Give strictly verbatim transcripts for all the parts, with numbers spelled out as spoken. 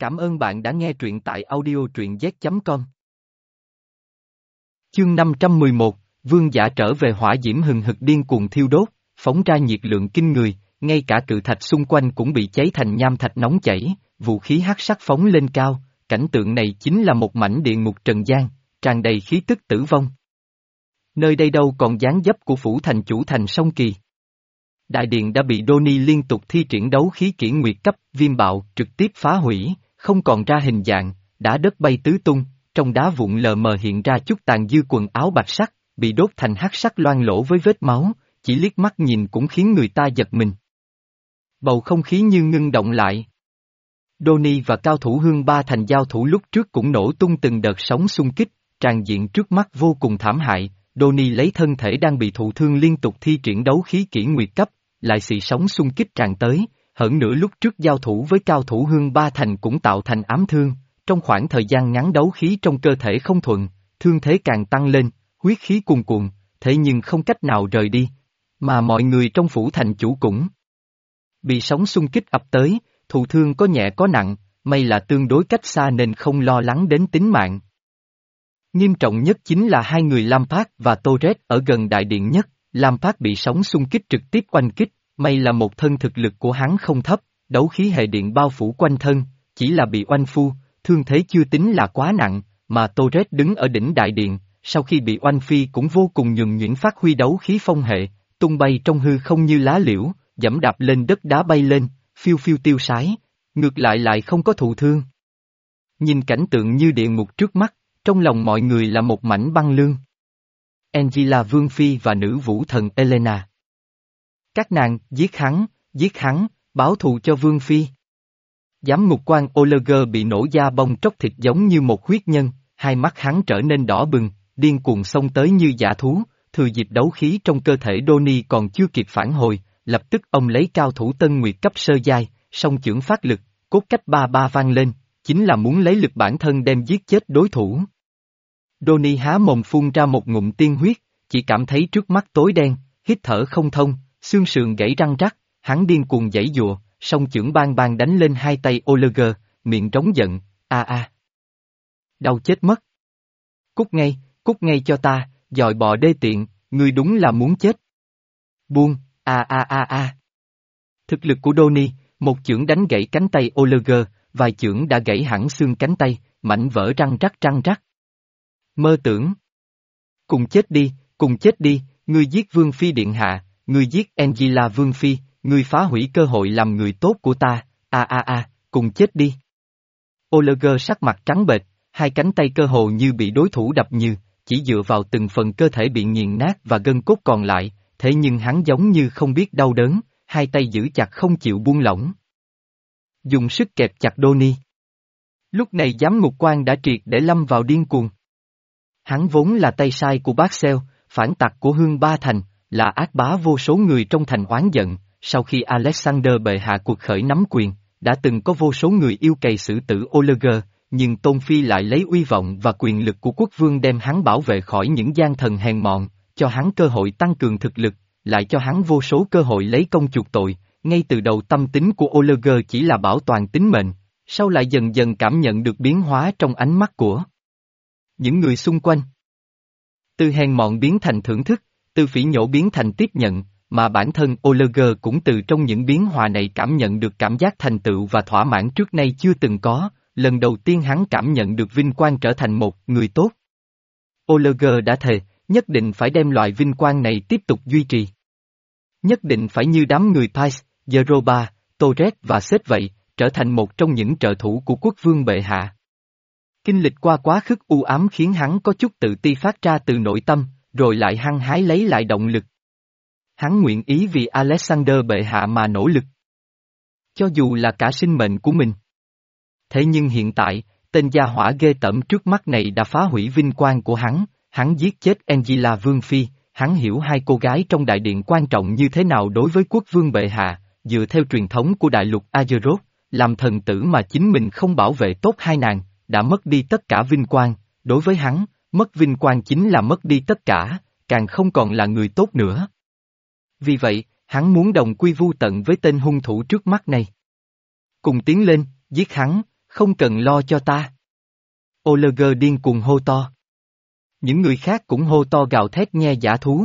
Cảm ơn bạn đã nghe truyện tại audio truyện z chấm com. Chương năm trăm mười một, Vương giả trở về. Hỏa diễm hừng hực điên cuồng thiêu đốt, phóng ra nhiệt lượng kinh người, ngay cả cự thạch xung quanh cũng bị cháy thành nham thạch nóng chảy, vũ khí hắc sắc phóng lên cao, cảnh tượng này chính là một mảnh địa ngục trần gian, tràn đầy khí tức tử vong. Nơi đây đâu còn dáng dấp của phủ thành chủ thành Song Kỳ. Đại điện đã bị Donnie liên tục thi triển đấu khí kỷ nguyệt cấp, viêm bạo, trực tiếp phá hủy, không còn ra hình dạng, đá đất bay tứ tung, trong đá vụn lờ mờ hiện ra chút tàn dư quần áo bạch sắc, bị đốt thành hắc sắc loang lỗ với vết máu, chỉ liếc mắt nhìn cũng khiến người ta giật mình. Bầu không khí như ngưng động lại. Donnie và cao thủ Hương Ba Thành giao thủ lúc trước cũng nổ tung từng đợt sóng xung kích, tràn diện trước mắt vô cùng thảm hại. Donnie lấy thân thể đang bị thụ thương liên tục thi triển đấu khí kỷ nguyệt cấp, lại xị sóng xung kích tràn tới, hơn nữa lúc trước giao thủ với cao thủ Hương Ba Thành cũng tạo thành ám thương, trong khoảng thời gian ngắn đấu khí trong cơ thể không thuận, thương thế càng tăng lên, huyết khí cuồn cuộn, thế nhưng không cách nào rời đi, mà mọi người trong phủ thành chủ cũng bị sóng xung kích ập tới, thụ thương có nhẹ có nặng, may là tương đối cách xa nên không lo lắng đến tính mạng. Nghiêm trọng nhất chính là hai người Lampard và Torres ở gần đại điện nhất, Lampard bị sóng xung kích trực tiếp oanh kích, may là một thân thực lực của hắn không thấp, đấu khí hệ điện bao phủ quanh thân, chỉ là bị oanh phu, thương thế chưa tính là quá nặng, mà Torres đứng ở đỉnh đại điện, sau khi bị oanh phi cũng vô cùng nhuần nhuyễn phát huy đấu khí phong hệ, tung bay trong hư không như lá liễu, giẫm đạp lên đất đá bay lên, phiêu phiêu tiêu sái, ngược lại lại không có thụ thương. Nhìn cảnh tượng như địa ngục trước mắt, trong lòng mọi người là một mảnh băng lương. Angela Vương Phi và nữ vũ thần Elena. Các nàng, giết hắn, giết hắn, báo thù cho Vương Phi. Giám ngục quan Oleger bị nổ da bong tróc thịt giống như một huyết nhân, hai mắt hắn trở nên đỏ bừng, điên cuồng xông tới như dã thú, thừa dịp đấu khí trong cơ thể Donnie còn chưa kịp phản hồi, lập tức ông lấy cao thủ Tân Nguyệt cấp sơ giai, song chưởng phát lực, cốt cách ba ba vang lên, chính là muốn lấy lực bản thân đem giết chết đối thủ. Donnie há mồm phun ra một ngụm tiên huyết, chỉ cảm thấy trước mắt tối đen, hít thở không thông, xương sườn gãy răng rắc, hắn điên cuồng giãy giụa, song chưởng bang bang đánh lên hai tay Oleger, miệng trống giận, a a. Đau chết mất. Cút ngay, cút ngay cho ta, dòi bọ đê tiện, ngươi đúng là muốn chết. Buông, a a a a. Thực lực của Donnie, một chưởng đánh gãy cánh tay Oleger, vài chưởng đã gãy hẳn xương cánh tay, mảnh vỡ răng rắc răng rắc. Mơ tưởng. Cùng chết đi, cùng chết đi, ngươi giết Vương Phi điện hạ, ngươi giết Angela Vương Phi, ngươi phá hủy cơ hội làm người tốt của ta, a a a, cùng chết đi. Oleger sắc mặt trắng bệch, hai cánh tay cơ hồ như bị đối thủ đập như, chỉ dựa vào từng phần cơ thể bị nghiền nát và gân cốt còn lại, thế nhưng hắn giống như không biết đau đớn, hai tay giữ chặt không chịu buông lỏng. Dùng sức kẹp chặt Donnie. Lúc này giám ngục quan đã triệt để lâm vào điên cuồng. Hắn vốn là tay sai của bác Xeo, phản tặc của Hương Ba Thành, là ác bá vô số người trong thành oán giận, sau khi Alexander bệ hạ cuộc khởi nắm quyền, đã từng có vô số người yêu cày xử tử Oleger, nhưng Tôn Phi lại lấy uy vọng và quyền lực của quốc vương đem hắn bảo vệ khỏi những gian thần hèn mọn, cho hắn cơ hội tăng cường thực lực, lại cho hắn vô số cơ hội lấy công chuộc tội, ngay từ đầu tâm tính của Oleger chỉ là bảo toàn tính mệnh, sau lại dần dần cảm nhận được biến hóa trong ánh mắt của những người xung quanh. Từ hèn mọn biến thành thưởng thức, từ phỉ nhổ biến thành tiếp nhận, mà bản thân Oleger cũng từ trong những biến hóa này cảm nhận được cảm giác thành tựu và thỏa mãn trước nay chưa từng có, lần đầu tiên hắn cảm nhận được vinh quang trở thành một người tốt. Oleger đã thề, nhất định phải đem loại vinh quang này tiếp tục duy trì. Nhất định phải như đám người Pais, Yeroba, Torres và Seth vậy, trở thành một trong những trợ thủ của quốc vương bệ hạ. Kinh lịch qua quá khứ u ám khiến hắn có chút tự ti phát ra từ nội tâm, rồi lại hăng hái lấy lại động lực. Hắn nguyện ý vì Alexander bệ hạ mà nỗ lực. Cho dù là cả sinh mệnh của mình. Thế nhưng hiện tại, tên gia hỏa ghê tởm trước mắt này đã phá hủy vinh quang của hắn, hắn giết chết Angela Vương Phi, hắn hiểu hai cô gái trong đại điện quan trọng như thế nào đối với quốc vương bệ hạ, dựa theo truyền thống của đại lục Azeroth, làm thần tử mà chính mình không bảo vệ tốt hai nàng, đã mất đi tất cả vinh quang, đối với hắn, mất vinh quang chính là mất đi tất cả, càng không còn là người tốt nữa. Vì vậy, hắn muốn đồng quy vu tận với tên hung thủ trước mắt này. Cùng tiến lên, giết hắn, Không cần lo cho ta. Oliver điên cuồng hô to. Những người khác cũng hô to gào thét nghe dã thú.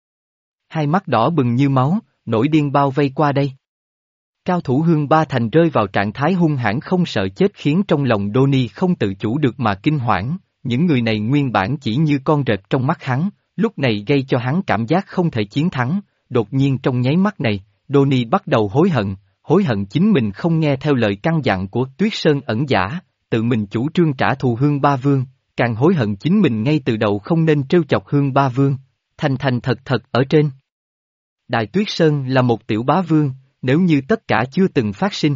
Hai mắt đỏ bừng như máu, nổi điên bao vây qua đây. Cao thủ Hương Ba Thành rơi vào trạng thái hung hãn không sợ chết khiến trong lòng Donnie không tự chủ được mà kinh hoảng, những người này nguyên bản chỉ như con rệp trong mắt hắn, lúc này gây cho hắn cảm giác không thể chiến thắng, đột nhiên trong nháy mắt này, Donnie bắt đầu hối hận, hối hận chính mình không nghe theo lời căn dặn của Tuyết Sơn ẩn giả, tự mình chủ trương trả thù Hương Ba Vương, càng hối hận chính mình ngay từ đầu không nên trêu chọc Hương Ba Vương, thành thành thật thật ở trên. Đại Tuyết Sơn là một tiểu bá vương, nếu như tất cả chưa từng phát sinh.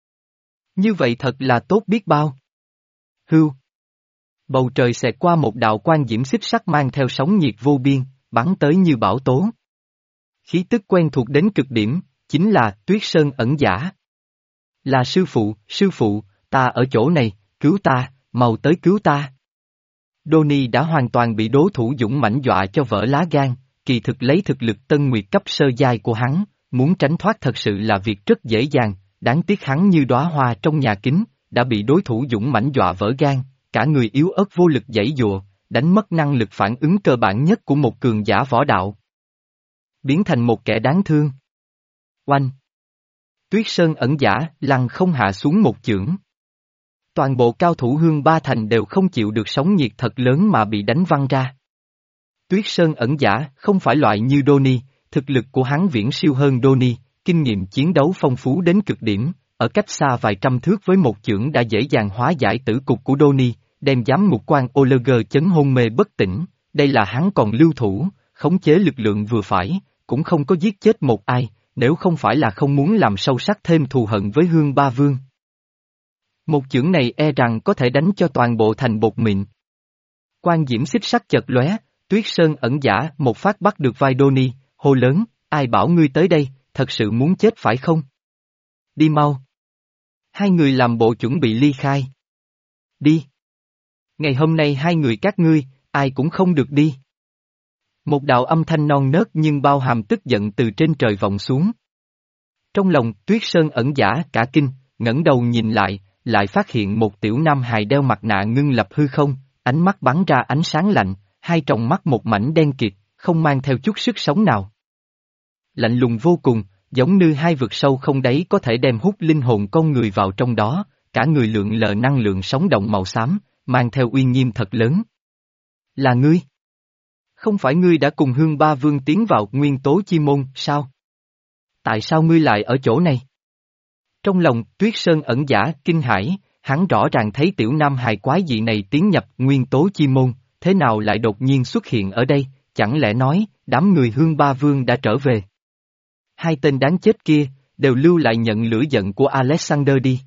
Như vậy thật là tốt biết bao. Hưu. Bầu trời xẹt qua một đạo quang diễm xích sắc mang theo sóng nhiệt vô biên, bắn tới như bão tố. Khí tức quen thuộc đến cực điểm, chính là Tuyết Sơn ẩn giả. Là sư phụ, sư phụ, ta ở chỗ này, cứu ta, mau tới cứu ta. Donnie đã hoàn toàn bị đối thủ dũng mãnh dọa cho vỡ lá gan, kỳ thực lấy thực lực tân nguyệt cấp sơ giai của hắn, muốn tránh thoát thật sự là việc rất dễ dàng, đáng tiếc hắn như đóa hoa trong nhà kính, đã bị đối thủ dũng mãnh dọa vỡ gan, cả người yếu ớt vô lực giãy giụa, đánh mất năng lực phản ứng cơ bản nhất của một cường giả võ đạo. Biến thành một kẻ đáng thương. Oanh! Tuyết Sơn ẩn giả, lăng không hạ xuống một chưởng. Toàn bộ cao thủ Hương Ba Thành đều không chịu được sóng nhiệt thật lớn mà bị đánh văng ra. Tuyết Sơn ẩn giả không phải loại như Donnie, thực lực của hắn viễn siêu hơn Donnie, kinh nghiệm chiến đấu phong phú đến cực điểm, ở cách xa vài trăm thước với một chưởng đã dễ dàng hóa giải tử cục của Donnie, đem giám ngục quan Oliver chấn hôn mê bất tỉnh, đây là hắn còn lưu thủ, khống chế lực lượng vừa phải, cũng không có giết chết một ai, nếu không phải là không muốn làm sâu sắc thêm thù hận với Hương Ba Vương. Một chưởng này e rằng có thể đánh cho toàn bộ thành bột mịn. Quan diễm xích sắc chợt lóe, Tuyết Sơn ẩn giả một phát bắt được vai Donnie, hô lớn, ai bảo ngươi tới đây, thật sự muốn chết phải không? Đi mau. Hai người làm bộ chuẩn bị ly khai. Đi. Ngày hôm nay hai người các ngươi, ai cũng không được đi. Một đạo âm thanh non nớt nhưng bao hàm tức giận từ trên trời vọng xuống. Trong lòng Tuyết Sơn ẩn giả cả kinh, ngẩng đầu nhìn lại, lại phát hiện một tiểu nam hài đeo mặt nạ ngưng lập hư không, ánh mắt bắn ra ánh sáng lạnh, hai tròng mắt một mảnh đen kịt, không mang theo chút sức sống nào. Lạnh lùng vô cùng, giống như hai vực sâu không đáy có thể đem hút linh hồn con người vào trong đó, cả người lượn lờ năng lượng sống động màu xám, mang theo uy nghiêm thật lớn. Là ngươi? Không phải ngươi đã cùng Hương Ba Vương tiến vào nguyên tố chi môn, sao? Tại sao ngươi lại ở chỗ này? Trong lòng, Tuyết Sơn ẩn giả, kinh hãi, hắn rõ ràng thấy tiểu nam hài quái dị này tiến nhập nguyên tố chi môn, thế nào lại đột nhiên xuất hiện ở đây, chẳng lẽ nói, đám người Hương Ba Vương đã trở về? Hai tên đáng chết kia, đều lưu lại nhận lửa giận của Alexander đi.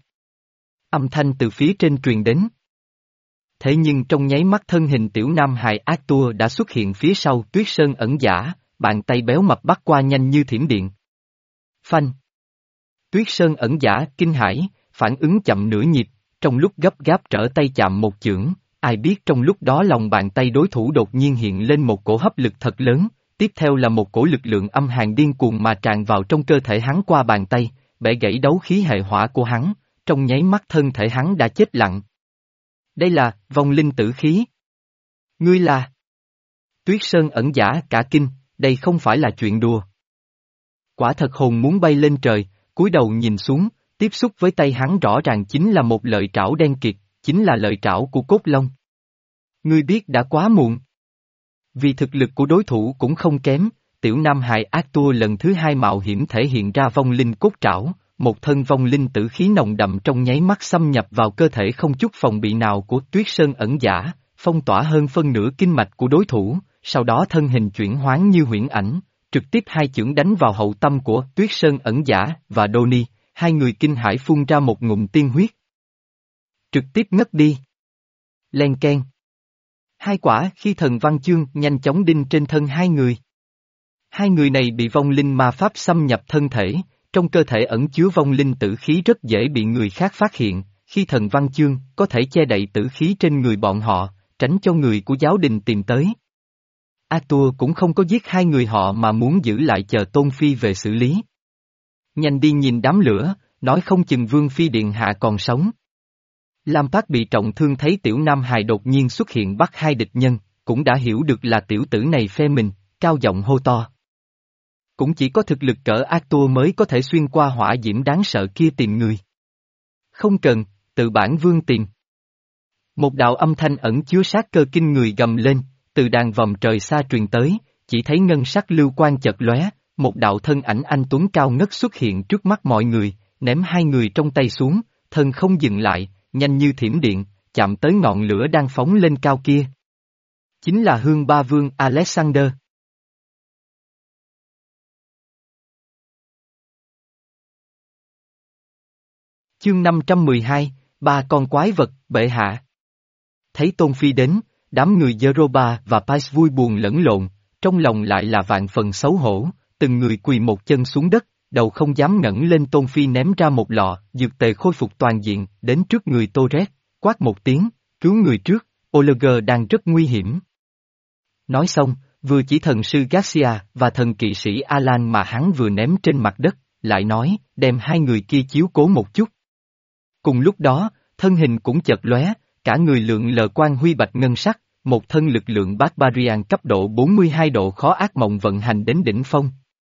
Âm thanh từ phía trên truyền đến. Thế nhưng trong nháy mắt thân hình tiểu nam hài Arthur đã xuất hiện phía sau Tuyết Sơn ẩn giả, bàn tay béo mập bắt qua nhanh như thiểm điện. Phanh! Tuyết Sơn ẩn giả kinh hãi, phản ứng chậm nửa nhịp, trong lúc gấp gáp trở tay chạm một chưởng, ai biết trong lúc đó lòng bàn tay đối thủ đột nhiên hiện lên một cổ hấp lực thật lớn, tiếp theo là một cổ lực lượng âm hàn điên cuồng mà tràn vào trong cơ thể hắn qua bàn tay, bẻ gãy đấu khí hệ hỏa của hắn, trong nháy mắt thân thể hắn đã chết lặng. Đây là vong linh tử khí. Ngươi là... Tuyết Sơn ẩn giả cả kinh, đây không phải là chuyện đùa. Quả thật hồn muốn bay lên trời, cúi đầu nhìn xuống, tiếp xúc với tay hắn rõ ràng chính là một lợi trảo đen kịt, chính là lợi trảo của cốt long. Ngươi biết đã quá muộn. Vì thực lực của đối thủ cũng không kém, tiểu nam hài Arthur lần thứ hai mạo hiểm thể hiện ra vong linh cốt trảo, một thân vong linh tử khí nồng đậm trong nháy mắt xâm nhập vào cơ thể không chút phòng bị nào của Tuyết Sơn ẩn giả, phong tỏa hơn phân nửa kinh mạch của đối thủ, sau đó thân hình chuyển hoán như huyễn ảnh, trực tiếp hai chưởng đánh vào hậu tâm của Tuyết Sơn ẩn giả và Donnie, hai người kinh hãi phun ra một ngụm tiên huyết. Trực tiếp ngất đi. Len keng. Hai quả khi thần văn chương nhanh chóng đinh trên thân hai người. Hai người này bị vong linh ma pháp xâm nhập thân thể, trong cơ thể ẩn chứa vong linh tử khí rất dễ bị người khác phát hiện, khi thần văn chương có thể che đậy tử khí trên người bọn họ, tránh cho người của giáo đình tìm tới. Arthur cũng không có giết hai người họ mà muốn giữ lại chờ Tôn Phi về xử lý. Nhanh đi nhìn đám lửa, nói không chừng Vương Phi Điện Hạ còn sống. Lam Phát bị trọng thương thấy tiểu nam hài đột nhiên xuất hiện bắt hai địch nhân, cũng đã hiểu được là tiểu tử này phe mình, cao giọng hô to. Cũng chỉ có thực lực cỡ Arthur mới có thể xuyên qua hỏa diễm đáng sợ kia tìm người. Không cần, tự bản vương tìm. Một đạo âm thanh ẩn chứa sát cơ kinh người gầm lên, từ đàn vòm trời xa truyền tới, chỉ thấy ngân sắc lưu quang chợt lóe, một đạo thân ảnh anh tuấn cao ngất xuất hiện trước mắt mọi người, ném hai người trong tay xuống, thân không dừng lại, nhanh như thiểm điện, chạm tới ngọn lửa đang phóng lên cao kia. Chính là Hương Ba Vương Alexander. Chương năm trăm mười hai, ba con quái vật, bệ hạ. Thấy Tôn Phi đến, đám người Zeroba và Pais vui buồn lẫn lộn, trong lòng lại là vạn phần xấu hổ, từng người quỳ một chân xuống đất, đầu không dám ngẩng lên. Tôn Phi ném ra một lọ, dược tề khôi phục toàn diện, đến trước người Torres, quát một tiếng, cứu người trước, Oliver đang rất nguy hiểm. Nói xong, vừa chỉ thần sư Garcia và thần kỵ sĩ Alan mà hắn vừa ném trên mặt đất, lại nói, đem hai người kia chiếu cố một chút. Cùng lúc đó, thân hình cũng chợt lóe, cả người lượng lờ quang huy bạch ngân sắc, một thân lực lượng Barbarian cấp độ bốn mươi hai độ khó ác mộng vận hành đến đỉnh phong.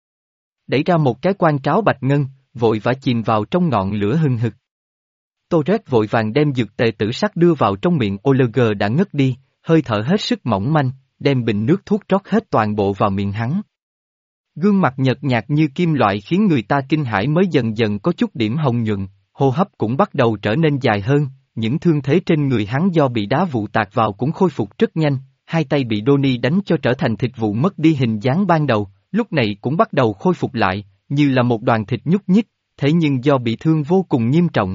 Đẩy ra một cái quan tráo bạch ngân, vội vã chìm vào trong ngọn lửa hừng hực. Torres vội vàng đem dược tề tử sắc đưa vào trong miệng. Oliver đã ngất đi, hơi thở hết sức mỏng manh, đem bình nước thuốc rót hết toàn bộ vào miệng hắn. Gương mặt nhợt nhạt như kim loại khiến người ta kinh hãi mới dần dần có chút điểm hồng nhuận, hô hấp cũng bắt đầu trở nên dài hơn, những thương thế trên người hắn do bị đá vụ tạt vào cũng khôi phục rất nhanh, hai tay bị Donnie đánh cho trở thành thịt vụ mất đi hình dáng ban đầu, lúc này cũng bắt đầu khôi phục lại, như là một đoàn thịt nhúc nhích, thế nhưng do bị thương vô cùng nghiêm trọng.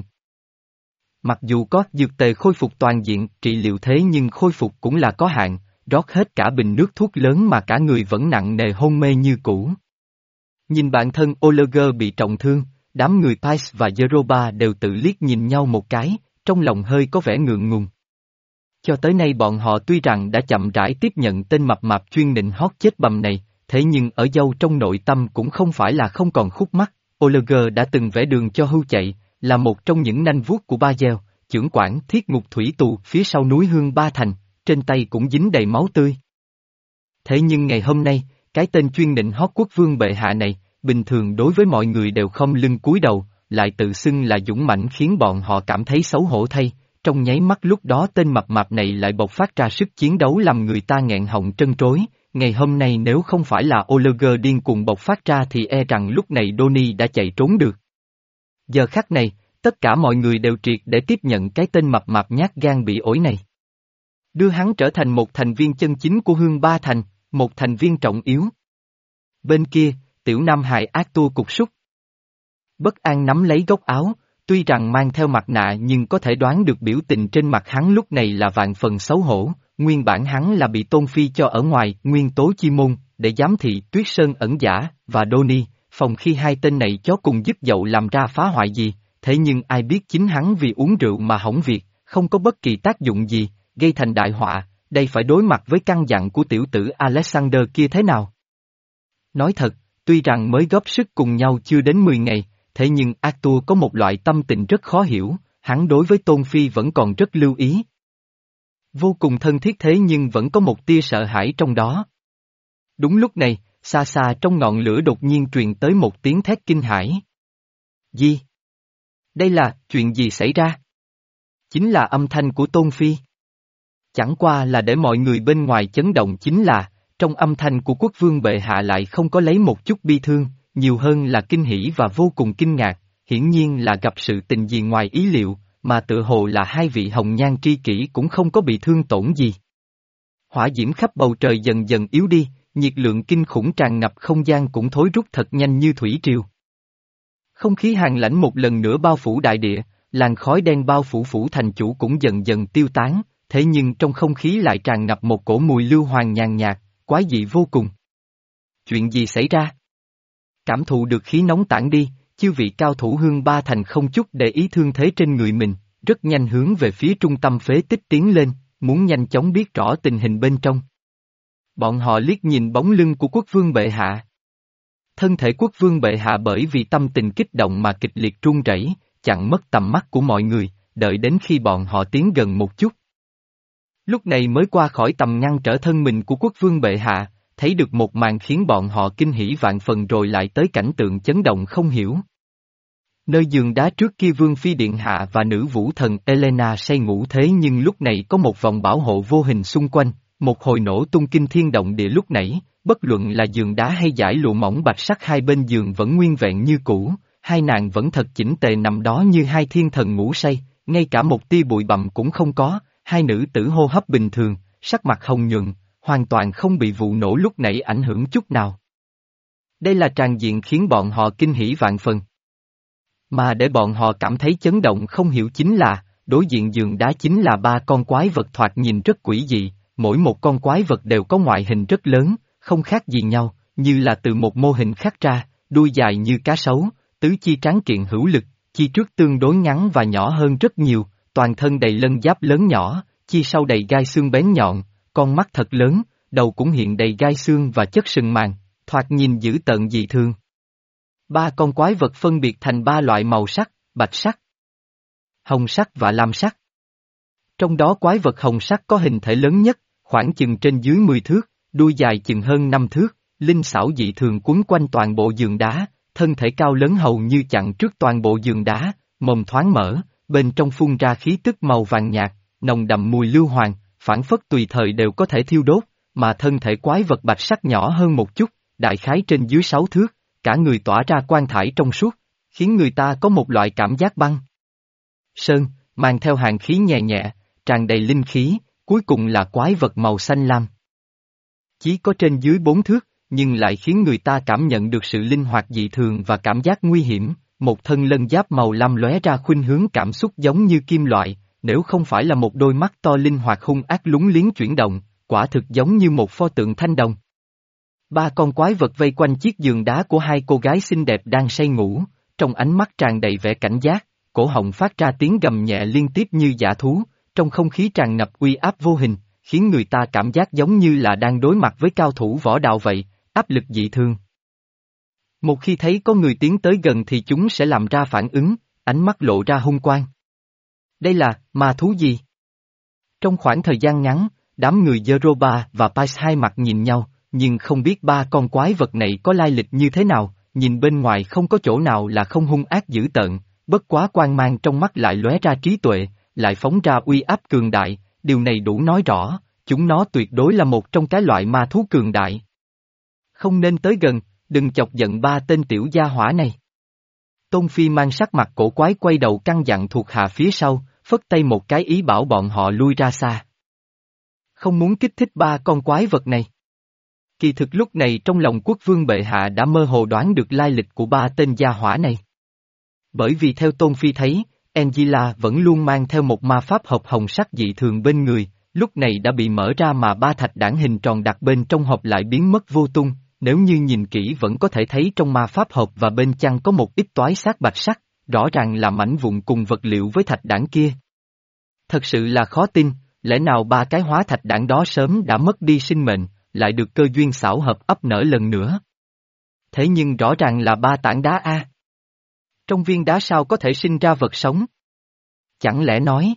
Mặc dù có dược tề khôi phục toàn diện, trị liệu thế nhưng khôi phục cũng là có hạn, rót hết cả bình nước thuốc lớn mà cả người vẫn nặng nề hôn mê như cũ. Nhìn bản thân Oliver bị trọng thương, đám người Pais và Zeroba đều tự liếc nhìn nhau một cái, trong lòng hơi có vẻ ngượng ngùng. Cho tới nay bọn họ tuy rằng đã chậm rãi tiếp nhận tên mập mạp chuyên nịnh hót chết bầm này, thế nhưng ở dâu trong nội tâm cũng không phải là không còn khúc mắc. Oliver đã từng vẽ đường cho hưu chạy, là một trong những nanh vuốt của Ba Gieo, chưởng quản thiết ngục thủy tù phía sau núi Hương Ba Thành, trên tay cũng dính đầy máu tươi. Thế nhưng ngày hôm nay, cái tên chuyên nịnh hót quốc vương bệ hạ này, bình thường đối với mọi người đều không lưng cúi đầu, lại tự xưng là dũng mãnh khiến bọn họ cảm thấy xấu hổ thay. Trong nháy mắt lúc đó tên mập mạp này lại bộc phát ra sức chiến đấu làm người ta nghẹn họng trân trối. Ngày hôm nay nếu không phải là Oliver điên cuồng bộc phát ra thì e rằng lúc này Donnie đã chạy trốn được. Giờ khắc này, tất cả mọi người đều triệt để tiếp nhận cái tên mập mạp nhát gan bị ổi này. Đưa hắn trở thành một thành viên chân chính của Hương Ba Thành, một thành viên trọng yếu. Bên kia, tiểu nam hài Arthur cục súc. Bất an nắm lấy góc áo, tuy rằng mang theo mặt nạ nhưng có thể đoán được biểu tình trên mặt hắn lúc này là vạn phần xấu hổ. Nguyên bản hắn là bị Tôn Phi cho ở ngoài nguyên tố chi môn, để giám thị Tuyết Sơn ẩn giả, và Donnie, phòng khi hai tên này chó cùng giúp dậu làm ra phá hoại gì, thế nhưng ai biết chính hắn vì uống rượu mà hỏng việc, không có bất kỳ tác dụng gì, gây thành đại họa, đây phải đối mặt với căn dặn của tiểu tử Alexander kia thế nào? Nói thật, tuy rằng mới góp sức cùng nhau chưa đến mười ngày, thế nhưng Arthur có một loại tâm tình rất khó hiểu, hắn đối với Tôn Phi vẫn còn rất lưu ý. Vô cùng thân thiết thế nhưng vẫn có một tia sợ hãi trong đó. Đúng lúc này, xa xa trong ngọn lửa đột nhiên truyền tới một tiếng thét kinh hãi. Gì? Đây là, chuyện gì xảy ra? Chính là âm thanh của Tôn Phi. Chẳng qua là để mọi người bên ngoài chấn động, chính là, trong âm thanh của quốc vương bệ hạ lại không có lấy một chút bi thương, nhiều hơn là kinh hỉ và vô cùng kinh ngạc, hiển nhiên là gặp sự tình gì ngoài ý liệu, mà tự hồ là hai vị hồng nhan tri kỷ cũng không có bị thương tổn gì. Hỏa diễm khắp bầu trời dần dần yếu đi, nhiệt lượng kinh khủng tràn ngập không gian cũng thối rút thật nhanh như thủy triều. Không khí hàn lãnh một lần nữa bao phủ đại địa, làn khói đen bao phủ phủ thành chủ cũng dần dần tiêu tán, thế nhưng trong không khí lại tràn ngập một cổ mùi lưu hoàng nhàn nhạt, quái dị vô cùng. Chuyện gì xảy ra? Cảm thụ được khí nóng tản đi, chư vị cao thủ Hương Ba Thành không chút để ý thương thế trên người mình, rất nhanh hướng về phía trung tâm phế tích tiến lên, muốn nhanh chóng biết rõ tình hình bên trong. Bọn họ liếc nhìn bóng lưng của quốc vương bệ hạ. Thân thể quốc vương bệ hạ bởi vì tâm tình kích động mà kịch liệt run rẩy, chặn mất tầm mắt của mọi người, đợi đến khi bọn họ tiến gần một chút. Lúc này mới qua khỏi tầm ngăn trở thân mình của quốc vương bệ hạ, thấy được một màn khiến bọn họ kinh hỉ vạn phần rồi lại tới cảnh tượng chấn động không hiểu. Nơi giường đá trước kia Vương Phi Điện Hạ và nữ vũ thần Elena say ngủ thế nhưng lúc này có một vòng bảo hộ vô hình xung quanh, một hồi nổ tung kinh thiên động địa lúc nãy, bất luận là giường đá hay dải lụa mỏng bạch sắc hai bên giường vẫn nguyên vẹn như cũ, hai nàng vẫn thật chỉnh tề nằm đó như hai thiên thần ngủ say, ngay cả một tia bụi bặm cũng không có, hai nữ tử hô hấp bình thường, sắc mặt hồng nhuận, hoàn toàn không bị vụ nổ lúc nãy ảnh hưởng chút nào. Đây là tràng diện khiến bọn họ kinh hỉ vạn phần. Mà để bọn họ cảm thấy chấn động không hiểu chính là, đối diện giường đá chính là ba con quái vật thoạt nhìn rất quỷ dị, mỗi một con quái vật đều có ngoại hình rất lớn, không khác gì nhau, như là từ một mô hình khắc ra, đuôi dài như cá sấu, tứ chi tráng kiện hữu lực, chi trước tương đối ngắn và nhỏ hơn rất nhiều, toàn thân đầy lân giáp lớn nhỏ, chi sau đầy gai xương bén nhọn, con mắt thật lớn, đầu cũng hiện đầy gai xương và chất sừng màng, thoạt nhìn dữ tợn dị thường. Ba con quái vật phân biệt thành ba loại màu sắc, bạch sắc, hồng sắc và lam sắc. Trong đó quái vật hồng sắc có hình thể lớn nhất, khoảng chừng trên dưới mười thước, đuôi dài chừng hơn năm thước, linh xảo dị thường quấn quanh toàn bộ giường đá, thân thể cao lớn hầu như chặn trước toàn bộ giường đá, mồm thoáng mở, bên trong phun ra khí tức màu vàng nhạt, nồng đậm mùi lưu hoàng, phảng phất tùy thời đều có thể thiêu đốt, mà thân thể quái vật bạch sắc nhỏ hơn một chút, đại khái trên dưới sáu thước, cả người tỏa ra quang thải trong suốt, khiến người ta có một loại cảm giác băng sơn, mang theo hàn khí nhẹ nhẹ, tràn đầy linh khí, cuối cùng là quái vật màu xanh lam. Chỉ có trên dưới bốn thước, nhưng lại khiến người ta cảm nhận được sự linh hoạt dị thường và cảm giác nguy hiểm, một thân lân giáp màu lam lóe ra khuynh hướng cảm xúc giống như kim loại, nếu không phải là một đôi mắt to linh hoạt hung ác lúng liếng chuyển động, quả thực giống như một pho tượng thanh đồng. Ba con quái vật vây quanh chiếc giường đá của hai cô gái xinh đẹp đang say ngủ, trong ánh mắt tràn đầy vẻ cảnh giác, cổ họng phát ra tiếng gầm nhẹ liên tiếp như dã thú, trong không khí tràn ngập uy áp vô hình, khiến người ta cảm giác giống như là đang đối mặt với cao thủ võ đạo vậy, áp lực dị thường. Một khi thấy có người tiến tới gần thì chúng sẽ làm ra phản ứng, ánh mắt lộ ra hung quang. Đây là ma thú gì? Trong khoảng thời gian ngắn, đám người Yoruba và Pais hai mặt nhìn nhau, nhưng không biết ba con quái vật này có lai lịch như thế nào, nhìn bên ngoài không có chỗ nào là không hung ác dữ tợn, bất quá quang mang trong mắt lại lóe ra trí tuệ, lại phóng ra uy áp cường đại, điều này đủ nói rõ, chúng nó tuyệt đối là một trong cái loại ma thú cường đại. Không nên tới gần, đừng chọc giận ba tên tiểu gia hỏa này. Tôn Phi mang sắc mặt cổ quái quay đầu căn dặn thuộc hạ phía sau, phất tay một cái ý bảo bọn họ lui ra xa. Không muốn kích thích ba con quái vật này. Kỳ thực lúc này trong lòng quốc vương bệ hạ đã mơ hồ đoán được lai lịch của ba tên gia hỏa này. Bởi vì theo Tôn Phi thấy, Angela vẫn luôn mang theo một ma pháp hộp hồng sắc dị thường bên người, lúc này đã bị mở ra mà ba thạch đản hình tròn đặt bên trong hộp lại biến mất vô tung, nếu như nhìn kỹ vẫn có thể thấy trong ma pháp hộp và bên trong có một ít toái xác bạch sắc, rõ ràng là mảnh vụn cùng vật liệu với thạch đản kia. Thật sự là khó tin, lẽ nào ba cái hóa thạch đản đó sớm đã mất đi sinh mệnh, lại được cơ duyên xảo hợp ấp nở lần nữa. Thế nhưng rõ ràng là ba tảng đá A. Trong viên đá sao có thể sinh ra vật sống? Chẳng lẽ nói,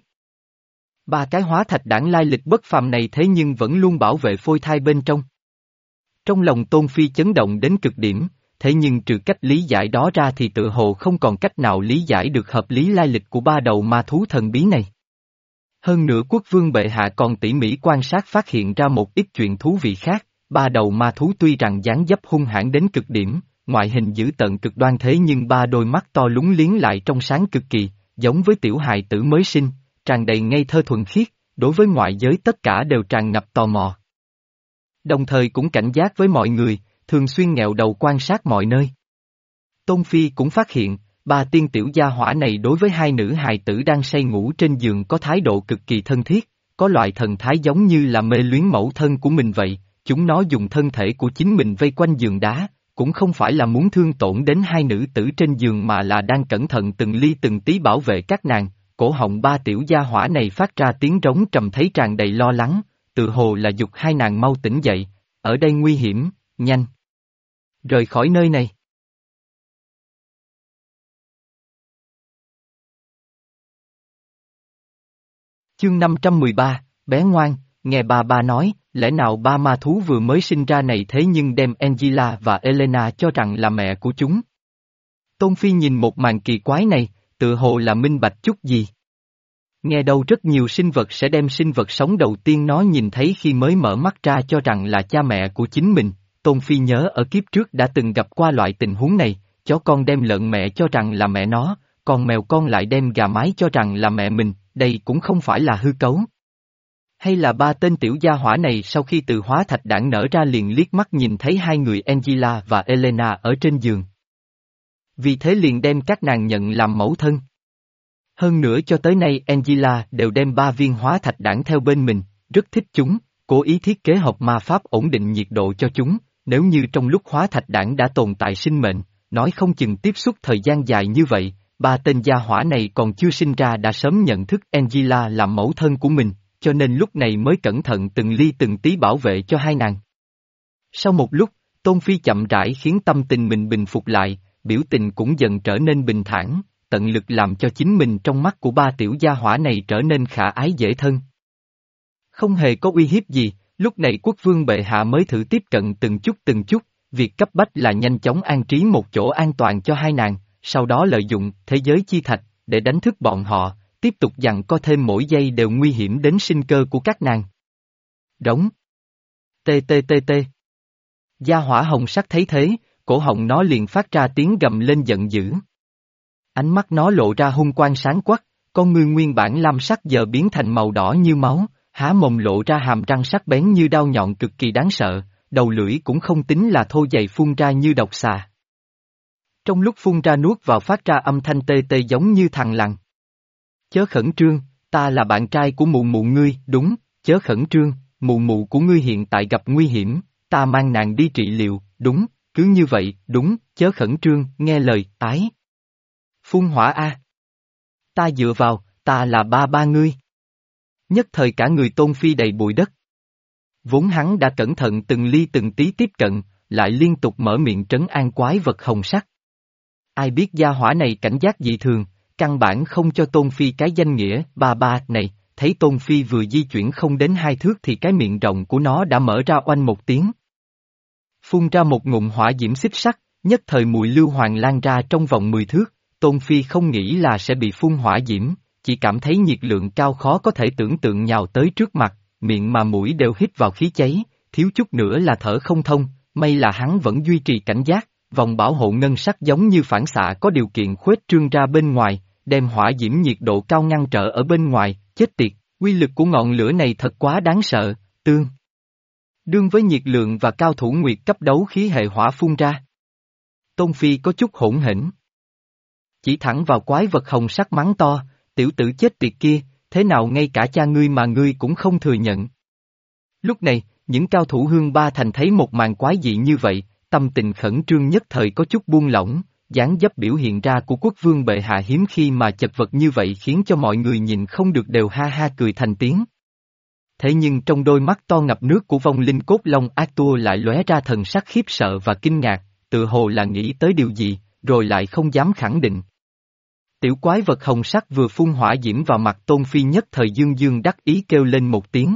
ba cái hóa thạch đản lai lịch bất phàm này thế nhưng vẫn luôn bảo vệ phôi thai bên trong? Trong lòng Tôn Phi chấn động đến cực điểm, thế nhưng trừ cách lý giải đó ra thì tự hồ không còn cách nào lý giải được hợp lý lai lịch của ba đầu ma thú thần bí này. Hơn nữa quốc vương bệ hạ còn tỉ mỉ quan sát phát hiện ra một ít chuyện thú vị khác, ba đầu ma thú tuy rằng dáng dấp hung hãn đến cực điểm, ngoại hình dữ tợn cực đoan thế nhưng ba đôi mắt to lúng liếng lại trong sáng cực kỳ, giống với tiểu hài tử mới sinh, tràn đầy ngây thơ thuần khiết, đối với ngoại giới tất cả đều tràn ngập tò mò. Đồng thời cũng cảnh giác với mọi người, thường xuyên nghẹo đầu quan sát mọi nơi. Tôn Phi cũng phát hiện, ba tiên tiểu gia hỏa này đối với hai nữ hài tử đang say ngủ trên giường có thái độ cực kỳ thân thiết, có loại thần thái giống như là mê luyến mẫu thân của mình vậy, chúng nó dùng thân thể của chính mình vây quanh giường đá, cũng không phải là muốn thương tổn đến hai nữ tử trên giường mà là đang cẩn thận từng ly từng tí bảo vệ các nàng. Cổ họng ba tiểu gia hỏa này phát ra tiếng rống trầm thấy tràn đầy lo lắng, tự hồ là giục hai nàng mau tỉnh dậy, ở đây nguy hiểm, nhanh. Rời khỏi nơi này. Chương năm trăm mười ba, bé ngoan, nghe ba ba nói, lẽ nào ba ma thú vừa mới sinh ra này thế nhưng đem Angela và Elena cho rằng là mẹ của chúng. Tôn Phi nhìn một màn kỳ quái này, tự hồ là minh bạch chút gì. Nghe đâu rất nhiều sinh vật sẽ đem sinh vật sống đầu tiên nó nhìn thấy khi mới mở mắt ra cho rằng là cha mẹ của chính mình. Tôn Phi nhớ ở kiếp trước đã từng gặp qua loại tình huống này, chó con đem lợn mẹ cho rằng là mẹ nó, còn mèo con lại đem gà mái cho rằng là mẹ mình, đây cũng không phải là hư cấu. Hay là ba tên tiểu gia hỏa này sau khi từ hóa thạch đản nở ra liền liếc mắt nhìn thấy hai người Angela và Elena ở trên giường. Vì thế liền đem các nàng nhận làm mẫu thân. Hơn nữa cho tới nay Angela đều đem ba viên hóa thạch đản theo bên mình, rất thích chúng, cố ý thiết kế hộp ma pháp ổn định nhiệt độ cho chúng, nếu như trong lúc hóa thạch đản đã tồn tại sinh mệnh, nói không chừng tiếp xúc thời gian dài như vậy, ba tên gia hỏa này còn chưa sinh ra đã sớm nhận thức Angela làm mẫu thân của mình, cho nên lúc này mới cẩn thận từng ly từng tí bảo vệ cho hai nàng. Sau một lúc, Tôn Phi chậm rãi khiến tâm tình mình bình phục lại, biểu tình cũng dần trở nên bình thản, tận lực làm cho chính mình trong mắt của ba tiểu gia hỏa này trở nên khả ái dễ thân. Không hề có uy hiếp gì, lúc này quốc vương bệ hạ mới thử tiếp cận từng chút từng chút, việc cấp bách là nhanh chóng an trí một chỗ an toàn cho hai nàng, sau đó lợi dụng thế giới chi thạch để đánh thức bọn họ, tiếp tục dặn co thêm mỗi giây đều nguy hiểm đến sinh cơ của các nàng. Đóng. Tê tê tê tê. Gia hỏa hồng sắc thấy thế, cổ họng nó liền phát ra tiếng gầm lên giận dữ. Ánh mắt nó lộ ra hung quang sáng quắc, con ngươi nguyên bản lam sắc giờ biến thành màu đỏ như máu, há mồm lộ ra hàm răng sắc bén như đao nhọn cực kỳ đáng sợ, đầu lưỡi cũng không tính là thô dày phun ra như độc xà. Trong lúc phun ra nuốt vào phát ra âm thanh tê tê giống như thằn lằn. Chớ khẩn trương, ta là bạn trai của mụ mụ ngươi, đúng, chớ khẩn trương, mụ mụ của ngươi hiện tại gặp nguy hiểm, ta mang nàng đi trị liệu, đúng, cứ như vậy, đúng, chớ khẩn trương, nghe lời, ái. Phun hỏa a. Ta dựa vào, ta là ba ba ngươi. Nhất thời cả người Tôn Phi đầy bụi đất. Vốn hắn đã cẩn thận từng ly từng tí tiếp cận, lại liên tục mở miệng trấn an quái vật hồng sắc. Ai biết gia hỏa này cảnh giác dị thường, căn bản không cho Tôn Phi cái danh nghĩa ba ba này, thấy Tôn Phi vừa di chuyển không đến hai thước thì cái miệng rộng của nó đã mở ra oanh một tiếng. Phun ra một ngụm hỏa diễm xích sắt, nhất thời mùi lưu hoàng lan ra trong vòng mười thước, Tôn Phi không nghĩ là sẽ bị phun hỏa diễm, chỉ cảm thấy nhiệt lượng cao khó có thể tưởng tượng nhào tới trước mặt, miệng mà mũi đều hít vào khí cháy, thiếu chút nữa là thở không thông, may là hắn vẫn duy trì cảnh giác, vòng bảo hộ ngân sắc giống như phản xạ có điều kiện khuếch trương ra bên ngoài, đem hỏa diễm nhiệt độ cao ngăn trở ở bên ngoài, chết tiệt, uy lực của ngọn lửa này thật quá đáng sợ, tương. Đương với nhiệt lượng và cao thủ nguyệt cấp đấu khí hệ hỏa phun ra. Tôn Phi có chút hỗn hỉnh. Chỉ thẳng vào quái vật hồng sắc mắng to, tiểu tử chết tiệt kia, thế nào ngay cả cha ngươi mà ngươi cũng không thừa nhận. Lúc này, những cao thủ hương ba thành thấy một màn quái dị như vậy, tâm tình khẩn trương nhất thời có chút buông lỏng, dáng dấp biểu hiện ra của quốc vương bệ hạ hiếm khi mà chật vật như vậy khiến cho mọi người nhìn không được đều ha ha cười thành tiếng. Thế nhưng trong đôi mắt to ngập nước của vong linh cốt long ác tua lại lóe ra thần sắc khiếp sợ và kinh ngạc, tự hồ là nghĩ tới điều gì, rồi lại không dám khẳng định. Tiểu quái vật hồng sắc vừa phun hỏa diễm vào mặt Tôn Phi nhất thời dương dương đắc ý kêu lên một tiếng.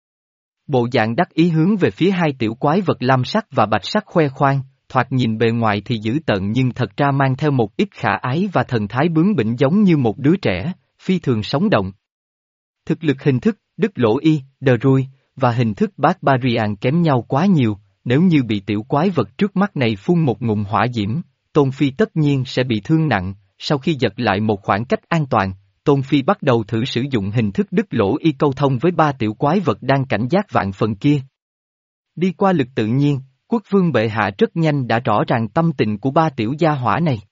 Bộ dạng đắc ý hướng về phía hai tiểu quái vật lam sắc và bạch sắc khoe khoang, thoạt nhìn bề ngoài thì dữ tợn nhưng thật ra mang theo một ít khả ái và thần thái bướng bỉnh giống như một đứa trẻ, phi thường sống động. Thực lực hình thức, Đức Lỗ Y, Đờ Rui, và hình thức Barbarian kém nhau quá nhiều, nếu như bị tiểu quái vật trước mắt này phun một ngụm hỏa diễm, Tôn Phi tất nhiên sẽ bị thương nặng, sau khi giật lại một khoảng cách an toàn. Tôn Phi bắt đầu thử sử dụng hình thức Đức Lỗ Y câu thông với ba tiểu quái vật đang cảnh giác vạn phần kia. Đi qua lực tự nhiên, quốc vương bệ hạ rất nhanh đã rõ ràng tâm tình của ba tiểu gia hỏa này.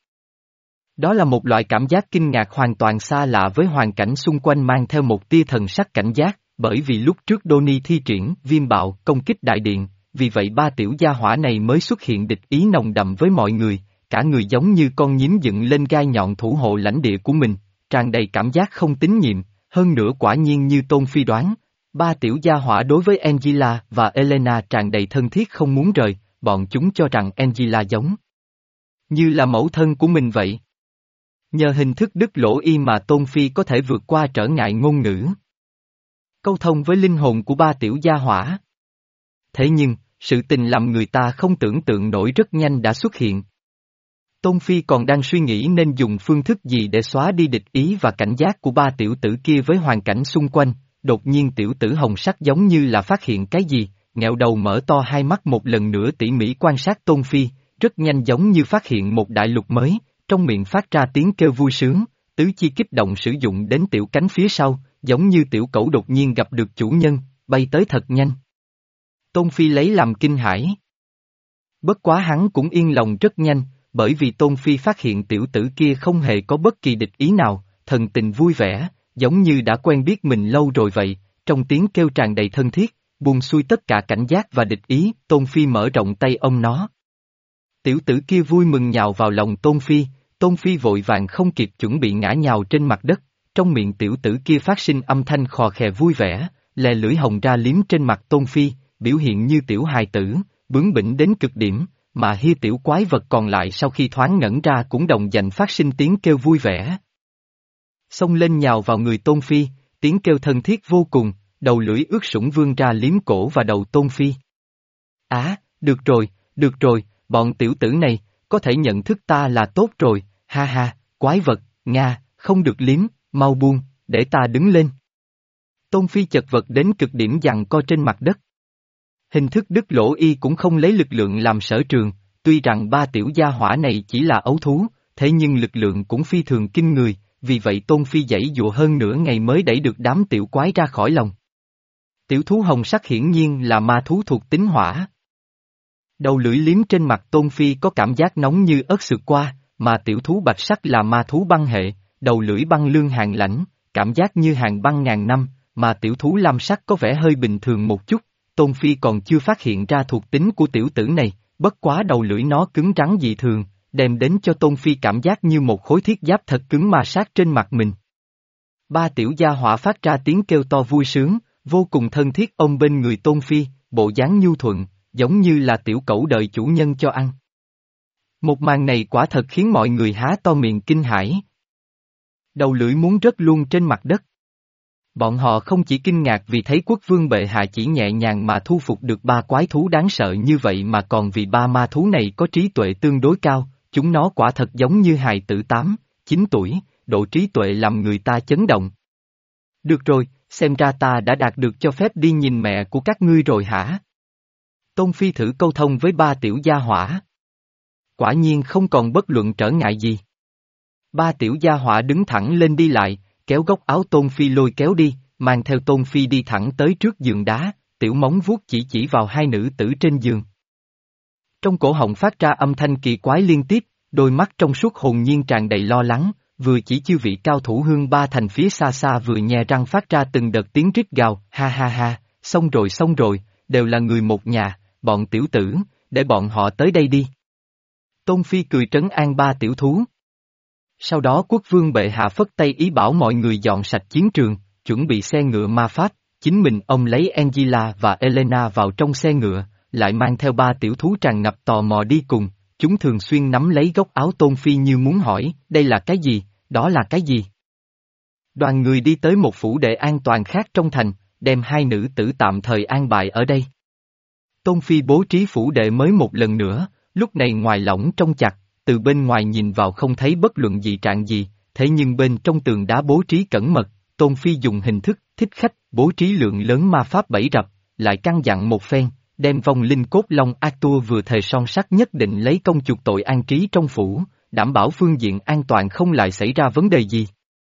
Đó là một loại cảm giác kinh ngạc hoàn toàn xa lạ với hoàn cảnh xung quanh mang theo một tia thần sắc cảnh giác, bởi vì lúc trước Donnie thi triển viêm bạo công kích đại điện, vì vậy ba tiểu gia hỏa này mới xuất hiện địch ý nồng đậm với mọi người, cả người giống như con nhím dựng lên gai nhọn thủ hộ lãnh địa của mình. Tràn đầy cảm giác không tín nhiệm, hơn nữa quả nhiên như Tôn Phi đoán, ba tiểu gia hỏa đối với Angela và Elena tràn đầy thân thiết không muốn rời, bọn chúng cho rằng Angela giống như là mẫu thân của mình vậy. Nhờ hình thức Đức Lỗ Y mà Tôn Phi có thể vượt qua trở ngại ngôn ngữ. câu thông với linh hồn của ba tiểu gia hỏa. Thế nhưng, sự tình làm người ta không tưởng tượng nổi rất nhanh đã xuất hiện. Tôn Phi còn đang suy nghĩ nên dùng phương thức gì để xóa đi địch ý và cảnh giác của ba tiểu tử kia với hoàn cảnh xung quanh, đột nhiên tiểu tử hồng sắc giống như là phát hiện cái gì, nghẹo đầu mở to hai mắt một lần nữa tỉ mỉ quan sát Tôn Phi, rất nhanh giống như phát hiện một đại lục mới, trong miệng phát ra tiếng kêu vui sướng, tứ chi kích động sử dụng đến tiểu cánh phía sau, giống như tiểu cẩu đột nhiên gặp được chủ nhân, bay tới thật nhanh. Tôn Phi lấy làm kinh hãi. Bất quá hắn cũng yên lòng rất nhanh, bởi vì Tôn Phi phát hiện tiểu tử kia không hề có bất kỳ địch ý nào, thần tình vui vẻ, giống như đã quen biết mình lâu rồi vậy, trong tiếng kêu tràn đầy thân thiết, buông xuôi tất cả cảnh giác và địch ý, Tôn Phi mở rộng tay ôm nó. Tiểu tử kia vui mừng nhào vào lòng Tôn Phi, Tôn Phi vội vàng không kịp chuẩn bị ngã nhào trên mặt đất, trong miệng tiểu tử kia phát sinh âm thanh khò khè vui vẻ, lè lưỡi hồng ra liếm trên mặt Tôn Phi, biểu hiện như tiểu hài tử, bướng bỉnh đến cực điểm, mà hi tiểu quái vật còn lại sau khi thoáng ngẩn ra cũng đồng dành phát sinh tiếng kêu vui vẻ. Xông lên nhào vào người Tôn Phi, tiếng kêu thân thiết vô cùng, đầu lưỡi ướt sũng vươn ra liếm cổ và đầu Tôn Phi. Á, được rồi, được rồi, bọn tiểu tử này, có thể nhận thức ta là tốt rồi, ha ha, quái vật, Nga, không được liếm, mau buông, để ta đứng lên. Tôn Phi chật vật đến cực điểm giằng co trên mặt đất. Hình thức đứt lỗ y cũng không lấy lực lượng làm sở trường, tuy rằng ba tiểu gia hỏa này chỉ là ấu thú, thế nhưng lực lượng cũng phi thường kinh người, vì vậy Tôn Phi giãy dụa hơn nửa ngày mới đẩy được đám tiểu quái ra khỏi lòng. Tiểu thú hồng sắc hiển nhiên là ma thú thuộc tính hỏa. Đầu lưỡi liếm trên mặt Tôn Phi có cảm giác nóng như ớt sượt qua, mà tiểu thú bạch sắc là ma thú băng hệ, đầu lưỡi băng lương hàng lãnh, cảm giác như hàng băng ngàn năm, mà tiểu thú lam sắc có vẻ hơi bình thường một chút. Tôn Phi còn chưa phát hiện ra thuộc tính của tiểu tử này, bất quá đầu lưỡi nó cứng rắn dị thường, đem đến cho Tôn Phi cảm giác như một khối thiết giáp thật cứng ma sát trên mặt mình. Ba tiểu gia hỏa phát ra tiếng kêu to vui sướng, vô cùng thân thiết ôm bên người Tôn Phi, bộ dáng nhu thuận, giống như là tiểu cẩu đợi chủ nhân cho ăn. Một màn này quả thật khiến mọi người há to miệng kinh hãi. Đầu lưỡi muốn rớt luôn trên mặt đất. Bọn họ không chỉ kinh ngạc vì thấy quốc vương bệ hạ chỉ nhẹ nhàng mà thu phục được ba quái thú đáng sợ như vậy mà còn vì ba ma thú này có trí tuệ tương đối cao, chúng nó quả thật giống như hài tử tám, chín tuổi, độ trí tuệ làm người ta chấn động. Được rồi, xem ra ta đã đạt được cho phép đi nhìn mẹ của các ngươi rồi hả? Tôn Phi thử câu thông với ba tiểu gia hỏa. Quả nhiên không còn bất luận trở ngại gì. Ba tiểu gia hỏa đứng thẳng lên đi lại, kéo góc áo Tôn Phi lôi kéo đi, mang theo Tôn Phi đi thẳng tới trước giường đá, tiểu móng vuốt chỉ chỉ vào hai nữ tử trên giường. Trong cổ họng phát ra âm thanh kỳ quái liên tiếp, đôi mắt trong suốt hồn nhiên tràn đầy lo lắng, vừa chỉ chiêu vị cao thủ hương ba thành phía xa xa vừa nhe răng phát ra từng đợt tiếng rít gào, ha ha ha, xong rồi xong rồi, đều là người một nhà, bọn tiểu tử, để bọn họ tới đây đi. Tôn Phi cười trấn an ba tiểu thú. Sau đó quốc vương bệ hạ phất tay ý bảo mọi người dọn sạch chiến trường, chuẩn bị xe ngựa ma pháp, chính mình ông lấy Angela và Elena vào trong xe ngựa, lại mang theo ba tiểu thú tràn ngập tò mò đi cùng, chúng thường xuyên nắm lấy góc áo Tôn Phi như muốn hỏi, đây là cái gì, đó là cái gì. Đoàn người đi tới một phủ đệ an toàn khác trong thành, đem hai nữ tử tạm thời an bài ở đây. Tôn Phi bố trí phủ đệ mới một lần nữa, lúc này ngoài lỏng trong chặt, từ bên ngoài nhìn vào không thấy bất luận dị trạng gì, thế nhưng bên trong tường đá bố trí cẩn mật, Tôn Phi dùng hình thức thích khách bố trí lượng lớn ma pháp bẫy rập, lại căn dặn một phen, đem vong linh cốt long Arthur vừa thề son sắt nhất định lấy công chuộc tội an trí trong phủ, đảm bảo phương diện an toàn không lại xảy ra vấn đề gì.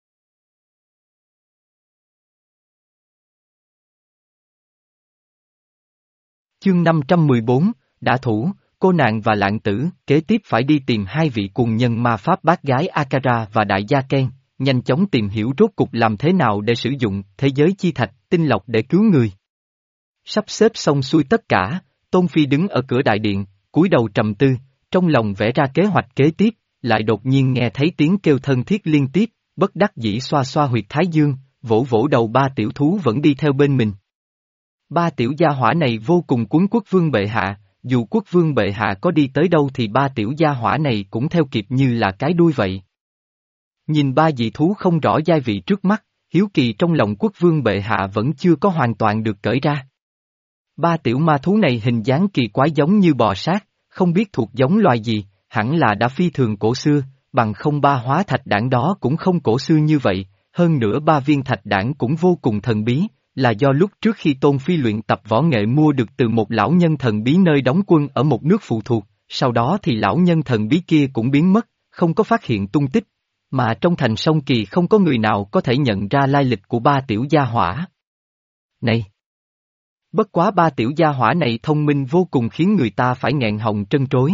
Chương năm trăm mười bốn, Đã thủ, cô nàng và lạng tử, kế tiếp phải đi tìm hai vị cuồng nhân ma pháp bác gái Akara và đại gia Ken, nhanh chóng tìm hiểu rốt cục làm thế nào để sử dụng thế giới chi thạch, tinh lọc để cứu người. Sắp xếp xong xuôi tất cả, Tôn Phi đứng ở cửa đại điện, cúi đầu trầm tư, trong lòng vẽ ra kế hoạch kế tiếp, lại đột nhiên nghe thấy tiếng kêu thân thiết liên tiếp, bất đắc dĩ xoa xoa huyệt thái dương, vỗ vỗ đầu ba tiểu thú vẫn đi theo bên mình. Ba tiểu gia hỏa này vô cùng cuốn quốc vương bệ hạ, dù quốc vương bệ hạ có đi tới đâu thì ba tiểu gia hỏa này cũng theo kịp như là cái đuôi vậy. Nhìn ba dị thú không rõ giai vị trước mắt, hiếu kỳ trong lòng quốc vương bệ hạ vẫn chưa có hoàn toàn được cởi ra. Ba tiểu ma thú này hình dáng kỳ quái giống như bò sát, không biết thuộc giống loài gì, hẳn là đã phi thường cổ xưa, bằng không ba hóa thạch đản đó cũng không cổ xưa như vậy, hơn nữa ba viên thạch đản cũng vô cùng thần bí, là do lúc trước khi Tôn Phi luyện tập võ nghệ mua được từ một lão nhân thần bí nơi đóng quân ở một nước phụ thuộc, sau đó thì lão nhân thần bí kia cũng biến mất, không có phát hiện tung tích, mà trong thành Sông Kỳ không có người nào có thể nhận ra lai lịch của ba tiểu gia hỏa. Này! Bất quá ba tiểu gia hỏa này thông minh vô cùng khiến người ta phải nghẹn họng trân trối.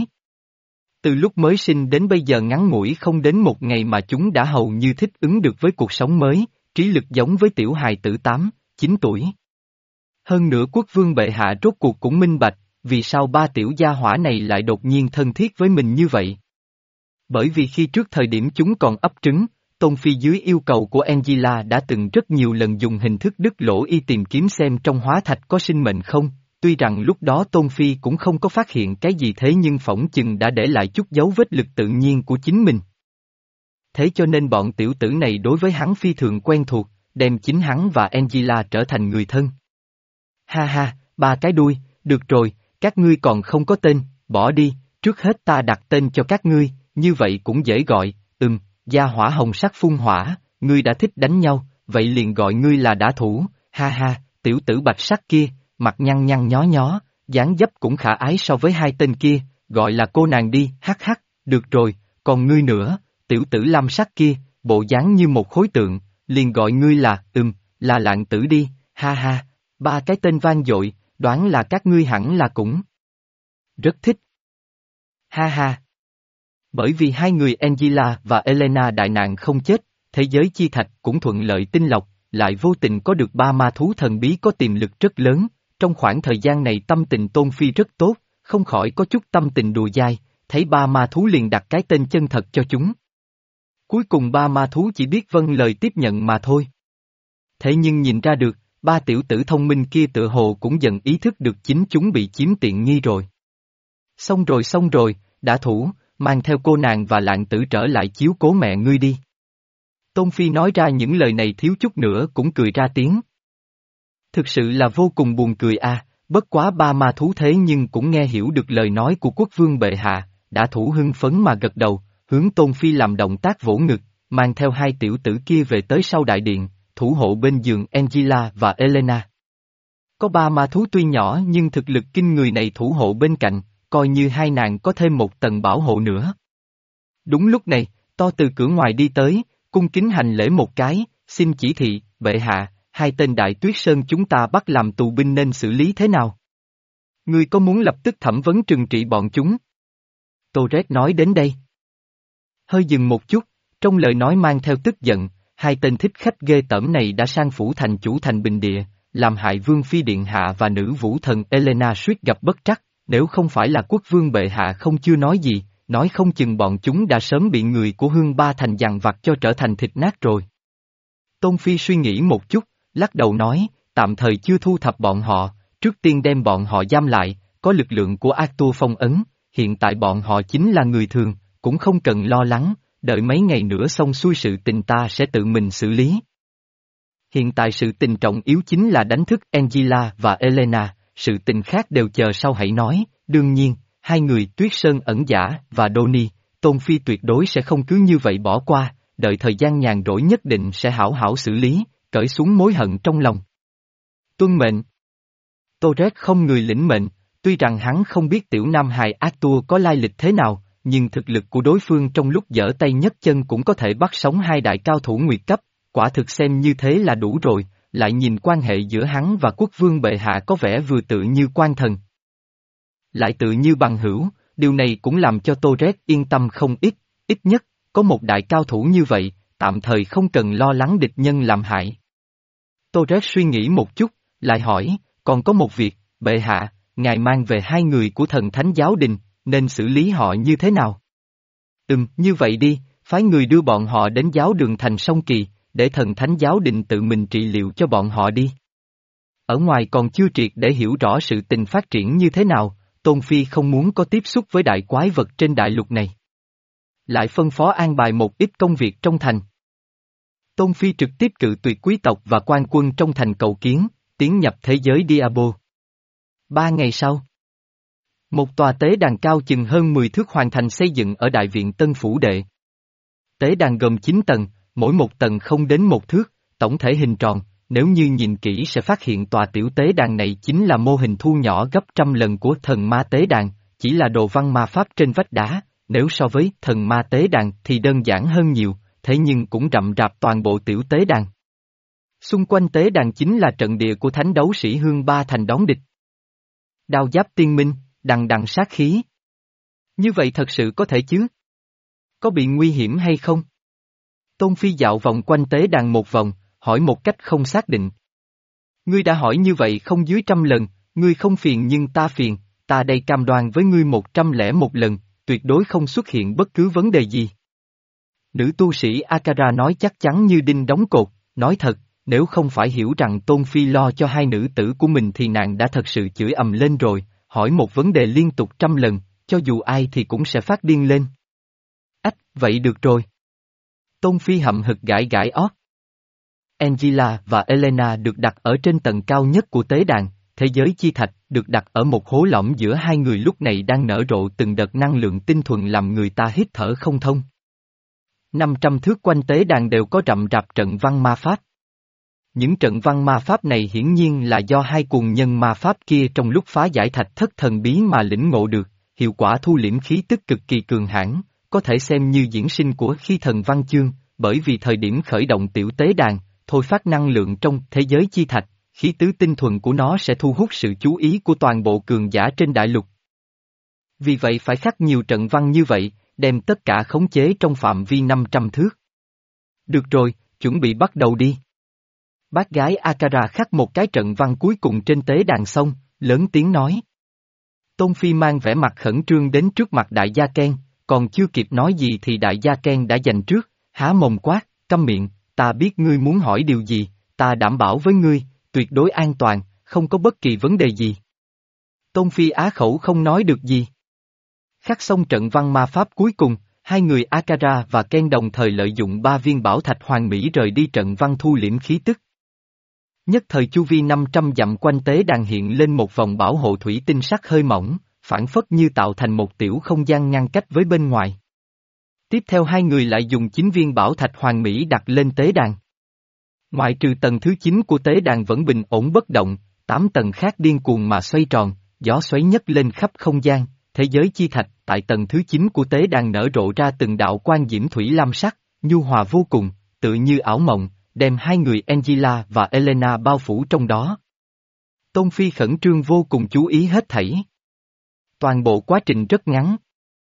Từ lúc mới sinh đến bây giờ ngắn ngủi không đến một ngày mà chúng đã hầu như thích ứng được với cuộc sống mới, trí lực giống với tiểu hài tử tám, chín tuổi. Hơn nữa quốc vương bệ hạ rốt cuộc cũng minh bạch, vì sao ba tiểu gia hỏa này lại đột nhiên thân thiết với mình như vậy. Bởi vì khi trước thời điểm chúng còn ấp trứng, Tôn Phi dưới yêu cầu của Angela đã từng rất nhiều lần dùng hình thức đứt lỗ y tìm kiếm xem trong hóa thạch có sinh mệnh không, tuy rằng lúc đó Tôn Phi cũng không có phát hiện cái gì thế nhưng phỏng chừng đã để lại chút dấu vết lực tự nhiên của chính mình. Thế cho nên bọn tiểu tử này đối với hắn phi thường quen thuộc, đem chính hắn và Angela trở thành người thân. Ha ha, ba cái đuôi, được rồi, các ngươi còn không có tên, bỏ đi, trước hết ta đặt tên cho các ngươi, như vậy cũng dễ gọi, ừm, gia hỏa hồng sắc phun hỏa, ngươi đã thích đánh nhau, vậy liền gọi ngươi là đả thủ, ha ha, tiểu tử bạch sắc kia, mặt nhăn nhăn nhó nhó, dáng dấp cũng khả ái so với hai tên kia, gọi là cô nàng đi, hắc hắc, được rồi, còn ngươi nữa, tiểu tử lam sắc kia, bộ dáng như một khối tượng, liền gọi ngươi là, ừm, là Lạng Tử đi, ha ha, ba cái tên vang dội, đoán là các ngươi hẳn là cũng rất thích. Ha ha. Bởi vì hai người Angela và Elena đại nạn không chết, thế giới chi thạch cũng thuận lợi tinh lọc, lại vô tình có được ba ma thú thần bí có tiềm lực rất lớn, trong khoảng thời gian này tâm tình Tôn Phi rất tốt, không khỏi có chút tâm tình đùa dai, thấy ba ma thú liền đặt cái tên chân thật cho chúng. Cuối cùng ba ma thú chỉ biết vâng lời tiếp nhận mà thôi. Thế nhưng nhìn ra được, ba tiểu tử thông minh kia tựa hồ cũng dần ý thức được chính chúng bị chiếm tiện nghi rồi. Xong rồi xong rồi, đã thủ, mang theo cô nàng và Lạng Tử trở lại chiếu cố mẹ ngươi đi. Tôn Phi nói ra những lời này thiếu chút nữa cũng cười ra tiếng. Thực sự là vô cùng buồn cười a, bất quá ba ma thú thế nhưng cũng nghe hiểu được lời nói của quốc vương bệ hạ, đã thủ hưng phấn mà gật đầu, hướng Tôn Phi làm động tác vỗ ngực, mang theo hai tiểu tử kia về tới sau đại điện, thủ hộ bên giường Angela và Elena. Có ba ma thú tuy nhỏ nhưng thực lực kinh người này thủ hộ bên cạnh, coi như hai nàng có thêm một tầng bảo hộ nữa. Đúng lúc này, To từ cửa ngoài đi tới, cung kính hành lễ một cái, xin chỉ thị, bệ hạ, hai tên Đại Tuyết Sơn chúng ta bắt làm tù binh nên xử lý thế nào? Ngươi có muốn lập tức thẩm vấn trừng trị bọn chúng? Tô Rét nói đến đây. Hơi dừng một chút, trong lời nói mang theo tức giận, hai tên thích khách ghê tởm này đã sang phủ thành chủ thành Bình Địa, làm hại Vương Phi Điện Hạ và nữ vũ thần Elena suýt gặp bất trắc, nếu không phải là quốc vương bệ hạ không chưa nói gì, nói không chừng bọn chúng đã sớm bị người của Hương Ba Thành dằn vặt cho trở thành thịt nát rồi. Tôn Phi suy nghĩ một chút, lắc đầu nói, tạm thời chưa thu thập bọn họ, trước tiên đem bọn họ giam lại, có lực lượng của Arthur phong ấn, hiện tại bọn họ chính là người thường, cũng không cần lo lắng, đợi mấy ngày nữa xong xuôi sự tình ta sẽ tự mình xử lý. Hiện tại sự tình trọng yếu chính là đánh thức Angela và Elena, sự tình khác đều chờ sau hãy nói, đương nhiên, hai người Tuyết Sơn ẩn giả và Donnie, Tôn Phi tuyệt đối sẽ không cứ như vậy bỏ qua, đợi thời gian nhàn rỗi nhất định sẽ hảo hảo xử lý, cởi xuống mối hận trong lòng. Tuân mệnh. Tô Rét không người lĩnh mệnh, tuy rằng hắn không biết tiểu nam hài Arthur có lai lịch thế nào, nhưng thực lực của đối phương trong lúc giở tay nhấc chân cũng có thể bắt sống hai đại cao thủ nguyệt cấp, quả thực xem như thế là đủ rồi, lại nhìn quan hệ giữa hắn và quốc vương bệ hạ có vẻ vừa tự như quan thần. Lại tự như bằng hữu, điều này cũng làm cho Tô Rét yên tâm không ít, ít nhất, có một đại cao thủ như vậy, tạm thời không cần lo lắng địch nhân làm hại. Tô Rét suy nghĩ một chút, lại hỏi, còn có một việc, bệ hạ, ngài mang về hai người của thần thánh giáo đình, nên xử lý họ như thế nào? Ừm, như vậy đi, phái người đưa bọn họ đến giáo đường thành Sông Kỳ, để thần thánh giáo đình tự mình trị liệu cho bọn họ đi. Ở ngoài còn chưa triệt để hiểu rõ sự tình phát triển như thế nào, Tôn Phi không muốn có tiếp xúc với đại quái vật trên đại lục này. Lại phân phó an bài một ít công việc trong thành. Tôn Phi trực tiếp cự tuyệt quý tộc và quan quân trong thành cầu kiến, tiến nhập thế giới Diabo. Ba ngày sau, một tòa tế đàn cao chừng hơn mười thước hoàn thành xây dựng ở Đại viện Tân Phủ Đệ. Tế đàn gồm chín tầng, mỗi một tầng không đến một thước, tổng thể hình tròn, nếu như nhìn kỹ sẽ phát hiện tòa tiểu tế đàn này chính là mô hình thu nhỏ gấp trăm lần của thần ma tế đàn, chỉ là đồ văn ma pháp trên vách đá, nếu so với thần ma tế đàn thì đơn giản hơn nhiều, thế nhưng cũng rậm rạp toàn bộ tiểu tế đàn. Xung quanh tế đàn chính là trận địa của thánh đấu sĩ Hương Ba Thành đón địch. Đao giáp tiên minh, đằng đằng sát khí. Như vậy thật sự có thể chứ? Có bị nguy hiểm hay không? Tôn Phi dạo vòng quanh tế đàn một vòng, hỏi một cách không xác định. Ngươi đã hỏi như vậy không dưới trăm lần, ngươi không phiền nhưng ta phiền, ta đây cam đoan với ngươi một trăm lẻ một lần, tuyệt đối không xuất hiện bất cứ vấn đề gì. Nữ tu sĩ Akara nói chắc chắn như đinh đóng cột, nói thật, nếu không phải hiểu rằng Tôn Phi lo cho hai nữ tử của mình thì nàng đã thật sự chửi ầm lên rồi, hỏi một vấn đề liên tục trăm lần, cho dù ai thì cũng sẽ phát điên lên. Ách, vậy được rồi. Tôn Phi hậm hực gãi gãi ót. Angela và Elena được đặt ở trên tầng cao nhất của tế đàn, thế giới chi thạch được đặt ở một hố lõm giữa hai người lúc này đang nở rộ từng đợt năng lượng tinh thuần làm người ta hít thở không thông. Năm trăm thước quanh tế đàn đều có rậm rạp trận văn ma pháp. Những trận văn ma pháp này hiển nhiên là do hai cuồng nhân ma pháp kia trong lúc phá giải thạch thất thần bí mà lĩnh ngộ được, hiệu quả thu liễm khí tức cực kỳ cường hãn, có thể xem như diễn sinh của khi thần văn chương, bởi vì thời điểm khởi động tiểu tế đàn, thôi phát năng lượng trong thế giới chi thạch, khí tứ tinh thuần của nó sẽ thu hút sự chú ý của toàn bộ cường giả trên đại lục. Vì vậy phải khắc nhiều trận văn như vậy, đem tất cả khống chế trong phạm vi năm trăm thước. Được rồi, chuẩn bị bắt đầu đi. Bác gái Akara khắc một cái trận văn cuối cùng trên tế đàn xong, lớn tiếng nói. Tôn Phi mang vẻ mặt khẩn trương đến trước mặt đại gia Ken, còn chưa kịp nói gì thì đại gia Ken đã giành trước, há mồm quát, câm miệng, ta biết ngươi muốn hỏi điều gì, ta đảm bảo với ngươi, tuyệt đối an toàn, không có bất kỳ vấn đề gì. Tôn Phi á khẩu không nói được gì. Khắc xong trận văn ma pháp cuối cùng, hai người Akara và Ken đồng thời lợi dụng ba viên bảo thạch hoàn mỹ rời đi trận văn thu liễm khí tức. Nhất thời chu vi năm trăm dặm quanh tế đàn hiện lên một vòng bảo hộ thủy tinh sắt hơi mỏng, phản phất như tạo thành một tiểu không gian ngăn cách với bên ngoài. Tiếp theo hai người lại dùng chín viên bảo thạch hoàn mỹ đặt lên tế đàn. Ngoại trừ tầng thứ chín của tế đàn vẫn bình ổn bất động, tám tầng khác điên cuồng mà xoay tròn, gió xoáy nhấc lên khắp không gian, thế giới chi thạch tại tầng thứ chín của tế đàn nở rộ ra từng đạo quang diễm thủy lam sắc, nhu hòa vô cùng, tự như ảo mộng, đem hai người Angela và Elena bao phủ trong đó. Tôn Phi khẩn trương vô cùng chú ý hết thảy. Toàn bộ quá trình rất ngắn.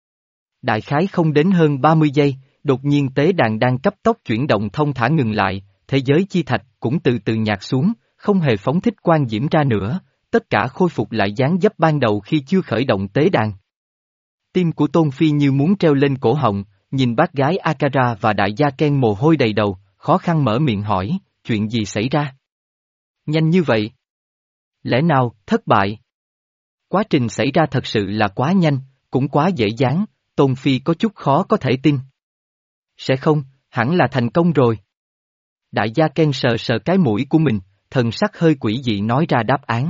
Đại khái không đến hơn ba mươi giây, đột nhiên tế đàn đang cấp tốc chuyển động thông thả ngừng lại, thế giới chi thạch cũng từ từ nhạt xuống, không hề phóng thích quang diễm ra nữa, tất cả khôi phục lại dáng dấp ban đầu khi chưa khởi động tế đàn. Tim của Tôn Phi như muốn treo lên cổ họng, nhìn bác gái Akara và đại gia Ken mồ hôi đầy đầu, khó khăn mở miệng hỏi, chuyện gì xảy ra? Nhanh như vậy? Lẽ nào, thất bại? Quá trình xảy ra thật sự là quá nhanh, cũng quá dễ dàng, Tôn Phi có chút khó có thể tin. Sẽ không, hẳn là thành công rồi. Đại gia Ken sờ sờ cái mũi của mình, thần sắc hơi quỷ dị nói ra đáp án.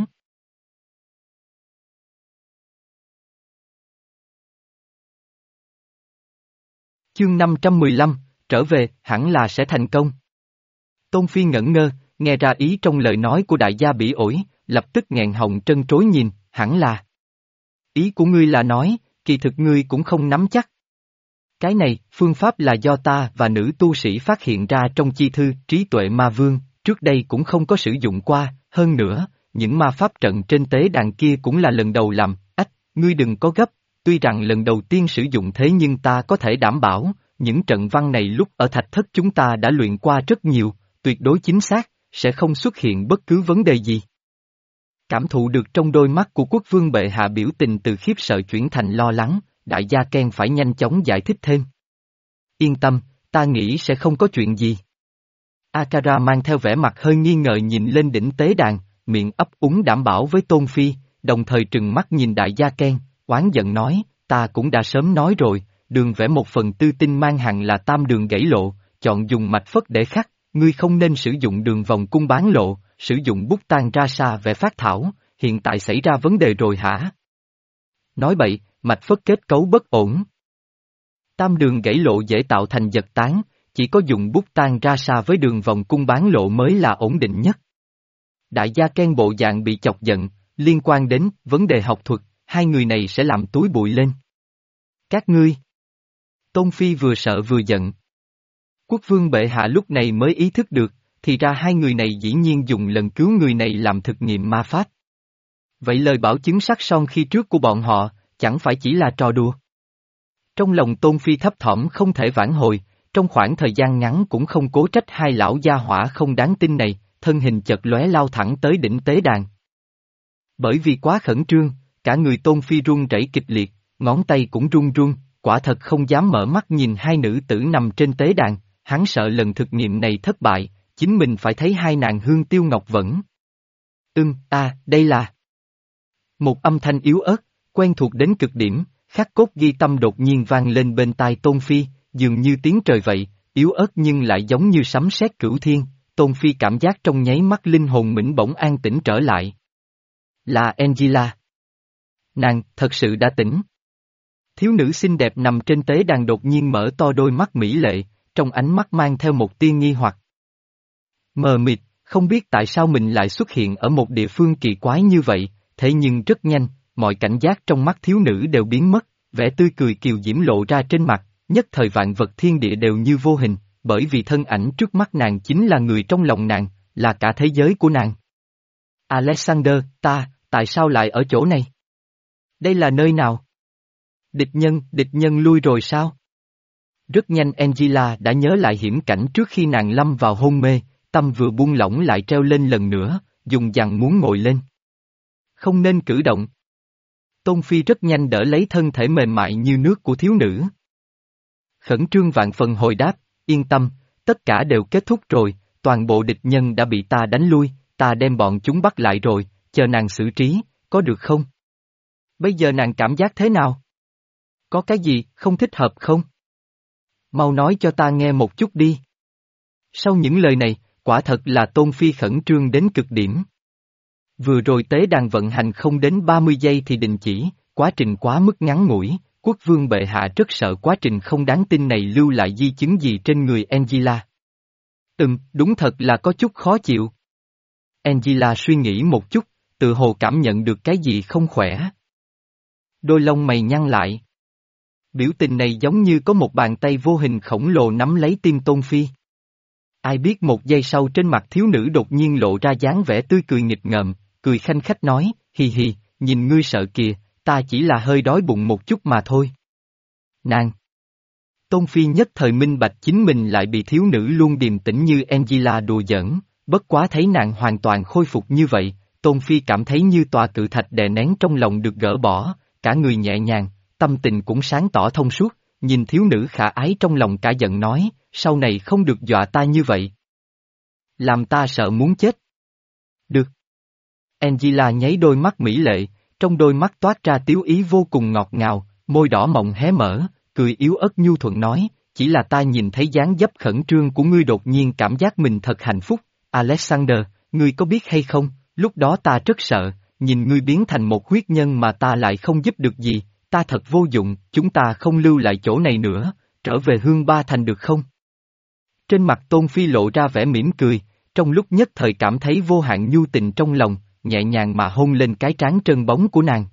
Chương năm trăm mười lăm, trở về, hẳn là sẽ thành công. Tôn Phi ngẩn ngơ, nghe ra ý trong lời nói của đại gia bỉ ổi, lập tức nghẹn họng trân trối nhìn, hẳn là. Ý của ngươi là nói, kỳ thực ngươi cũng không nắm chắc. Cái này, phương pháp là do ta và nữ tu sĩ phát hiện ra trong chi thư trí tuệ ma vương, trước đây cũng không có sử dụng qua, hơn nữa, những ma pháp trận trên tế đàn kia cũng là lần đầu làm, ách, ngươi đừng có gấp, tuy rằng lần đầu tiên sử dụng thế nhưng ta có thể đảm bảo, những trận văn này lúc ở thạch thất chúng ta đã luyện qua rất nhiều, tuyệt đối chính xác, sẽ không xuất hiện bất cứ vấn đề gì. Cảm thụ được trong đôi mắt của quốc vương bệ hạ biểu tình từ khiếp sợ chuyển thành lo lắng, đại gia Ken phải nhanh chóng giải thích thêm. Yên tâm, ta nghĩ sẽ không có chuyện gì. Akara mang theo vẻ mặt hơi nghi ngờ nhìn lên đỉnh tế đàn, miệng ấp úng đảm bảo với Tôn Phi, đồng thời trừng mắt nhìn đại gia Ken, oán giận nói, ta cũng đã sớm nói rồi, đường vẽ một phần tư tinh mang hằng là tam đường gãy lộ, chọn dùng mạch phất để khắc, ngươi không nên sử dụng đường vòng cung bán lộ, sử dụng bút tan ra xa vẽ phát thảo, hiện tại xảy ra vấn đề rồi hả? Nói bậy, mạch phất kết cấu bất ổn. Tam đường gãy lộ dễ tạo thành giật tán, chỉ có dùng bút tan ra xa với đường vòng cung bán lộ mới là ổn định nhất. Đại gia Ken bộ dạng bị chọc giận, liên quan đến vấn đề học thuật, hai người này sẽ làm túi bụi lên. Các ngươi. Tôn Phi vừa sợ vừa giận. Quốc vương bệ hạ lúc này mới ý thức được, thì ra hai người này dĩ nhiên dùng lần cứu người này làm thực nghiệm ma pháp. Vậy lời bảo chứng sắc son khi trước của bọn họ, chẳng phải chỉ là trò đùa. Trong lòng Tôn Phi thấp thỏm không thể vãn hồi, trong khoảng thời gian ngắn cũng không cố trách hai lão gia hỏa không đáng tin này, thân hình chợt lóe lao thẳng tới đỉnh tế đàn. Bởi vì quá khẩn trương, cả người Tôn Phi run rẩy kịch liệt, ngón tay cũng run run, quả thật không dám mở mắt nhìn hai nữ tử nằm trên tế đàn, hắn sợ lần thực nghiệm này thất bại, chính mình phải thấy hai nàng hương tiêu ngọc vẫn. Ưm, a, đây là... Một âm thanh yếu ớt, quen thuộc đến cực điểm, khắc cốt ghi tâm đột nhiên vang lên bên tai Tôn Phi, dường như tiếng trời vậy, yếu ớt nhưng lại giống như sấm sét cửu thiên, Tôn Phi cảm giác trong nháy mắt linh hồn mĩnh bỗng an tĩnh trở lại. Là Angela. Nàng, thật sự đã tỉnh. Thiếu nữ xinh đẹp nằm trên tế đàn đột nhiên mở to đôi mắt mỹ lệ, trong ánh mắt mang theo một tia nghi hoặc. Mờ mịt, không biết tại sao mình lại xuất hiện ở một địa phương kỳ quái như vậy, thế nhưng rất nhanh, mọi cảnh giác trong mắt thiếu nữ đều biến mất, vẻ tươi cười kiều diễm lộ ra trên mặt, nhất thời vạn vật thiên địa đều như vô hình, bởi vì thân ảnh trước mắt nàng chính là người trong lòng nàng, là cả thế giới của nàng. Alexander, ta, tại sao lại ở chỗ này? Đây là nơi nào? Địch nhân, địch nhân lui rồi sao? Rất nhanh Angela đã nhớ lại hiểm cảnh trước khi nàng lâm vào hôn mê, tâm vừa buông lỏng lại treo lên lần nữa, dùng dằng muốn ngồi lên. Không nên cử động. Tôn Phi rất nhanh đỡ lấy thân thể mềm mại như nước của thiếu nữ. Khẩn trương vạn phần hồi đáp, yên tâm, tất cả đều kết thúc rồi, toàn bộ địch nhân đã bị ta đánh lui, ta đem bọn chúng bắt lại rồi, chờ nàng xử trí, có được không? Bây giờ nàng cảm giác thế nào? Có cái gì không thích hợp không? Mau nói cho ta nghe một chút đi. Sau những lời này, quả thật là Tôn Phi khẩn trương đến cực điểm. Vừa rồi tế đàn vận hành không đến ba mươi giây thì đình chỉ, quá trình quá mức ngắn ngủi, quốc vương bệ hạ rất sợ quá trình không đáng tin này lưu lại di chứng gì trên người Angela. Ừm, đúng thật là có chút khó chịu. Angela suy nghĩ một chút, tự hồ cảm nhận được cái gì không khỏe. Đôi lông mày nhăn lại. Biểu tình này giống như có một bàn tay vô hình khổng lồ nắm lấy tim Tôn Phi. Ai biết một giây sau trên mặt thiếu nữ đột nhiên lộ ra dáng vẻ tươi cười nghịch ngợm, cười khanh khách nói, hì hì, nhìn ngươi sợ kìa, ta chỉ là hơi đói bụng một chút mà thôi. Nàng! Tôn Phi nhất thời minh bạch chính mình lại bị thiếu nữ luôn điềm tĩnh như Angela đùa giỡn, bất quá thấy nàng hoàn toàn khôi phục như vậy, Tôn Phi cảm thấy như tòa cự thạch đè nén trong lòng được gỡ bỏ, cả người nhẹ nhàng, tâm tình cũng sáng tỏ thông suốt, nhìn thiếu nữ khả ái trong lòng cả giận nói, sau này không được dọa ta như vậy. Làm ta sợ muốn chết. Được. Angela nháy đôi mắt mỹ lệ, trong đôi mắt toát ra tiếu ý vô cùng ngọt ngào, môi đỏ mọng hé mở, cười yếu ớt nhu thuận nói, chỉ là ta nhìn thấy dáng dấp khẩn trương của ngươi đột nhiên cảm giác mình thật hạnh phúc, Alexander, ngươi có biết hay không, lúc đó ta rất sợ, nhìn ngươi biến thành một huyết nhân mà ta lại không giúp được gì, ta thật vô dụng, chúng ta không lưu lại chỗ này nữa, trở về Hương Ba Thành được không? Trên mặt Tôn Phi lộ ra vẻ mỉm cười, trong lúc nhất thời cảm thấy vô hạn nhu tình trong lòng, nhẹ nhàng mà hôn lên cái trán trơn bóng của nàng.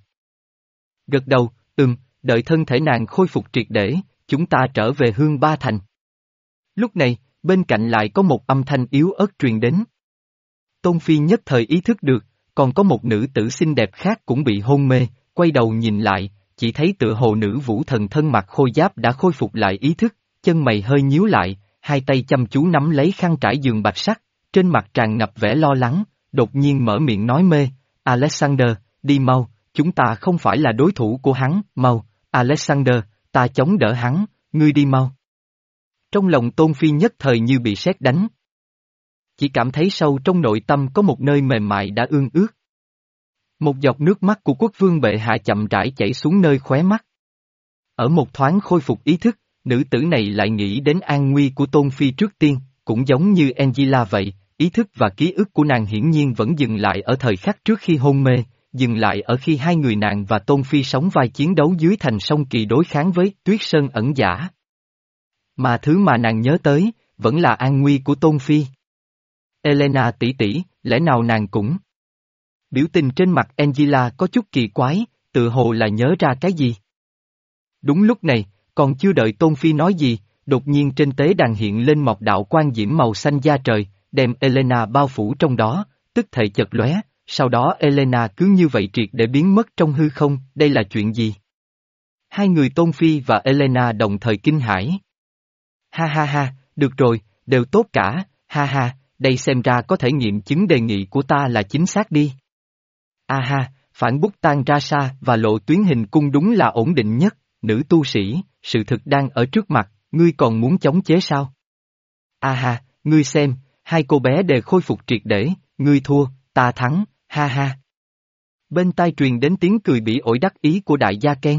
Gật đầu, ừm, đợi thân thể nàng khôi phục triệt để, chúng ta trở về Hương Ba Thành. Lúc này, bên cạnh lại có một âm thanh yếu ớt truyền đến. Tôn Phi nhất thời ý thức được, còn có một nữ tử xinh đẹp khác cũng bị hôn mê, quay đầu nhìn lại, chỉ thấy tựa hồ nữ vũ thần thân mặc khôi giáp đã khôi phục lại ý thức, chân mày hơi nhíu lại, hai tay chăm chú nắm lấy khăn trải giường bạch sắc, trên mặt tràn ngập vẻ lo lắng, đột nhiên mở miệng nói mê, Alexander, đi mau, chúng ta không phải là đối thủ của hắn, mau, Alexander, ta chống đỡ hắn, ngươi đi mau. Trong lòng Tôn Phi nhất thời như bị sét đánh. Chỉ cảm thấy sâu trong nội tâm có một nơi mềm mại đã ương ướt. Một giọt nước mắt của quốc vương bệ hạ chậm rãi chảy xuống nơi khóe mắt. Ở một thoáng khôi phục ý thức, nữ tử này lại nghĩ đến an nguy của Tôn Phi trước tiên, cũng giống như Angela vậy, ý thức và ký ức của nàng hiển nhiên vẫn dừng lại ở thời khắc trước khi hôn mê, dừng lại ở khi hai người nàng và Tôn Phi sóng vai chiến đấu dưới thành sông Kỳ đối kháng với Tuyết Sơn ẩn giả. Mà thứ mà nàng nhớ tới, vẫn là an nguy của Tôn Phi. Elena tỷ tỷ, lẽ nào nàng cũng... Biểu tình trên mặt Angela có chút kỳ quái, tự hồ là nhớ ra cái gì. Đúng lúc này, còn chưa đợi Tôn Phi nói gì, đột nhiên trên tế đàn hiện lên một đạo quang diễm màu xanh da trời, đem Elena bao phủ trong đó, tức thể chật lóe, sau đó Elena cứ như vậy triệt để biến mất trong hư không, đây là chuyện gì? Hai người Tôn Phi và Elena đồng thời kinh hãi. Ha ha ha, được rồi, đều tốt cả, ha ha, đây xem ra có thể nghiệm chứng đề nghị của ta là chính xác đi. A ha, phản bút tan ra xa và lộ tuyến hình cung đúng là ổn định nhất, nữ tu sĩ, sự thực đang ở trước mặt, ngươi còn muốn chống chế sao? A ha, ngươi xem, hai cô bé đều khôi phục triệt để, ngươi thua, ta thắng, ha ha. Bên tai truyền đến tiếng cười bỉ ổi đắc ý của đại gia Ken.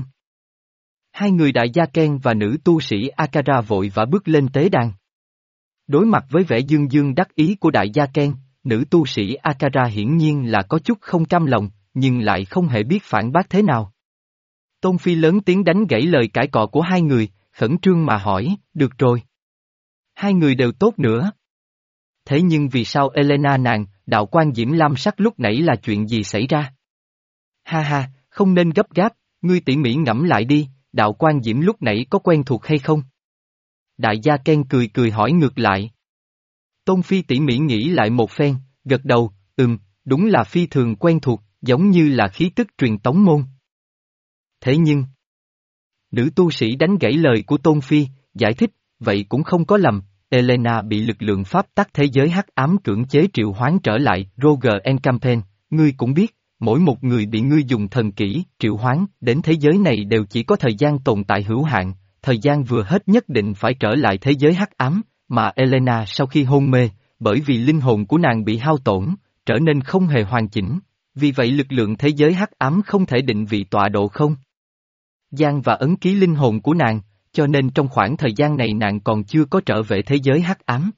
Hai người đại gia Ken và nữ tu sĩ Akara vội vã bước lên tế đàn. Đối mặt với vẻ dương dương đắc ý của đại gia Ken, nữ tu sĩ Akara hiển nhiên là có chút không cam lòng, nhưng lại không hề biết phản bác thế nào. Tôn Phi lớn tiếng đánh gãy lời cãi cọ của hai người, khẩn trương mà hỏi, được rồi. Hai người đều tốt nữa. Thế nhưng vì sao Elena nàng, đạo quan diễm lam sắc lúc nãy là chuyện gì xảy ra? Ha ha, không nên gấp gáp, ngươi tỉ mỉ ngẫm lại đi, đạo quan diễm lúc nãy có quen thuộc hay không? Đại gia Ken cười cười hỏi ngược lại. Tôn Phi tỉ mỉ nghĩ lại một phen, gật đầu, ừm, đúng là phi thường quen thuộc, giống như là khí tức truyền tống môn. Thế nhưng, nữ tu sĩ đánh gãy lời của Tôn Phi, giải thích, vậy cũng không có lầm, Elena bị lực lượng pháp tắc thế giới hắc ám cưỡng chế triệu hoán trở lại, Roger Encampen, ngươi cũng biết, mỗi một người bị ngươi dùng thần kỹ, triệu hoán, đến thế giới này đều chỉ có thời gian tồn tại hữu hạn, thời gian vừa hết nhất định phải trở lại thế giới hắc ám, mà Elena sau khi hôn mê, bởi vì linh hồn của nàng bị hao tổn, trở nên không hề hoàn chỉnh, vì vậy lực lượng thế giới hắc ám không thể định vị tọa độ không gian và ấn ký linh hồn của nàng, cho nên trong khoảng thời gian này nàng còn chưa có trở về thế giới hắc ám.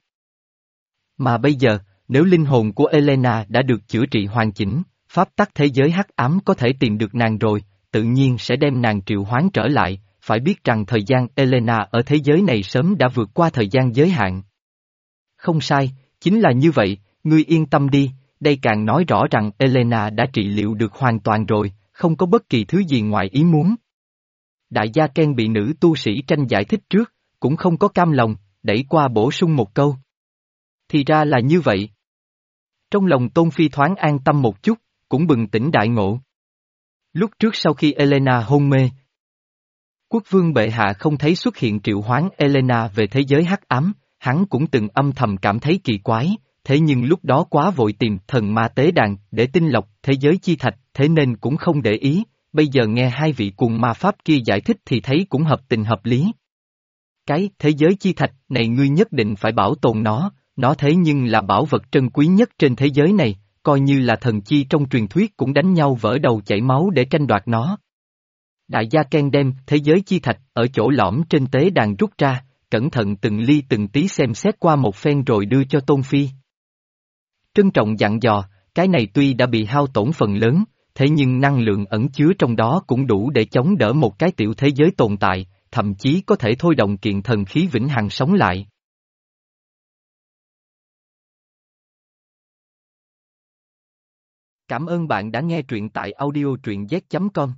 Mà bây giờ, nếu linh hồn của Elena đã được chữa trị hoàn chỉnh, pháp tắc thế giới hắc ám có thể tìm được nàng rồi, tự nhiên sẽ đem nàng triệu hoán trở lại, phải biết rằng thời gian Elena ở thế giới này sớm đã vượt qua thời gian giới hạn. Không sai, chính là như vậy, ngươi yên tâm đi, đây càng nói rõ rằng Elena đã trị liệu được hoàn toàn rồi, không có bất kỳ thứ gì ngoài ý muốn. Đại gia Ken bị nữ tu sĩ tranh giải thích trước, cũng không có cam lòng, đẩy qua bổ sung một câu. Thì ra là như vậy. Trong lòng Tôn Phi thoáng an tâm một chút, cũng bừng tỉnh đại ngộ. Lúc trước sau khi Elena hôn mê, quốc vương bệ hạ không thấy xuất hiện triệu hoán Elena về thế giới hắc ám, hắn cũng từng âm thầm cảm thấy kỳ quái, thế nhưng lúc đó quá vội tìm thần ma tế đàn để tinh lọc thế giới chi thạch, thế nên cũng không để ý. Bây giờ nghe hai vị cuồng ma pháp kia giải thích thì thấy cũng hợp tình hợp lý. Cái thế giới chi thạch này ngươi nhất định phải bảo tồn nó, nó thế nhưng là bảo vật trân quý nhất trên thế giới này, coi như là thần chi trong truyền thuyết cũng đánh nhau vỡ đầu chảy máu để tranh đoạt nó. Đại gia Ken đem thế giới chi thạch ở chỗ lõm trên tế đàn rút ra, cẩn thận từng ly từng tí xem xét qua một phen rồi đưa cho Tôn Phi. Trân trọng dặn dò, cái này tuy đã bị hao tổn phần lớn, thế nhưng năng lượng ẩn chứa trong đó cũng đủ để chống đỡ một cái tiểu thế giới tồn tại, thậm chí có thể thôi động kiện thần khí vĩnh hằng sống lại. Cảm ơn bạn đã nghe truyện tại audio truyện z chấm com.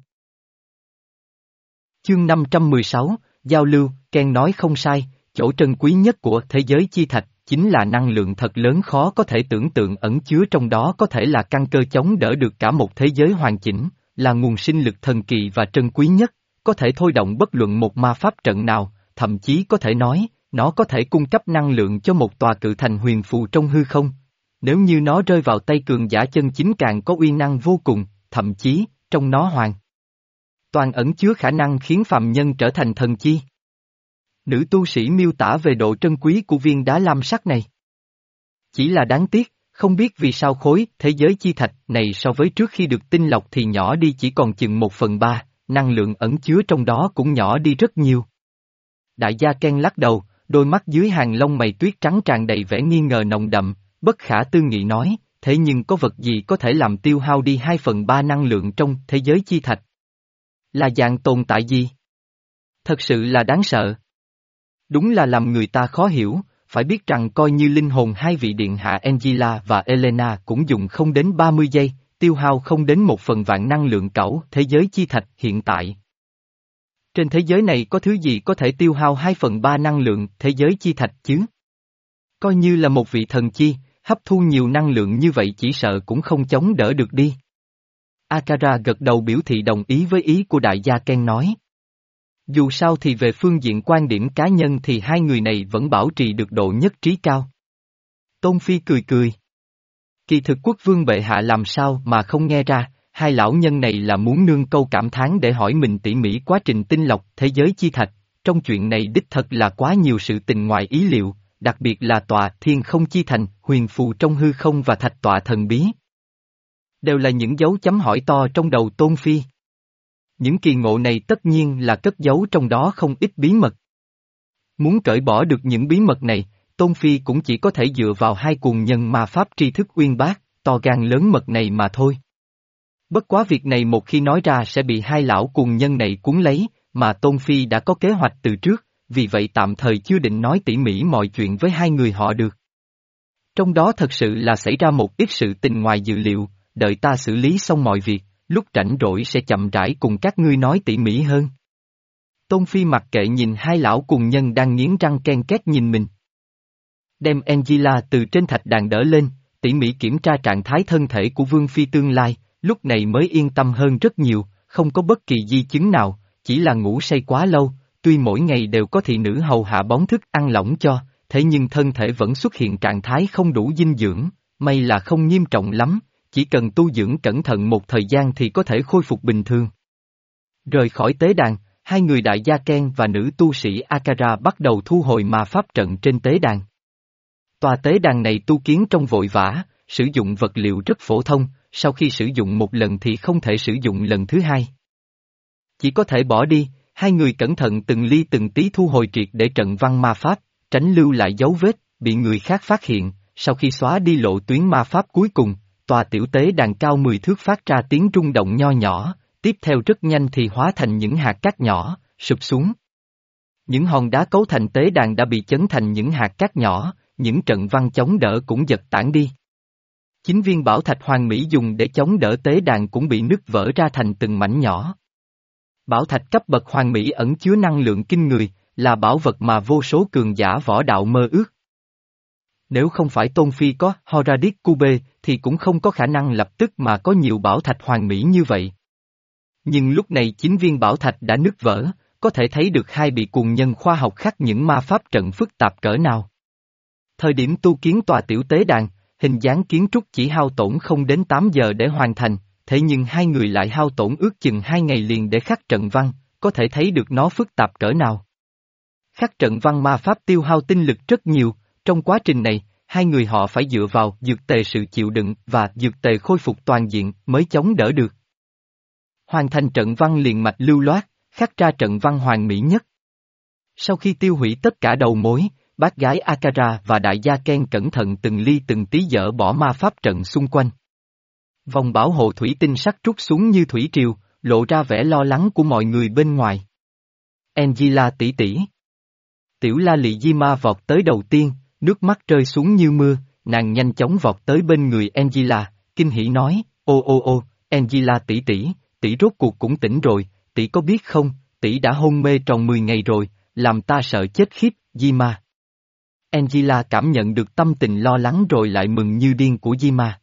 Chương năm trăm mười sáu, Giao lưu, Ken nói không sai, chỗ trân quý nhất của thế giới chi thạch, chính là năng lượng thật lớn khó có thể tưởng tượng ẩn chứa trong đó có thể là căn cơ chống đỡ được cả một thế giới hoàn chỉnh, là nguồn sinh lực thần kỳ và trân quý nhất, có thể thôi động bất luận một ma pháp trận nào, thậm chí có thể nói, nó có thể cung cấp năng lượng cho một tòa cự thành huyền phù trong hư không. Nếu như nó rơi vào tay cường giả chân chính càng có uy năng vô cùng, thậm chí, trong nó hoàn toàn ẩn chứa khả năng khiến phàm nhân trở thành thần chi. Nữ tu sĩ miêu tả về độ trân quý của viên đá lam sắc này. Chỉ là đáng tiếc, không biết vì sao khối thế giới chi thạch này so với trước khi được tinh lọc thì nhỏ đi chỉ còn chừng một phần ba, năng lượng ẩn chứa trong đó cũng nhỏ đi rất nhiều. Đại gia Ken lắc đầu, đôi mắt dưới hàng lông mày tuyết trắng tràn đầy vẻ nghi ngờ nồng đậm, bất khả tư nghị nói, thế nhưng có vật gì có thể làm tiêu hao đi hai phần ba năng lượng trong thế giới chi thạch? Là dạng tồn tại gì? Thật sự là đáng sợ. Đúng là làm người ta khó hiểu, phải biết rằng coi như linh hồn hai vị điện hạ Angela và Elena cũng dùng không đến ba mươi giây, tiêu hao không đến một phần vạn năng lượng cẩu thế giới chi thạch hiện tại. Trên thế giới này có thứ gì có thể tiêu hao hai phần ba năng lượng thế giới chi thạch chứ? Coi như là một vị thần chi, hấp thu nhiều năng lượng như vậy chỉ sợ cũng không chống đỡ được đi. Akara gật đầu biểu thị đồng ý với ý của đại gia Ken nói. Dù sao thì về phương diện quan điểm cá nhân thì hai người này vẫn bảo trì được độ nhất trí cao. Tôn Phi cười cười. Kỳ thực quốc vương bệ hạ làm sao mà không nghe ra, hai lão nhân này là muốn nương câu cảm thán để hỏi mình tỉ mỉ quá trình tinh lọc thế giới chi thạch, trong chuyện này đích thật là quá nhiều sự tình ngoài ý liệu, đặc biệt là tòa thiên không chi thành, huyền phù trong hư không và thạch tọa thần bí. Đều là những dấu chấm hỏi to trong đầu Tôn Phi. Những kỳ ngộ này tất nhiên là cất giấu trong đó không ít bí mật. Muốn cởi bỏ được những bí mật này, Tôn Phi cũng chỉ có thể dựa vào hai cuồng nhân ma pháp tri thức uyên bác, to gan lớn mật này mà thôi. Bất quá việc này một khi nói ra sẽ bị hai lão cuồng nhân này cuốn lấy, mà Tôn Phi đã có kế hoạch từ trước, vì vậy tạm thời chưa định nói tỉ mỉ mọi chuyện với hai người họ được. Trong đó thật sự là xảy ra một ít sự tình ngoài dự liệu, đợi ta xử lý xong mọi việc, lúc rảnh rỗi sẽ chậm rãi cùng các ngươi nói tỉ mỉ hơn. Tôn Phi mặc kệ nhìn hai lão cuồng nhân đang nghiến răng ken két nhìn mình. Đem Angela từ trên thạch đàn đỡ lên, tỉ mỉ kiểm tra trạng thái thân thể của Vương Phi tương lai, lúc này mới yên tâm hơn rất nhiều, không có bất kỳ di chứng nào, chỉ là ngủ say quá lâu, tuy mỗi ngày đều có thị nữ hầu hạ bón thức ăn lỏng cho, thế nhưng thân thể vẫn xuất hiện trạng thái không đủ dinh dưỡng, may là không nghiêm trọng lắm, chỉ cần tu dưỡng cẩn thận một thời gian thì có thể khôi phục bình thường. Rời khỏi tế đàn, hai người đại gia Ken và nữ tu sĩ Akara bắt đầu thu hồi ma pháp trận trên tế đàn. Tòa tế đàn này tu kiến trong vội vã, sử dụng vật liệu rất phổ thông, sau khi sử dụng một lần thì không thể sử dụng lần thứ hai. Chỉ có thể bỏ đi, hai người cẩn thận từng ly từng tí thu hồi triệt để trận văn ma pháp, tránh lưu lại dấu vết, bị người khác phát hiện, sau khi xóa đi lộ tuyến ma pháp cuối cùng, tòa tiểu tế đàn cao mười thước phát ra tiếng rung động nho nhỏ, tiếp theo rất nhanh thì hóa thành những hạt cát nhỏ, sụp xuống. Những hòn đá cấu thành tế đàn đã bị chấn thành những hạt cát nhỏ, những trận văn chống đỡ cũng giật tản đi. Chính viên bảo thạch hoàng mỹ dùng để chống đỡ tế đàn cũng bị nứt vỡ ra thành từng mảnh nhỏ. Bảo thạch cấp bậc hoàng mỹ ẩn chứa năng lượng kinh người, là bảo vật mà vô số cường giả võ đạo mơ ước. Nếu không phải Tôn Phi có Horadic Cube thì cũng không có khả năng lập tức mà có nhiều bảo thạch hoàng mỹ như vậy. Nhưng lúc này chính viên bảo thạch đã nứt vỡ, có thể thấy được hai bị cuồng nhân khoa học khắc những ma pháp trận phức tạp cỡ nào. Thời điểm tu kiến tòa tiểu tế đàn, hình dáng kiến trúc chỉ hao tổn không đến tám giờ để hoàn thành, thế nhưng hai người lại hao tổn ước chừng hai ngày liền để khắc trận văn, có thể thấy được nó phức tạp cỡ nào. Khắc trận văn ma pháp tiêu hao tinh lực rất nhiều, trong quá trình này, hai người họ phải dựa vào dược tề sự chịu đựng và dược tề khôi phục toàn diện mới chống đỡ được. Hoàn thành trận văn liền mạch lưu loát, khắc ra trận văn hoàn mỹ nhất. Sau khi tiêu hủy tất cả đầu mối, bác gái Akara và đại gia Ken cẩn thận từng ly từng tí dỡ bỏ ma pháp trận xung quanh. Vòng bảo hộ thủy tinh sắt trút xuống như thủy triều, lộ ra vẻ lo lắng của mọi người bên ngoài. Angela tỷ tỷ. Tiểu La Lị Di Ma vọt tới đầu tiên, nước mắt rơi xuống như mưa, nàng nhanh chóng vọt tới bên người Angela, kinh hỉ nói, ô ô ô, Angela tỷ tỷ, tỷ rốt cuộc cũng tỉnh rồi, tỷ có biết không, tỷ đã hôn mê tròn mười ngày rồi, làm ta sợ chết khiếp, Di Ma. Angela cảm nhận được tâm tình lo lắng rồi lại mừng như điên của Di Ma.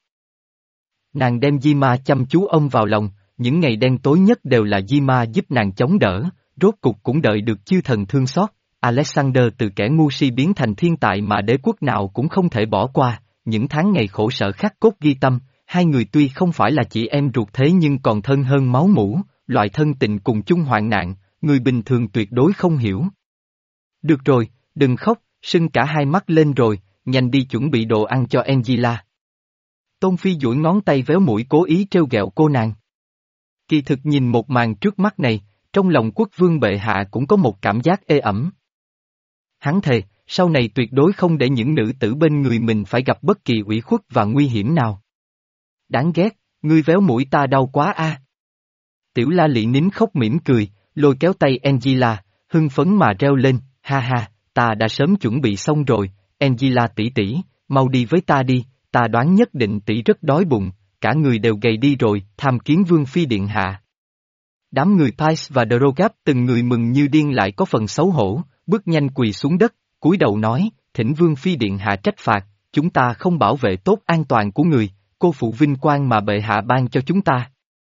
Nàng đem Di Ma chăm chú ôm vào lòng, những ngày đen tối nhất đều là Di Ma giúp nàng chống đỡ, rốt cục cũng đợi được chư thần thương xót. Alexander từ kẻ ngu si biến thành thiên tài mà đế quốc nào cũng không thể bỏ qua, những tháng ngày khổ sở khắc cốt ghi tâm, hai người tuy không phải là chị em ruột thế nhưng còn thân hơn máu mủ, loại thân tình cùng chung hoạn nạn, người bình thường tuyệt đối không hiểu. Được rồi, đừng khóc, sưng cả hai mắt lên rồi, nhanh đi chuẩn bị đồ ăn cho Angela. Tôn Phi duỗi ngón tay véo mũi cố ý trêu ghẹo cô nàng. Kỳ thực nhìn một màn trước mắt này, trong lòng quốc vương bệ hạ cũng có một cảm giác ê ẩm. Hắn thề, sau này tuyệt đối không để những nữ tử bên người mình phải gặp bất kỳ ủy khuất và nguy hiểm nào. Đáng ghét, ngươi véo mũi ta đau quá a. Tiểu La Lị nín khóc mỉm cười, lôi kéo tay Angela, hưng phấn mà reo lên, ha ha, ta đã sớm chuẩn bị xong rồi, Angela tỷ tỷ, mau đi với ta đi, ta đoán nhất định tỷ rất đói bụng, cả người đều gầy đi rồi, tham kiến Vương Phi Điện Hạ. Đám người Pais và Drogap từng người mừng như điên lại có phần xấu hổ, bước nhanh quỳ xuống đất, cúi đầu nói, thỉnh Vương Phi Điện Hạ trách phạt, chúng ta không bảo vệ tốt an toàn của người, cô phụ vinh quang mà bệ hạ ban cho chúng ta.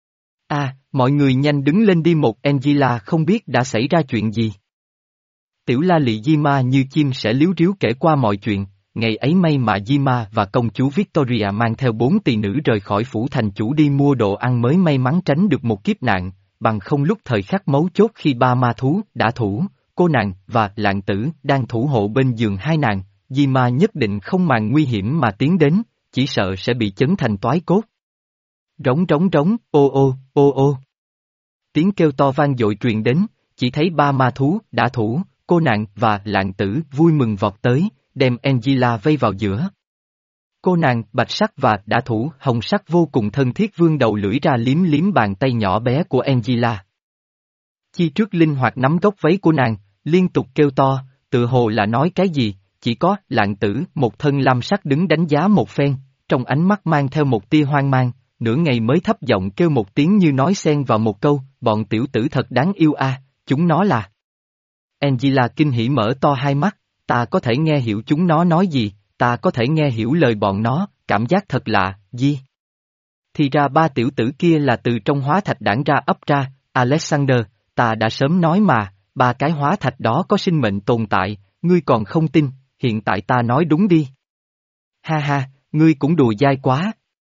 A, mọi người nhanh đứng lên đi. Một Angela không biết đã xảy ra chuyện gì. Tiểu La Lị Dima như chim sẻ líu ríu kể qua mọi chuyện, ngày ấy may mà Dima và công chúa Victoria mang theo bốn tỳ nữ rời khỏi phủ thành chủ đi mua đồ ăn mới may mắn tránh được một kiếp nạn, bằng không lúc thời khắc mấu chốt khi ba ma thú đã thủ, cô nàng và Lạng Tử đang thủ hộ bên giường hai nàng, Dima nhất định không màng nguy hiểm mà tiến đến, chỉ sợ sẽ bị chấn thành toái cốt. Rống rống rống, ô ô, ô ô. Tiếng kêu to vang dội truyền đến, chỉ thấy ba ma thú đã thủ, cô nàng và Lạng Tử vui mừng vọt tới, đem Angela vây vào giữa. Cô nàng bạch sắc và đã thủ hồng sắc vô cùng thân thiết vươn đầu lưỡi ra liếm liếm bàn tay nhỏ bé của Angela. Chi trước linh hoạt nắm góc váy của nàng, liên tục kêu to, tự hồ là nói cái gì, chỉ có Lạng Tử một thân lam sắc đứng đánh giá một phen, trong ánh mắt mang theo một tia hoang mang, nửa ngày mới thấp giọng kêu một tiếng như nói xen vào một câu, bọn tiểu tử thật đáng yêu a, chúng nó là. Angela kinh hỉ mở to hai mắt, ta có thể nghe hiểu chúng nó nói gì, ta có thể nghe hiểu lời bọn nó, cảm giác thật lạ, gì? Thì ra ba tiểu tử kia là từ trong hóa thạch đản ra ấp ra, Alexander, ta đã sớm nói mà, ba cái hóa thạch đó có sinh mệnh tồn tại, ngươi còn không tin, hiện tại ta nói đúng đi. Ha ha, ngươi cũng đùa dai quá.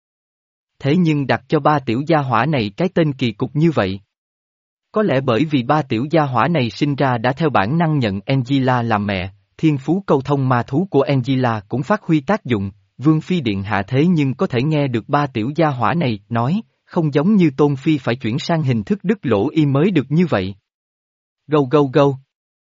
Thế nhưng đặt cho ba tiểu gia hỏa này cái tên kỳ cục như vậy. Có lẽ bởi vì ba tiểu gia hỏa này sinh ra đã theo bản năng nhận Angela làm mẹ, thiên phú câu thông ma thú của Angela cũng phát huy tác dụng, Vương Phi Điện Hạ thế nhưng có thể nghe được ba tiểu gia hỏa này nói, không giống như Tôn Phi phải chuyển sang hình thức đứt lỗ y mới được như vậy. Gâu gâu gâu.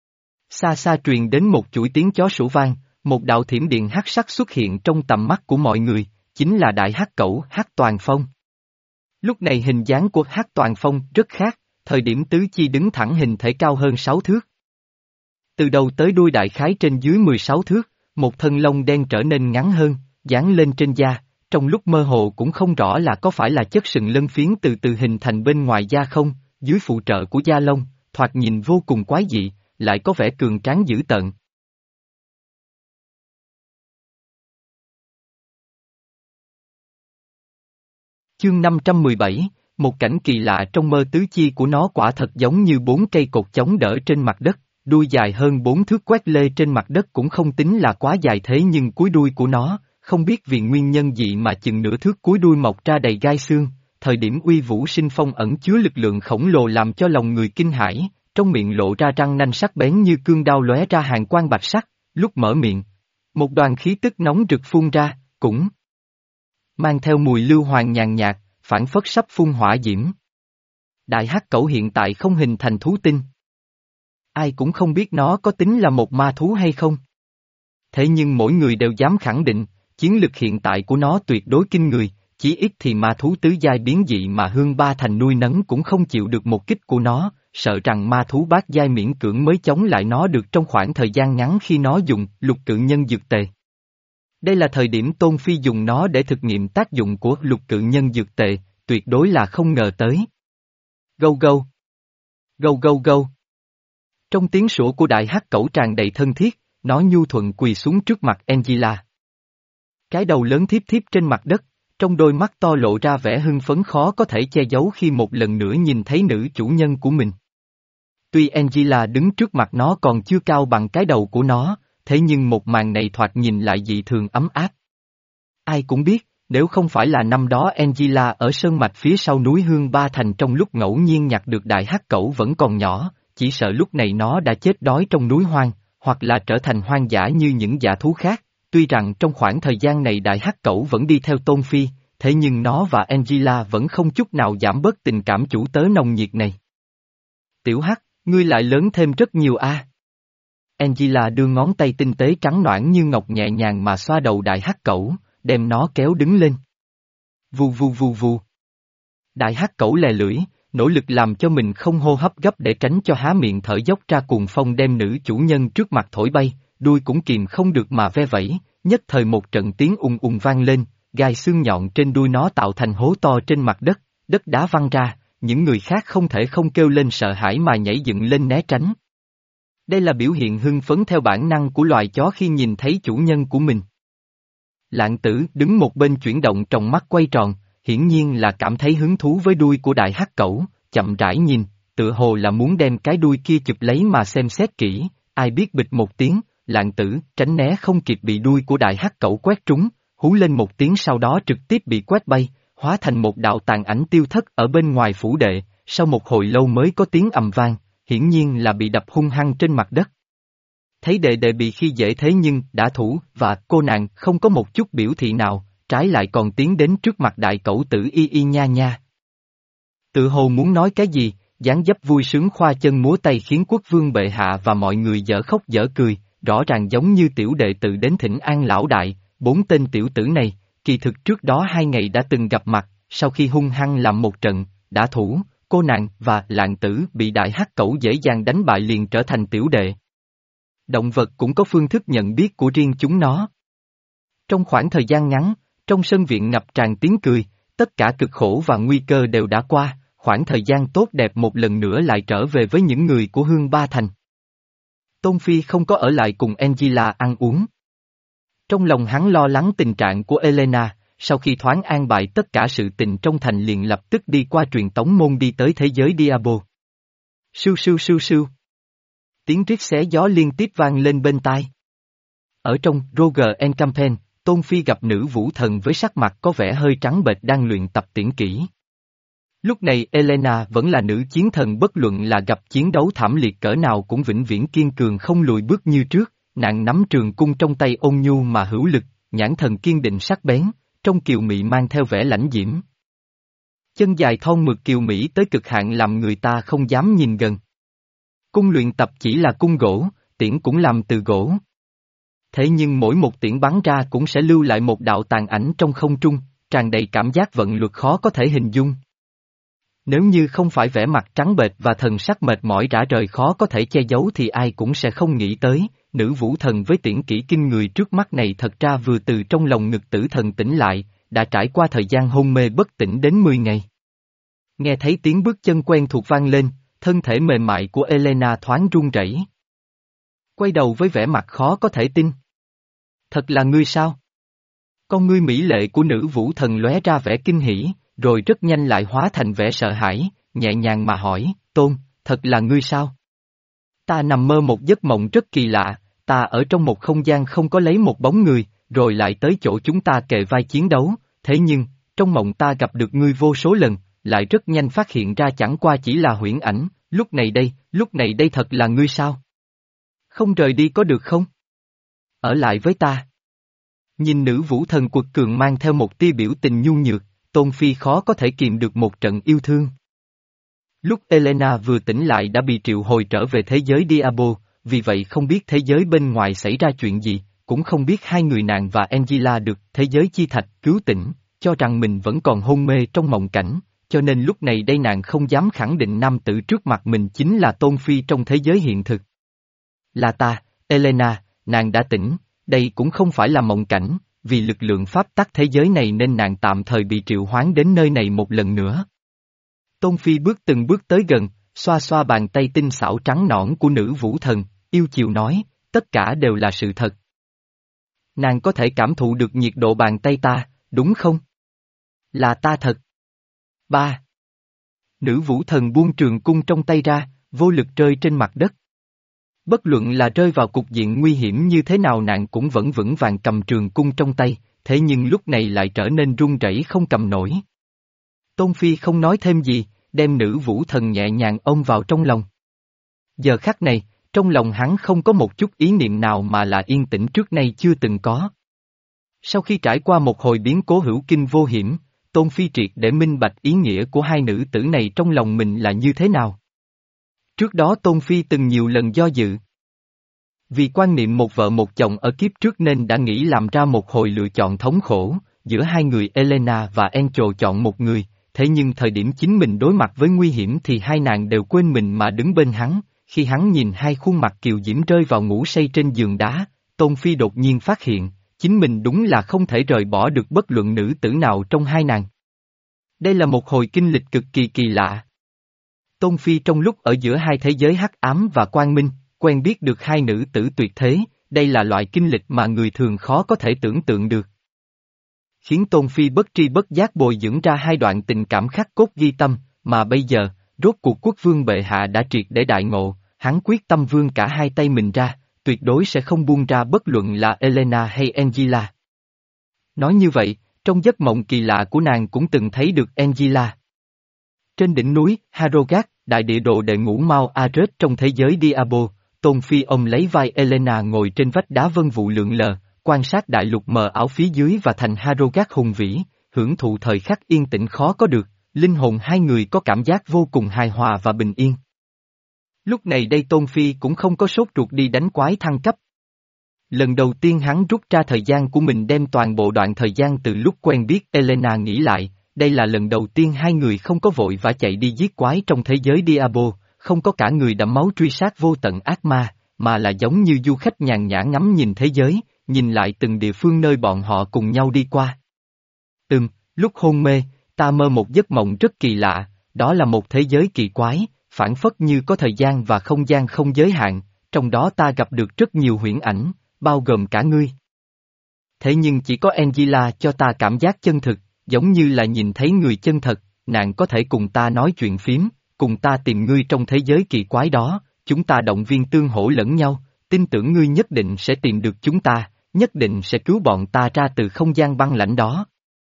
Xa xa truyền đến một chuỗi tiếng chó sủa vang, một đạo thiểm điện hắc sắc xuất hiện trong tầm mắt của mọi người, chính là đại hắc cẩu Hắc Toàn Phong. Lúc này hình dáng của Hắc Toàn Phong rất khác, thời điểm tứ chi đứng thẳng hình thể cao hơn sáu thước. Từ đầu tới đuôi đại khái trên dưới mười sáu thước, một thân lông đen trở nên ngắn hơn, dán lên trên da, trong lúc mơ hồ cũng không rõ là có phải là chất sừng lân phiến từ từ hình thành bên ngoài da không, dưới phụ trợ của da lông, thoạt nhìn vô cùng quái dị, lại có vẻ cường tráng dữ tợn. Chương năm trăm mười bảy, một cảnh kỳ lạ trong mơ tứ chi của nó quả thật giống như bốn cây cột chống đỡ trên mặt đất, đuôi dài hơn bốn thước quét lê trên mặt đất cũng không tính là quá dài thế nhưng cuối đuôi của nó, không biết vì nguyên nhân gì mà chừng nửa thước cuối đuôi mọc ra đầy gai xương, thời điểm uy vũ sinh phong ẩn chứa lực lượng khổng lồ làm cho lòng người kinh hãi, trong miệng lộ ra răng nanh sắc bén như cương đao lóe ra hàn quang bạch sắc, lúc mở miệng, một đoàn khí tức nóng rực phun ra, cũng mang theo mùi lưu hoàng nhàn nhạt, phảng phất sắp phun hỏa diễm. Đại hắc cẩu hiện tại không hình thành thú tinh. Ai cũng không biết nó có tính là một ma thú hay không. Thế nhưng mỗi người đều dám khẳng định, chiến lực hiện tại của nó tuyệt đối kinh người, chỉ ít thì ma thú tứ giai biến dị mà Hương Ba Thành nuôi nấng cũng không chịu được một kích của nó, sợ rằng ma thú bát giai miễn cưỡng mới chống lại nó được trong khoảng thời gian ngắn khi nó dùng lục cự nhân dược tề. Đây là thời điểm Tôn Phi dùng nó để thực nghiệm tác dụng của lục cự nhân dược tề, tuyệt đối là không ngờ tới. Gâu gâu. Gâu gâu gâu. Trong tiếng sủa của đại hắc cẩu tràn đầy thân thiết, nó nhu thuận quỳ xuống trước mặt Angela. Cái đầu lớn thiếp thiếp trên mặt đất, trong đôi mắt to lộ ra vẻ hưng phấn khó có thể che giấu khi một lần nữa nhìn thấy nữ chủ nhân của mình. Tuy Angela đứng trước mặt nó còn chưa cao bằng cái đầu của nó, thế nhưng một màn này thoạt nhìn lại dị thường ấm áp. Ai cũng biết, nếu không phải là năm đó Angela ở sơn mạch phía sau núi Hương Ba Thành trong lúc ngẫu nhiên nhặt được đại hắc cẩu vẫn còn nhỏ, chỉ sợ lúc này nó đã chết đói trong núi hoang, hoặc là trở thành hoang dã như những dã thú khác. Tuy rằng trong khoảng thời gian này đại hắc cẩu vẫn đi theo Tôn Phi, thế nhưng nó và Angela vẫn không chút nào giảm bớt tình cảm chủ tớ nồng nhiệt này. Tiểu Hắc, ngươi lại lớn thêm rất nhiều a. Angela đưa ngón tay tinh tế trắng nõn như ngọc nhẹ nhàng mà xoa đầu đại hắc cẩu, đem nó kéo đứng lên. Vù vù vù vù. Đại hắc cẩu lè lưỡi, nỗ lực làm cho mình không hô hấp gấp để tránh cho há miệng thở dốc ra cuồng phong đem nữ chủ nhân trước mặt thổi bay, đuôi cũng kìm không được mà ve vẫy, nhất thời một trận tiếng ùng ùng vang lên, gai xương nhọn trên đuôi nó tạo thành hố to trên mặt đất, đất đá văng ra, những người khác không thể không kêu lên sợ hãi mà nhảy dựng lên né tránh. Đây là biểu hiện hưng phấn theo bản năng của loài chó khi nhìn thấy chủ nhân của mình. Lạng Tử đứng một bên chuyển động trong mắt quay tròn, hiển nhiên là cảm thấy hứng thú với đuôi của đại hắc cẩu, chậm rãi nhìn, tựa hồ là muốn đem cái đuôi kia chụp lấy mà xem xét kỹ, ai biết bịch một tiếng, Lạng Tử tránh né không kịp bị đuôi của đại hắc cẩu quét trúng, hú lên một tiếng sau đó trực tiếp bị quét bay, hóa thành một đạo tàn ảnh tiêu thất ở bên ngoài phủ đệ, sau một hồi lâu mới có tiếng ầm vang, hiển nhiên là bị đập hung hăng trên mặt đất. Thấy đệ đệ bị khi dễ thế nhưng đã thủ và cô nàng không có một chút biểu thị nào, trái lại còn tiến đến trước mặt đại cẩu tử y y nha nha. Tự hồ muốn nói cái gì, dáng dấp vui sướng khoa chân múa tay khiến quốc vương bệ hạ và mọi người dở khóc dở cười, rõ ràng giống như tiểu đệ tự đến thỉnh an lão đại, bốn tên tiểu tử này, kỳ thực trước đó hai ngày đã từng gặp mặt, sau khi hung hăng làm một trận, đã thủ, cô nàng và Lạng Tử bị đại hắc cẩu dễ dàng đánh bại liền trở thành tiểu đệ. Động vật cũng có phương thức nhận biết của riêng chúng nó. Trong khoảng thời gian ngắn, trong sân viện ngập tràn tiếng cười, tất cả cực khổ và nguy cơ đều đã qua, khoảng thời gian tốt đẹp một lần nữa lại trở về với những người của Hương Ba Thành. Tôn Phi không có ở lại cùng Angela ăn uống. Trong lòng hắn lo lắng tình trạng của Elena, sau khi thoáng an bài tất cả sự tình trong thành liền lập tức đi qua truyền tống môn đi tới thế giới Diablo. Sưu sưu sưu sưu. Tiếng rít xé gió liên tiếp vang lên bên tai. Ở trong Roger and Campaign, Tôn Phi gặp nữ vũ thần với sắc mặt có vẻ hơi trắng bệch đang luyện tập tiễn kỹ. Lúc này Elena vẫn là nữ chiến thần bất luận là gặp chiến đấu thảm liệt cỡ nào cũng vĩnh viễn kiên cường không lùi bước như trước, nàng nắm trường cung trong tay ôn nhu mà hữu lực, nhãn thần kiên định sắc bén, trong kiều mị mang theo vẻ lãnh diễm. Chân dài thon mượt kiều mỹ tới cực hạn làm người ta không dám nhìn gần. Cung luyện tập chỉ là cung gỗ, tiễn cũng làm từ gỗ. Thế nhưng mỗi một tiễn bắn ra cũng sẽ lưu lại một đạo tàn ảnh trong không trung, tràn đầy cảm giác vận luật khó có thể hình dung. Nếu như không phải vẻ mặt trắng bệch và thần sắc mệt mỏi rã rời khó có thể che giấu thì ai cũng sẽ không nghĩ tới, nữ vũ thần với tiễn kỹ kinh người trước mắt này thật ra vừa từ trong lòng ngực tử thần tỉnh lại, đã trải qua thời gian hôn mê bất tỉnh đến mười ngày. Nghe thấy tiếng bước chân quen thuộc vang lên, thân thể mềm mại của Elena thoáng run rẩy. Quay đầu với vẻ mặt khó có thể tin. Thật là ngươi sao? Con ngươi mỹ lệ của nữ vũ thần lóe ra vẻ kinh hỉ, rồi rất nhanh lại hóa thành vẻ sợ hãi, nhẹ nhàng mà hỏi, Tôn, thật là ngươi sao? Ta nằm mơ một giấc mộng rất kỳ lạ, ta ở trong một không gian không có lấy một bóng người, rồi lại tới chỗ chúng ta kề vai chiến đấu, thế nhưng, trong mộng ta gặp được ngươi vô số lần, lại rất nhanh phát hiện ra chẳng qua chỉ là huyễn ảnh, lúc này đây, lúc này đây thật là ngươi sao? Không rời đi có được không? Ở lại với ta. Nhìn nữ vũ thần quật cường mang theo một tia biểu tình nhu nhược, Tôn Phi khó có thể kìm được một trận yêu thương. Lúc Elena vừa tỉnh lại đã bị triệu hồi trở về thế giới Diablo, vì vậy không biết thế giới bên ngoài xảy ra chuyện gì, cũng không biết hai người nàng và Angela được thế giới chi thạch cứu tỉnh, cho rằng mình vẫn còn hôn mê trong mộng cảnh, cho nên lúc này đây nàng không dám khẳng định nam tử trước mặt mình chính là Tôn Phi trong thế giới hiện thực. Là ta, Elena, nàng đã tỉnh, đây cũng không phải là mộng cảnh, vì lực lượng pháp tắc thế giới này nên nàng tạm thời bị triệu hoán đến nơi này một lần nữa. Tôn Phi bước từng bước tới gần, xoa xoa bàn tay tinh xảo trắng nõn của nữ vũ thần, yêu chiều nói, tất cả đều là sự thật. Nàng có thể cảm thụ được nhiệt độ bàn tay ta, đúng không? Là ta thật. Ba. Nữ vũ thần buông trường cung trong tay ra, vô lực rơi trên mặt đất. Bất luận là rơi vào cục diện nguy hiểm như thế nào nàng cũng vẫn vững vàng cầm trường cung trong tay, thế nhưng lúc này lại trở nên run rẩy không cầm nổi. Tôn Phi không nói thêm gì, đem nữ vũ thần nhẹ nhàng ôm vào trong lòng. Giờ khắc này, trong lòng hắn không có một chút ý niệm nào mà là yên tĩnh trước nay chưa từng có. Sau khi trải qua một hồi biến cố hữu kinh vô hiểm, Tôn Phi triệt để minh bạch ý nghĩa của hai nữ tử này trong lòng mình là như thế nào. Trước đó Tôn Phi từng nhiều lần do dự. Vì quan niệm một vợ một chồng ở kiếp trước nên đã nghĩ làm ra một hồi lựa chọn thống khổ, giữa hai người Elena và Angel chọn một người, thế nhưng thời điểm chính mình đối mặt với nguy hiểm thì hai nàng đều quên mình mà đứng bên hắn, khi hắn nhìn hai khuôn mặt kiều diễm rơi vào ngủ say trên giường đá, Tôn Phi đột nhiên phát hiện, chính mình đúng là không thể rời bỏ được bất luận nữ tử nào trong hai nàng. Đây là một hồi kinh lịch cực kỳ kỳ lạ. Tôn Phi trong lúc ở giữa hai thế giới hắc ám và quang minh, quen biết được hai nữ tử tuyệt thế, đây là loại kinh lịch mà người thường khó có thể tưởng tượng được. Khiến Tôn Phi bất tri bất giác bồi dưỡng ra hai đoạn tình cảm khắc cốt ghi tâm, mà bây giờ, rốt cuộc quốc vương bệ hạ đã triệt để đại ngộ, hắn quyết tâm vươn cả hai tay mình ra, tuyệt đối sẽ không buông ra bất luận là Elena hay Angela. Nói như vậy, trong giấc mộng kỳ lạ của nàng cũng từng thấy được Angela. Trên đỉnh núi, Harrogate, đại địa đồ đệ ngũ Mao Ares trong thế giới Diablo, Tôn Phi ôm lấy vai Elena ngồi trên vách đá vân vụ lượn lờ, quan sát đại lục mờ ảo phía dưới và thành Harrogate hùng vĩ, hưởng thụ thời khắc yên tĩnh khó có được, linh hồn hai người có cảm giác vô cùng hài hòa và bình yên. Lúc này đây Tôn Phi cũng không có sốt ruột đi đánh quái thăng cấp. Lần đầu tiên hắn rút ra thời gian của mình đem toàn bộ đoạn thời gian từ lúc quen biết Elena nghĩ lại, đây là lần đầu tiên hai người không có vội vã chạy đi giết quái trong thế giới Diablo, không có cả người đẫm máu truy sát vô tận ác ma, mà là giống như du khách nhàn nhã ngắm nhìn thế giới, nhìn lại từng địa phương nơi bọn họ cùng nhau đi qua. Ừm, lúc hôn mê, ta mơ một giấc mộng rất kỳ lạ, đó là một thế giới kỳ quái, phản phất như có thời gian và không gian không giới hạn, trong đó ta gặp được rất nhiều huyễn ảnh, bao gồm cả ngươi. Thế nhưng chỉ có Angela cho ta cảm giác chân thực, giống như là nhìn thấy người chân thật, nàng có thể cùng ta nói chuyện phím, cùng ta tìm ngươi trong thế giới kỳ quái đó, chúng ta động viên tương hỗ lẫn nhau, tin tưởng ngươi nhất định sẽ tìm được chúng ta, nhất định sẽ cứu bọn ta ra từ không gian băng lãnh đó.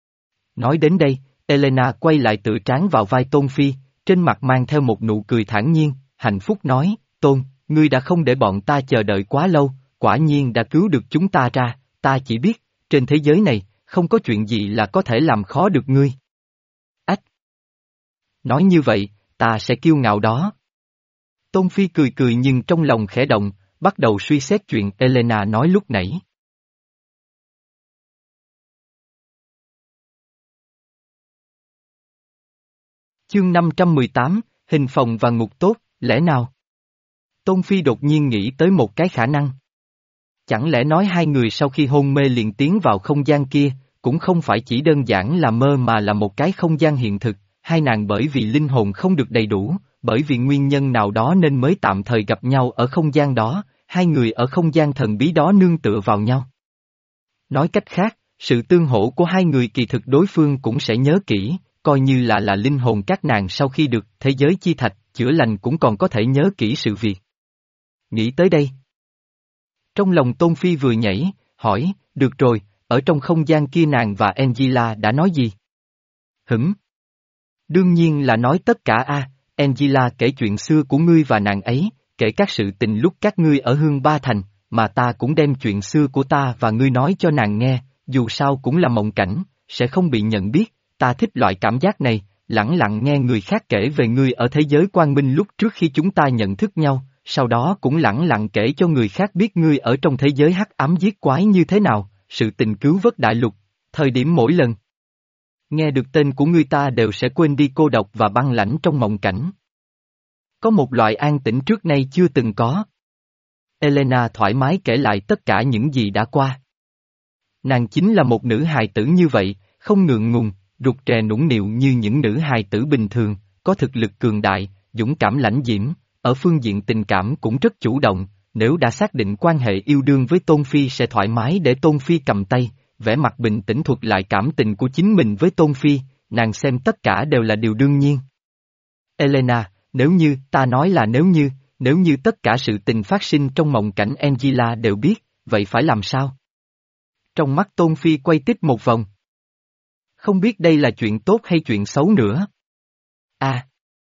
Nói đến đây, Elena quay lại tựa trán vào vai Tôn Phi, trên mặt mang theo một nụ cười thản nhiên, hạnh phúc nói, Tôn, ngươi đã không để bọn ta chờ đợi quá lâu, quả nhiên đã cứu được chúng ta ra, ta chỉ biết, trên thế giới này, không có chuyện gì là có thể làm khó được ngươi. Ách! Nói như vậy, ta sẽ kiêu ngạo đó. Tôn Phi cười cười nhưng trong lòng khẽ động, bắt đầu suy xét chuyện Elena nói lúc nãy. Chương năm trăm mười tám, hình phòng và ngục tốt, lẽ nào? Tôn Phi đột nhiên nghĩ tới một cái khả năng. Chẳng lẽ nói hai người sau khi hôn mê liền tiến vào không gian kia, cũng không phải chỉ đơn giản là mơ mà là một cái không gian hiện thực, hai nàng bởi vì linh hồn không được đầy đủ, bởi vì nguyên nhân nào đó nên mới tạm thời gặp nhau ở không gian đó, hai người ở không gian thần bí đó nương tựa vào nhau. Nói cách khác, sự tương hỗ của hai người kỳ thực đối phương cũng sẽ nhớ kỹ, coi như là là linh hồn các nàng sau khi được thế giới chi thạch, chữa lành cũng còn có thể nhớ kỹ sự việc. Nghĩ tới đây. Trong lòng Tôn Phi vừa nhảy, hỏi, được rồi, ở trong không gian kia nàng và Angela đã nói gì? Hửm? Đương nhiên là nói tất cả a. Angela kể chuyện xưa của ngươi và nàng ấy, kể các sự tình lúc các ngươi ở Hương Ba Thành, mà ta cũng đem chuyện xưa của ta và ngươi nói cho nàng nghe, dù sao cũng là mộng cảnh, sẽ không bị nhận biết, ta thích loại cảm giác này, lẳng lặng nghe người khác kể về ngươi ở thế giới quang minh lúc trước khi chúng ta nhận thức nhau, sau đó cũng lẳng lặng kể cho người khác biết ngươi ở trong thế giới hắc ám giết quái như thế nào, sự tình cứu vớt đại lục, thời điểm mỗi lần. Nghe được tên của ngươi ta đều sẽ quên đi cô độc và băng lãnh trong mộng cảnh. Có một loại an tĩnh trước nay chưa từng có. Elena thoải mái kể lại tất cả những gì đã qua. Nàng chính là một nữ hài tử như vậy, không ngượng ngùng, rụt rè nũng nịu như những nữ hài tử bình thường, có thực lực cường đại, dũng cảm lãnh diễm, ở phương diện tình cảm cũng rất chủ động, nếu đã xác định quan hệ yêu đương với Tôn Phi sẽ thoải mái để Tôn Phi cầm tay, vẻ mặt bình tĩnh thuật lại cảm tình của chính mình với Tôn Phi, nàng xem tất cả đều là điều đương nhiên. Elena, nếu như, ta nói là nếu như, nếu như tất cả sự tình phát sinh trong mộng cảnh Angela đều biết, vậy phải làm sao? Trong mắt Tôn Phi quay tít một vòng. Không biết đây là chuyện tốt hay chuyện xấu nữa. À!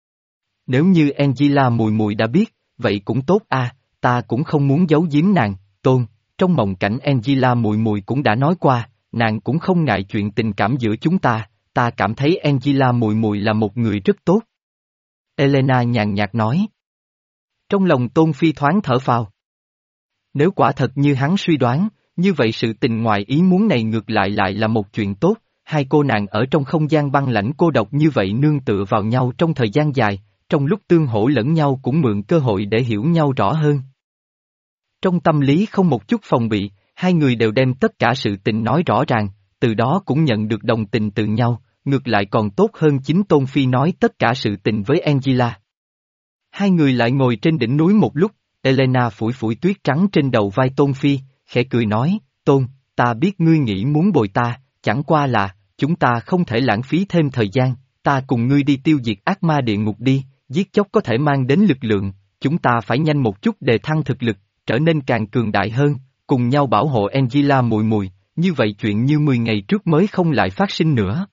Nếu như Angela mùi mùi đã biết, vậy cũng tốt à, ta cũng không muốn giấu giếm nàng, Tôn, trong mộng cảnh Angela mùi mùi cũng đã nói qua, nàng cũng không ngại chuyện tình cảm giữa chúng ta, ta cảm thấy Angela mùi mùi là một người rất tốt. Elena nhàn nhạt nói. Trong lòng Tôn Phi thoáng thở phào. Nếu quả thật như hắn suy đoán, như vậy sự tình ngoài ý muốn này ngược lại lại là một chuyện tốt, hai cô nàng ở trong không gian băng lãnh cô độc như vậy nương tựa vào nhau trong thời gian dài, trong lúc tương hỗ lẫn nhau cũng mượn cơ hội để hiểu nhau rõ hơn. Trong tâm lý không một chút phòng bị, hai người đều đem tất cả sự tình nói rõ ràng, từ đó cũng nhận được đồng tình từ nhau, ngược lại còn tốt hơn chính Tôn Phi nói tất cả sự tình với Angela. Hai người lại ngồi trên đỉnh núi một lúc, Elena phủi phủi tuyết trắng trên đầu vai Tôn Phi, khẽ cười nói, Tôn, ta biết ngươi nghĩ muốn bồi ta, chẳng qua là, chúng ta không thể lãng phí thêm thời gian, ta cùng ngươi đi tiêu diệt ác ma địa ngục đi, giết chóc có thể mang đến lực lượng, chúng ta phải nhanh một chút để thăng thực lực, trở nên càng cường đại hơn, cùng nhau bảo hộ Angela mùi mùi, như vậy chuyện như mười ngày trước mới không lại phát sinh nữa.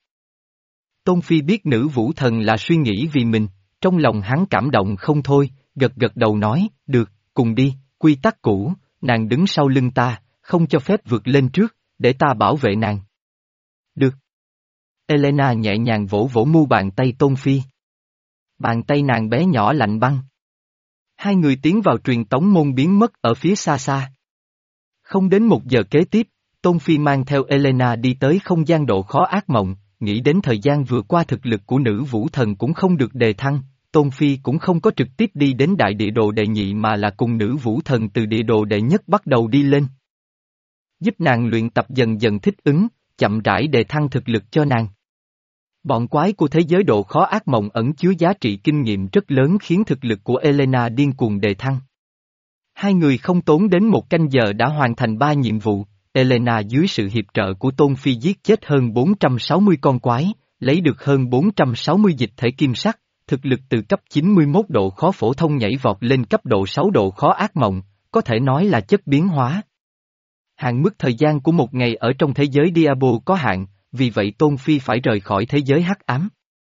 Tôn Phi biết nữ vũ thần là suy nghĩ vì mình, trong lòng hắn cảm động không thôi, gật gật đầu nói, được, cùng đi, quy tắc cũ, nàng đứng sau lưng ta, không cho phép vượt lên trước, để ta bảo vệ nàng. Được. Elena nhẹ nhàng vỗ vỗ mu bàn tay Tôn Phi. Bàn tay nàng bé nhỏ lạnh băng. Hai người tiến vào truyền tống môn biến mất ở phía xa xa. Không đến một giờ kế tiếp, Tôn Phi mang theo Elena đi tới không gian độ khó ác mộng, nghĩ đến thời gian vừa qua thực lực của nữ vũ thần cũng không được đề thăng, Tôn Phi cũng không có trực tiếp đi đến đại địa đồ đệ nhị mà là cùng nữ vũ thần từ địa đồ đệ nhất bắt đầu đi lên. Giúp nàng luyện tập dần dần thích ứng, chậm rãi đề thăng thực lực cho nàng. Bọn quái của thế giới độ khó ác mộng ẩn chứa giá trị kinh nghiệm rất lớn khiến thực lực của Elena điên cuồng đề thăng. Hai người không tốn đến một canh giờ đã hoàn thành ba nhiệm vụ, Elena dưới sự hiệp trợ của Tôn Phi giết chết hơn bốn trăm sáu mươi con quái, lấy được hơn bốn trăm sáu mươi dịch thể kim sắc, thực lực từ cấp chín mươi mốt độ khó phổ thông nhảy vọt lên cấp độ sáu độ khó ác mộng, có thể nói là chất biến hóa. Hạn mức thời gian của một ngày ở trong thế giới Diablo có hạn, vì vậy Tôn Phi phải rời khỏi thế giới hắc ám.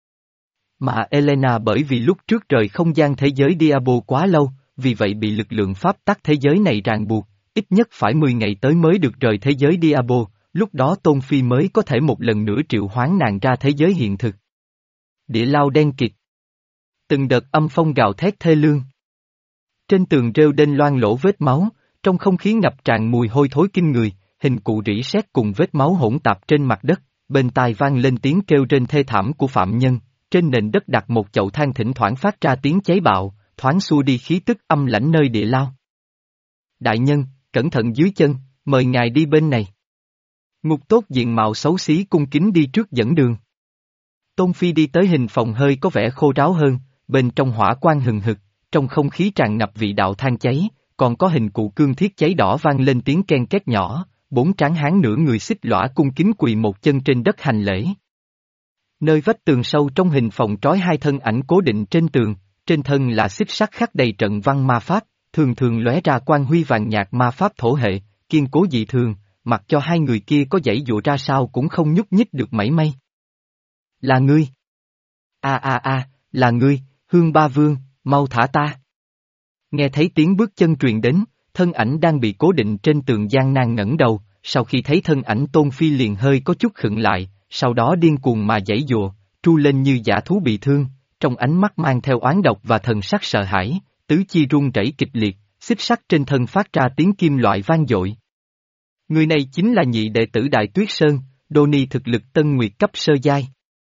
Mà Elena bởi vì lúc trước rời không gian thế giới Diablo quá lâu, vì vậy bị lực lượng pháp tắc thế giới này ràng buộc, ít nhất phải mười ngày tới mới được rời thế giới Diablo, lúc đó Tôn Phi mới có thể một lần nữa triệu hoán nàng ra thế giới hiện thực. Địa lao đen kịt. Từng đợt âm phong gào thét thê lương. Trên tường rêu đênh loang lỗ vết máu, trong không khí ngập tràn mùi hôi thối kinh người, hình cụ rỉ sét cùng vết máu hỗn tạp trên mặt đất, bên tai vang lên tiếng kêu rên thê thảm của phạm nhân, trên nền đất đặt một chậu than thỉnh thoảng phát ra tiếng cháy bạo, thoáng xua đi khí tức âm lãnh nơi địa lao. Đại nhân, cẩn thận dưới chân, mời ngài đi bên này. Ngục tốt diện mạo xấu xí cung kính đi trước dẫn đường. Tôn Phi đi tới hình phòng hơi có vẻ khô ráo hơn, bên trong hỏa quang hừng hực, trong không khí tràn ngập vị đạo than cháy, còn có hình cụ cương thiết cháy đỏ vang lên tiếng ken két nhỏ, bốn tráng hán nửa người xích lõa cung kính quỳ một chân trên đất hành lễ. Nơi vách tường sâu trong hình phòng trói hai thân ảnh cố định trên tường, trên thân là xích sắt khắc đầy trận văn ma pháp, thường thường lóe ra quang huy vàng nhạt ma pháp thổ hệ, kiên cố dị thường, mặc cho hai người kia có giãy dụa ra sao cũng không nhúc nhích được mảy may. Là ngươi. A a a, là ngươi, Hương Ba Vương, mau thả ta. Nghe thấy tiếng bước chân truyền đến, thân ảnh đang bị cố định trên tường gian nan ngẩng đầu, sau khi thấy thân ảnh Tôn Phi liền hơi có chút khựng lại, sau đó điên cuồng mà giãy dụa, tru lên như dã thú bị thương, trong ánh mắt mang theo oán độc và thần sắc sợ hãi, tứ chi run rẩy kịch liệt, xích sắt trên thân phát ra tiếng kim loại vang dội. Người này chính là nhị đệ tử Đại Tuyết Sơn, Đô-ni thực lực tân nguyệt cấp sơ giai.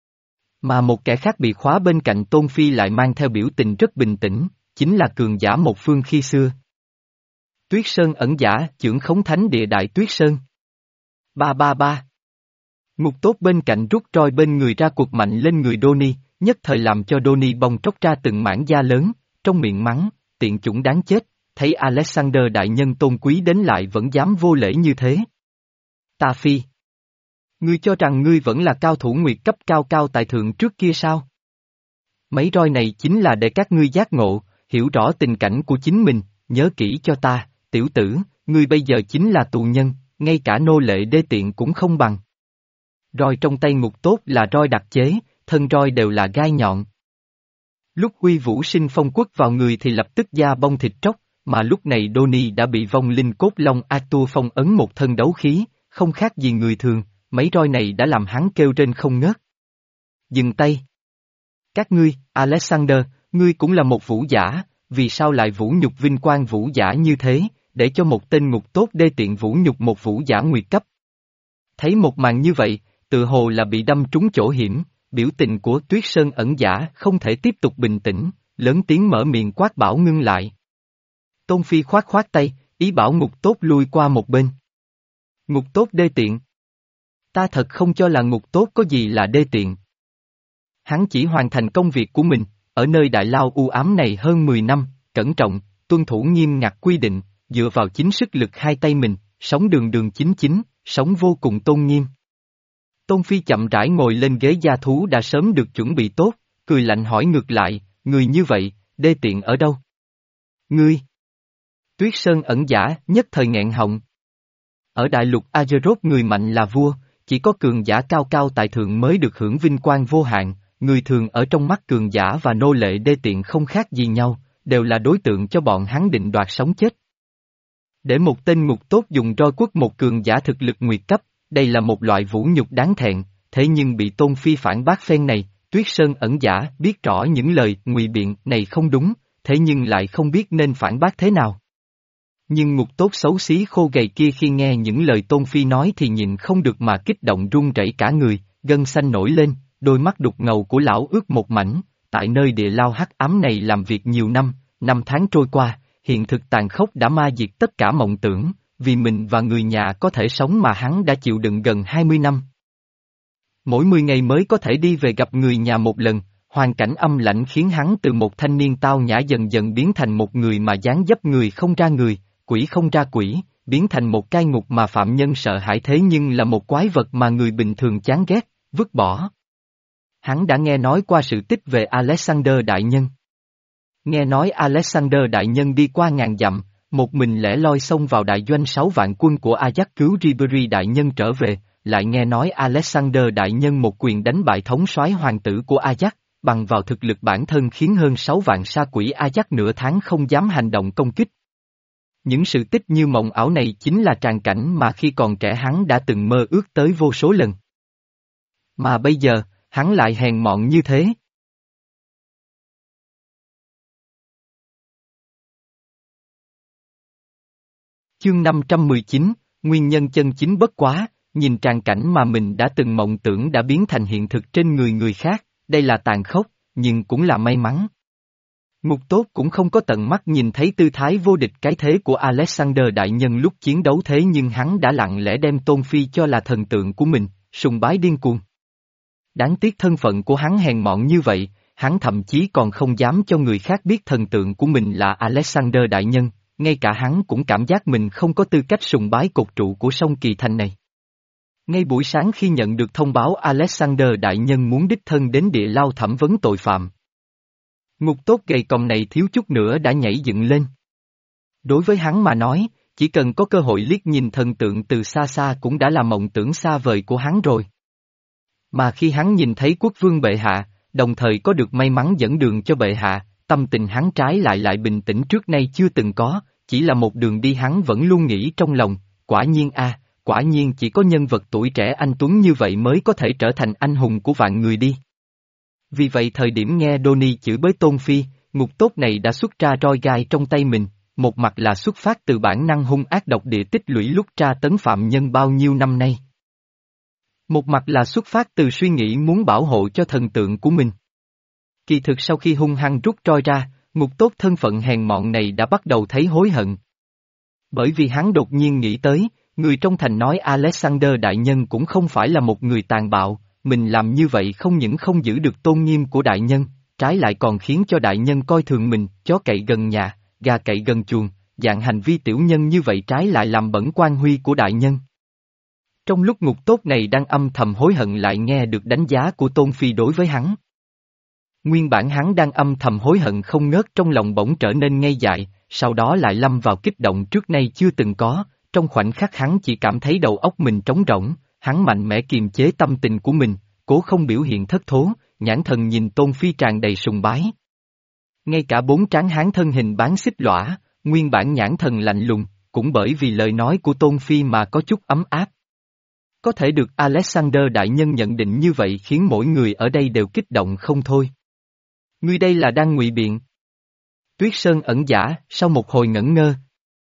Mà một kẻ khác bị khóa bên cạnh Tôn Phi lại mang theo biểu tình rất bình tĩnh, chính là cường giả một phương khi xưa. Tuyết Sơn ẩn giả, chưởng khống thánh địa Đại Tuyết Sơn. Ba ba ba. Ngục tốt bên cạnh rút roi bên người ra cuộc mạnh lên người Đô-ni, nhất thời làm cho Đô-ni bong tróc ra từng mảng da lớn, trong miệng mắng, tiện chủng đáng chết, thấy Alexander đại nhân tôn quý đến lại vẫn dám vô lễ như thế. Ta Phi. Ngươi cho rằng ngươi vẫn là cao thủ nguyệt cấp cao cao tại thượng trước kia sao? Mấy roi này chính là để các ngươi giác ngộ, hiểu rõ tình cảnh của chính mình, nhớ kỹ cho ta, tiểu tử, ngươi bây giờ chính là tù nhân, ngay cả nô lệ đê tiện cũng không bằng. Roi trong tay ngục tốt là roi đặc chế, thân roi đều là gai nhọn. Lúc Huy Vũ sinh phong quất vào người thì lập tức da bong thịt tróc, mà lúc này Đô-ni đã bị vong linh cốt long Arthur phong ấn một thân đấu khí, không khác gì người thường, mấy roi này đã làm hắn kêu trên không ngớt. Dừng tay. Các ngươi, Alexander, ngươi cũng là một vũ giả, vì sao lại vũ nhục vinh quang vũ giả như thế, để cho một tên ngục tốt đê tiện vũ nhục một vũ giả nguyệt cấp. Thấy một màn như vậy, tự hồ là bị đâm trúng chỗ hiểm, biểu tình của Tuyết Sơn ẩn giả không thể tiếp tục bình tĩnh, lớn tiếng mở miệng quát bảo ngưng lại. Tôn Phi khoát khoát tay, ý bảo ngục tốt lui qua một bên. Ngục tốt đê tiện. Ta thật không cho là ngục tốt có gì là đê tiện. Hắn chỉ hoàn thành công việc của mình, ở nơi đại lao u ám này hơn mười năm, cẩn trọng, tuân thủ nghiêm ngặt quy định, dựa vào chính sức lực hai tay mình, sống đường đường chính chính, sống vô cùng tôn nghiêm. Tôn Phi chậm rãi ngồi lên ghế gia thú đã sớm được chuẩn bị tốt, cười lạnh hỏi ngược lại, người như vậy, đê tiện ở đâu? Ngươi! Tuyết Sơn ẩn giả, nhất thời nghẹn họng. Ở đại lục Azeroth người mạnh là vua, chỉ có cường giả cao cao tại thượng mới được hưởng vinh quang vô hạn, người thường ở trong mắt cường giả và nô lệ đê tiện không khác gì nhau, đều là đối tượng cho bọn hắn định đoạt sống chết. Để một tên ngục tốt dùng roi quất một cường giả thực lực nguyệt cấp, đây là một loại vũ nhục đáng thẹn, thế nhưng bị Tôn Phi phản bác phen này, Tuyết Sơn ẩn giả biết rõ những lời ngụy biện này không đúng, thế nhưng lại không biết nên phản bác thế nào. Nhưng ngục tốt xấu xí khô gầy kia khi nghe những lời Tôn Phi nói thì nhịn không được mà kích động run rẩy cả người, gân xanh nổi lên, đôi mắt đục ngầu của lão ướt một mảnh, tại nơi địa lao hắc ám này làm việc nhiều năm, năm tháng trôi qua, hiện thực tàn khốc đã ma diệt tất cả mộng tưởng, vì mình và người nhà có thể sống mà hắn đã chịu đựng gần hai mươi năm. Mỗi mười ngày mới có thể đi về gặp người nhà một lần, hoàn cảnh âm lạnh khiến hắn từ một thanh niên tao nhã dần dần biến thành một người mà dáng dấp người không ra người, quỷ không ra quỷ, biến thành một cai ngục mà phạm nhân sợ hãi thế nhưng là một quái vật mà người bình thường chán ghét, vứt bỏ. Hắn đã nghe nói qua sự tích về Alexander Đại Nhân. Nghe nói Alexander Đại Nhân đi qua ngàn dặm, một mình lẻ loi xông vào đại doanh sáu vạn quân của Ajax cứu Ribery Đại Nhân trở về, lại nghe nói Alexander Đại Nhân một quyền đánh bại thống soái hoàng tử của Ajax, bằng vào thực lực bản thân khiến hơn sáu vạn sa quỷ Ajax nửa tháng không dám hành động công kích. Những sự tích như mộng ảo này chính là tràng cảnh mà khi còn trẻ hắn đã từng mơ ước tới vô số lần. Mà bây giờ, hắn lại hèn mọn như thế. Chương năm trăm mười chín, nguyên nhân chân chính bất quá, nhìn tràng cảnh mà mình đã từng mộng tưởng đã biến thành hiện thực trên người người khác, đây là tàn khốc, nhưng cũng là may mắn. Ngục tốt cũng không có tận mắt nhìn thấy tư thái vô địch cái thế của Alexander Đại Nhân lúc chiến đấu thế nhưng hắn đã lặng lẽ đem Tôn Phi cho là thần tượng của mình, sùng bái điên cuồng. Đáng tiếc thân phận của hắn hèn mọn như vậy, hắn thậm chí còn không dám cho người khác biết thần tượng của mình là Alexander Đại Nhân, ngay cả hắn cũng cảm giác mình không có tư cách sùng bái cột trụ của sông Kỳ Thành này. Ngay buổi sáng khi nhận được thông báo Alexander Đại Nhân muốn đích thân đến địa lao thẩm vấn tội phạm. Ngục tốt gầy còm này thiếu chút nữa đã nhảy dựng lên. Đối với hắn mà nói, chỉ cần có cơ hội liếc nhìn thần tượng từ xa xa cũng đã là mộng tưởng xa vời của hắn rồi. Mà khi hắn nhìn thấy quốc vương bệ hạ, đồng thời có được may mắn dẫn đường cho bệ hạ, tâm tình hắn trái lại lại bình tĩnh trước nay chưa từng có, chỉ là một đường đi hắn vẫn luôn nghĩ trong lòng, quả nhiên a, quả nhiên chỉ có nhân vật tuổi trẻ anh tuấn như vậy mới có thể trở thành anh hùng của vạn người đi. Vì vậy thời điểm nghe Donnie chửi bới Tôn Phi, ngục tốt này đã xuất ra roi gai trong tay mình, một mặt là xuất phát từ bản năng hung ác độc địa tích lũy lúc tra tấn phạm nhân bao nhiêu năm nay. Một mặt là xuất phát từ suy nghĩ muốn bảo hộ cho thần tượng của mình. Kỳ thực sau khi hung hăng rút roi ra, ngục tốt thân phận hèn mọn này đã bắt đầu thấy hối hận. Bởi vì hắn đột nhiên nghĩ tới, người trong thành nói Alexander Đại Nhân cũng không phải là một người tàn bạo, mình làm như vậy không những không giữ được tôn nghiêm của Đại Nhân, trái lại còn khiến cho Đại Nhân coi thường mình, chó cậy gần nhà, gà cậy gần chuồng, dạng hành vi tiểu nhân như vậy trái lại làm bẩn quan huy của Đại Nhân. Trong lúc ngục tốt này đang âm thầm hối hận lại nghe được đánh giá của Tôn Phi đối với hắn. Nguyên bản hắn đang âm thầm hối hận không ngớt trong lòng bỗng trở nên ngây dại, sau đó lại lâm vào kích động trước nay chưa từng có, trong khoảnh khắc hắn chỉ cảm thấy đầu óc mình trống rỗng, hắn mạnh mẽ kiềm chế tâm tình của mình, cố không biểu hiện thất thố, nhãn thần nhìn Tôn Phi tràn đầy sùng bái. Ngay cả bốn tráng hán thân hình bán xích lõa, nguyên bản nhãn thần lạnh lùng, cũng bởi vì lời nói của Tôn Phi mà có chút ấm áp. Có thể được Alexander Đại Nhân nhận định như vậy khiến mỗi người ở đây đều kích động không thôi. Ngươi đây là đang ngụy biện. Tuyết Sơn ẩn giả, sau một hồi ngẩn ngơ.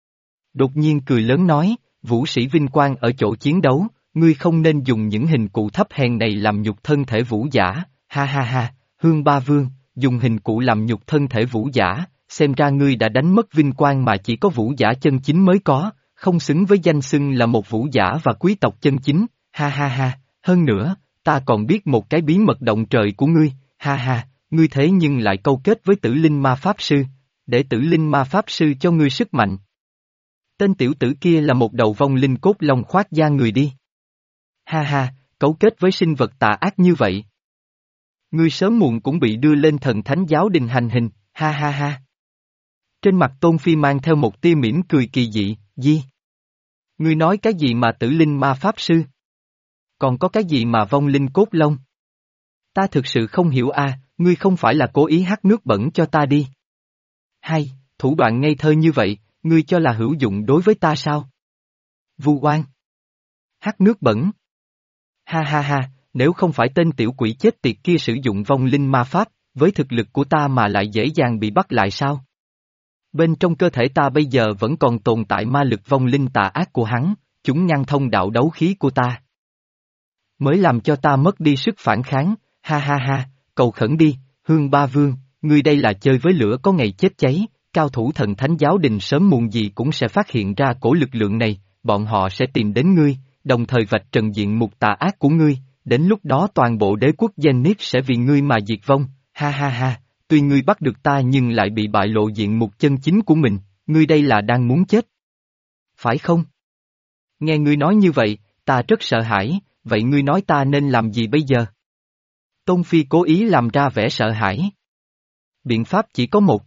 Đột nhiên cười lớn nói, vũ sĩ vinh quang ở chỗ chiến đấu, ngươi không nên dùng những hình cụ thấp hèn này làm nhục thân thể vũ giả, ha ha ha, Hương Ba Vương, dùng hình cụ làm nhục thân thể vũ giả, xem ra ngươi đã đánh mất vinh quang mà chỉ có vũ giả chân chính mới có, không xứng với danh xưng là một vũ giả và quý tộc chân chính, ha ha ha, hơn nữa, ta còn biết một cái bí mật động trời của ngươi, ha ha, ngươi thế nhưng lại câu kết với tử linh ma pháp sư, để tử linh ma pháp sư cho ngươi sức mạnh. Tên tiểu tử kia là một đầu vong linh cốt long khoác da người đi. Ha ha, cấu kết với sinh vật tà ác như vậy. Ngươi sớm muộn cũng bị đưa lên thần thánh giáo đình hành hình, ha ha ha. Trên mặt Tôn Phi mang theo một tia mỉm cười kỳ dị, gì? Ngươi nói cái gì mà tử linh ma pháp sư? Còn có cái gì mà vong linh cốt long? Ta thực sự không hiểu a, ngươi không phải là cố ý hắt nước bẩn cho ta đi. Hay, thủ đoạn ngây thơ như vậy, ngươi cho là hữu dụng đối với ta sao? Vu oan. Hắt nước bẩn. Ha ha ha, nếu không phải tên tiểu quỷ chết tiệt kia sử dụng vong linh ma pháp, với thực lực của ta mà lại dễ dàng bị bắt lại sao? Bên trong cơ thể ta bây giờ vẫn còn tồn tại ma lực vong linh tà ác của hắn, chúng ngăn thông đạo đấu khí của ta. Mới làm cho ta mất đi sức phản kháng, ha ha ha, cầu khẩn đi, Hương Ba Vương, ngươi đây là chơi với lửa có ngày chết cháy, cao thủ thần thánh giáo đình sớm muộn gì cũng sẽ phát hiện ra cổ lực lượng này, bọn họ sẽ tìm đến ngươi, đồng thời vạch trần diện mục tà ác của ngươi, đến lúc đó toàn bộ đế quốc Zenith sẽ vì ngươi mà diệt vong, ha ha ha, tuy ngươi bắt được ta nhưng lại bị bại lộ diện mục chân chính của mình, ngươi đây là đang muốn chết. Phải không? Nghe ngươi nói như vậy, ta rất sợ hãi, vậy ngươi nói ta nên làm gì bây giờ? Tôn Phi cố ý làm ra vẻ sợ hãi. Biện pháp chỉ có một.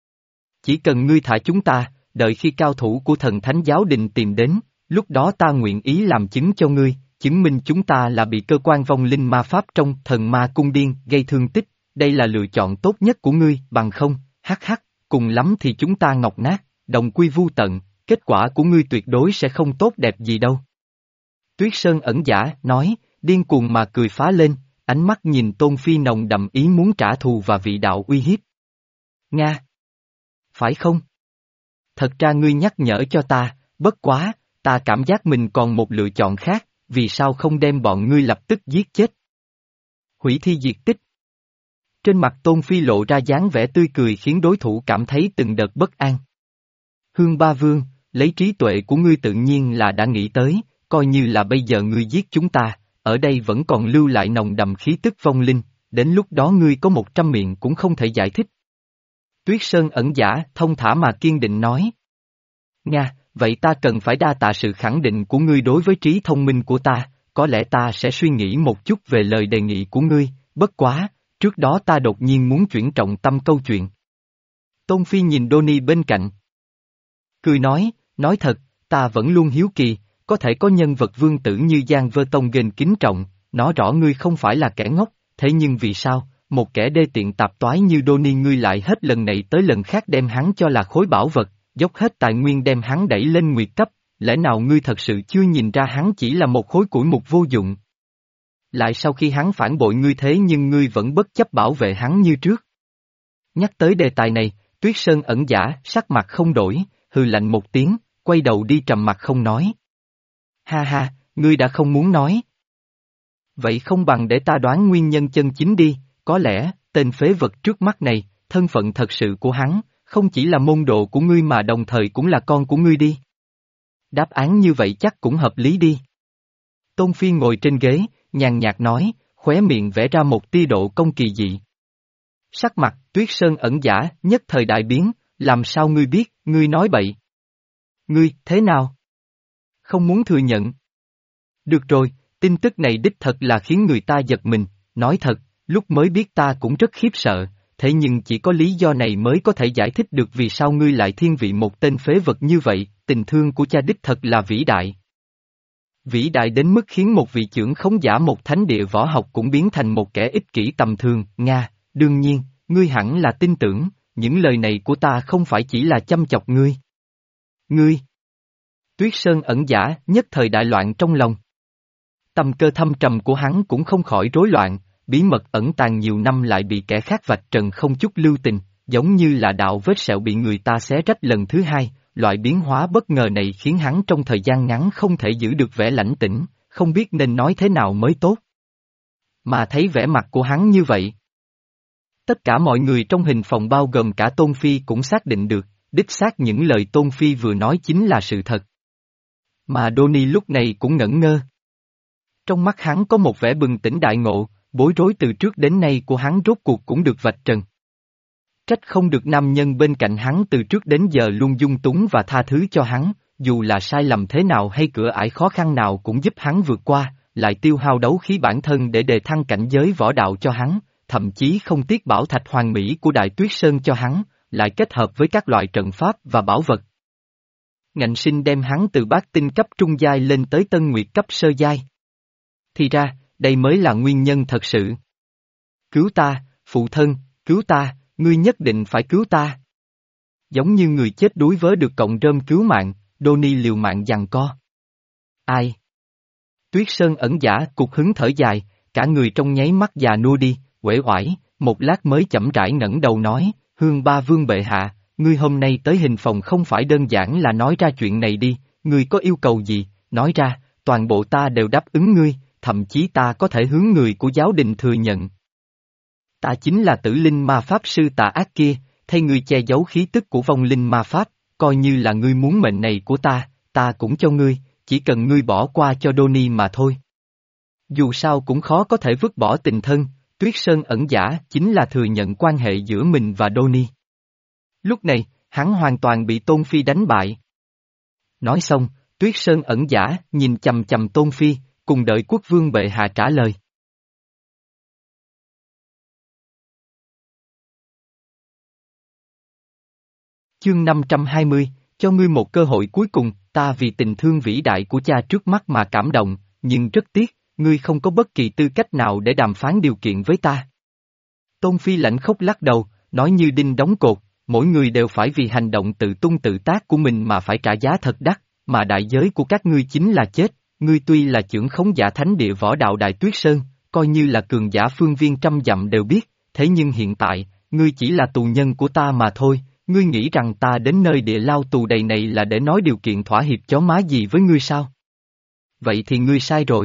Chỉ cần ngươi thả chúng ta, đợi khi cao thủ của thần thánh giáo đình tìm đến, lúc đó ta nguyện ý làm chứng cho ngươi, chứng minh chúng ta là bị cơ quan vong linh ma pháp trong thần ma cung điên gây thương tích, đây là lựa chọn tốt nhất của ngươi, bằng không, hắc hắc, cùng lắm thì chúng ta ngọc nát, đồng quy vu tận, kết quả của ngươi tuyệt đối sẽ không tốt đẹp gì đâu. Tuyết Sơn ẩn giả, nói, điên cuồng mà cười phá lên, ánh mắt nhìn Tôn Phi nồng đậm ý muốn trả thù và vị đạo uy hiếp. Nga! Phải không? Thật ra ngươi nhắc nhở cho ta, bất quá, ta cảm giác mình còn một lựa chọn khác, vì sao không đem bọn ngươi lập tức giết chết? Hủy thi diệt tích. Trên mặt Tôn Phi lộ ra dáng vẻ tươi cười khiến đối thủ cảm thấy từng đợt bất an. Hương Ba Vương, lấy trí tuệ của ngươi tự nhiên là đã nghĩ tới, coi như là bây giờ ngươi giết chúng ta, ở đây vẫn còn lưu lại nồng đậm khí tức vong linh, đến lúc đó ngươi có một trăm miệng cũng không thể giải thích. Tuyết Sơn ẩn giả, thông thả mà kiên định nói. Nga, vậy ta cần phải đa tạ sự khẳng định của ngươi đối với trí thông minh của ta, có lẽ ta sẽ suy nghĩ một chút về lời đề nghị của ngươi, bất quá, trước đó ta đột nhiên muốn chuyển trọng tâm câu chuyện. Tôn Phi nhìn Donnie bên cạnh. Cười nói, nói thật, ta vẫn luôn hiếu kỳ, có thể có nhân vật vương tử như Giang Vơ Tông ghen kính trọng, nói rõ ngươi không phải là kẻ ngốc, thế nhưng vì sao, một kẻ đê tiện tạp toái như Donnie ngươi lại hết lần này tới lần khác đem hắn cho là khối bảo vật, dốc hết tài nguyên đem hắn đẩy lên nguyệt cấp, lẽ nào ngươi thật sự chưa nhìn ra hắn chỉ là một khối củi mục vô dụng? Lại sau khi hắn phản bội ngươi thế nhưng ngươi vẫn bất chấp bảo vệ hắn như trước. Nhắc tới đề tài này, Tuyết Sơn ẩn giả, sắc mặt không đổi, hừ lạnh một tiếng, quay đầu đi trầm mặt không nói. Ha ha, ngươi đã không muốn nói. Vậy không bằng để ta đoán nguyên nhân chân chính đi, có lẽ, tên phế vật trước mắt này, thân phận thật sự của hắn, không chỉ là môn đồ của ngươi mà đồng thời cũng là con của ngươi đi. Đáp án như vậy chắc cũng hợp lý đi. Tôn Phi ngồi trên ghế, nhàn nhạt nói, khóe miệng vẽ ra một tia độ công kỳ dị. Sắc mặt, Tuyết Sơn ẩn giả, nhất thời đại biến, làm sao ngươi biết, ngươi nói bậy. Ngươi, thế nào? Không muốn thừa nhận. Được rồi, tin tức này đích thật là khiến người ta giật mình, nói thật, lúc mới biết ta cũng rất khiếp sợ, thế nhưng chỉ có lý do này mới có thể giải thích được vì sao ngươi lại thiên vị một tên phế vật như vậy, tình thương của cha đích thật là vĩ đại. Vĩ đại đến mức khiến một vị trưởng khống giả một thánh địa võ học cũng biến thành một kẻ ích kỷ tầm thường, Nga, đương nhiên, ngươi hẳn là tin tưởng, những lời này của ta không phải chỉ là chăm chọc ngươi. Ngươi! Tuyết Sơn ẩn giả, nhất thời đại loạn trong lòng. Tâm cơ thâm trầm của hắn cũng không khỏi rối loạn, bí mật ẩn tàng nhiều năm lại bị kẻ khác vạch trần không chút lưu tình, giống như là đạo vết sẹo bị người ta xé rách lần thứ hai, loại biến hóa bất ngờ này khiến hắn trong thời gian ngắn không thể giữ được vẻ lãnh tĩnh, không biết nên nói thế nào mới tốt. Mà thấy vẻ mặt của hắn như vậy. Tất cả mọi người trong hình phòng bao gồm cả Tôn Phi cũng xác định được, đích xác những lời Tôn Phi vừa nói chính là sự thật. Mà Donnie lúc này cũng ngẩn ngơ. Trong mắt hắn có một vẻ bừng tỉnh đại ngộ, bối rối từ trước đến nay của hắn rốt cuộc cũng được vạch trần. Trách không được nam nhân bên cạnh hắn từ trước đến giờ luôn dung túng và tha thứ cho hắn, dù là sai lầm thế nào hay cửa ải khó khăn nào cũng giúp hắn vượt qua, lại tiêu hao đấu khí bản thân để đề thăng cảnh giới võ đạo cho hắn, thậm chí không tiếc bảo thạch hoàn mỹ của Đại Tuyết Sơn cho hắn, lại kết hợp với các loại trận pháp và bảo vật. Ngạnh sinh đem hắn từ bát tinh cấp trung giai lên tới tân nguyệt cấp sơ giai. Thì ra, đây mới là nguyên nhân thật sự. Cứu ta, phụ thân, cứu ta, ngươi nhất định phải cứu ta. Giống như người chết đuối vớ được cọng rơm cứu mạng, Donnie liều mạng giằng co. Ai? Tuyết Sơn ẩn giả cục hứng thở dài, cả người trong nháy mắt già nua đi, uể oải, một lát mới chậm rãi ngẩng đầu nói, Hương Ba Vương bệ hạ, ngươi hôm nay tới hình phòng không phải đơn giản là nói ra chuyện này đi, ngươi có yêu cầu gì, nói ra, toàn bộ ta đều đáp ứng ngươi, thậm chí ta có thể hướng người của giáo đình thừa nhận. Ta chính là tử linh ma pháp sư tà ác kia, thay ngươi che giấu khí tức của vong linh ma pháp, coi như là ngươi muốn mệnh này của ta, ta cũng cho ngươi, chỉ cần ngươi bỏ qua cho Donnie mà thôi. Dù sao cũng khó có thể vứt bỏ tình thân, Tuyết Sơn ẩn giả chính là thừa nhận quan hệ giữa mình và Donnie. Lúc này, hắn hoàn toàn bị Tôn Phi đánh bại. Nói xong, Tuyết Sơn ẩn giả nhìn chầm chầm Tôn Phi, cùng đợi quốc vương bệ hạ trả lời. Chương năm trăm hai mươi, cho ngươi một cơ hội cuối cùng, ta vì tình thương vĩ đại của cha trước mắt mà cảm động, nhưng rất tiếc, ngươi không có bất kỳ tư cách nào để đàm phán điều kiện với ta. Tôn Phi lãnh khốc lắc đầu, nói như đinh đóng cột, mỗi người đều phải vì hành động tự tung tự tác của mình mà phải trả giá thật đắt, mà đại giới của các ngươi chính là chết, ngươi tuy là chưởng khống giả thánh địa võ đạo Đại Tuyết Sơn, coi như là cường giả phương viên trăm dặm đều biết, thế nhưng hiện tại, ngươi chỉ là tù nhân của ta mà thôi. Ngươi nghĩ rằng ta đến nơi địa lao tù đầy này là để nói điều kiện thỏa hiệp chó má gì với ngươi sao? Vậy thì ngươi sai rồi.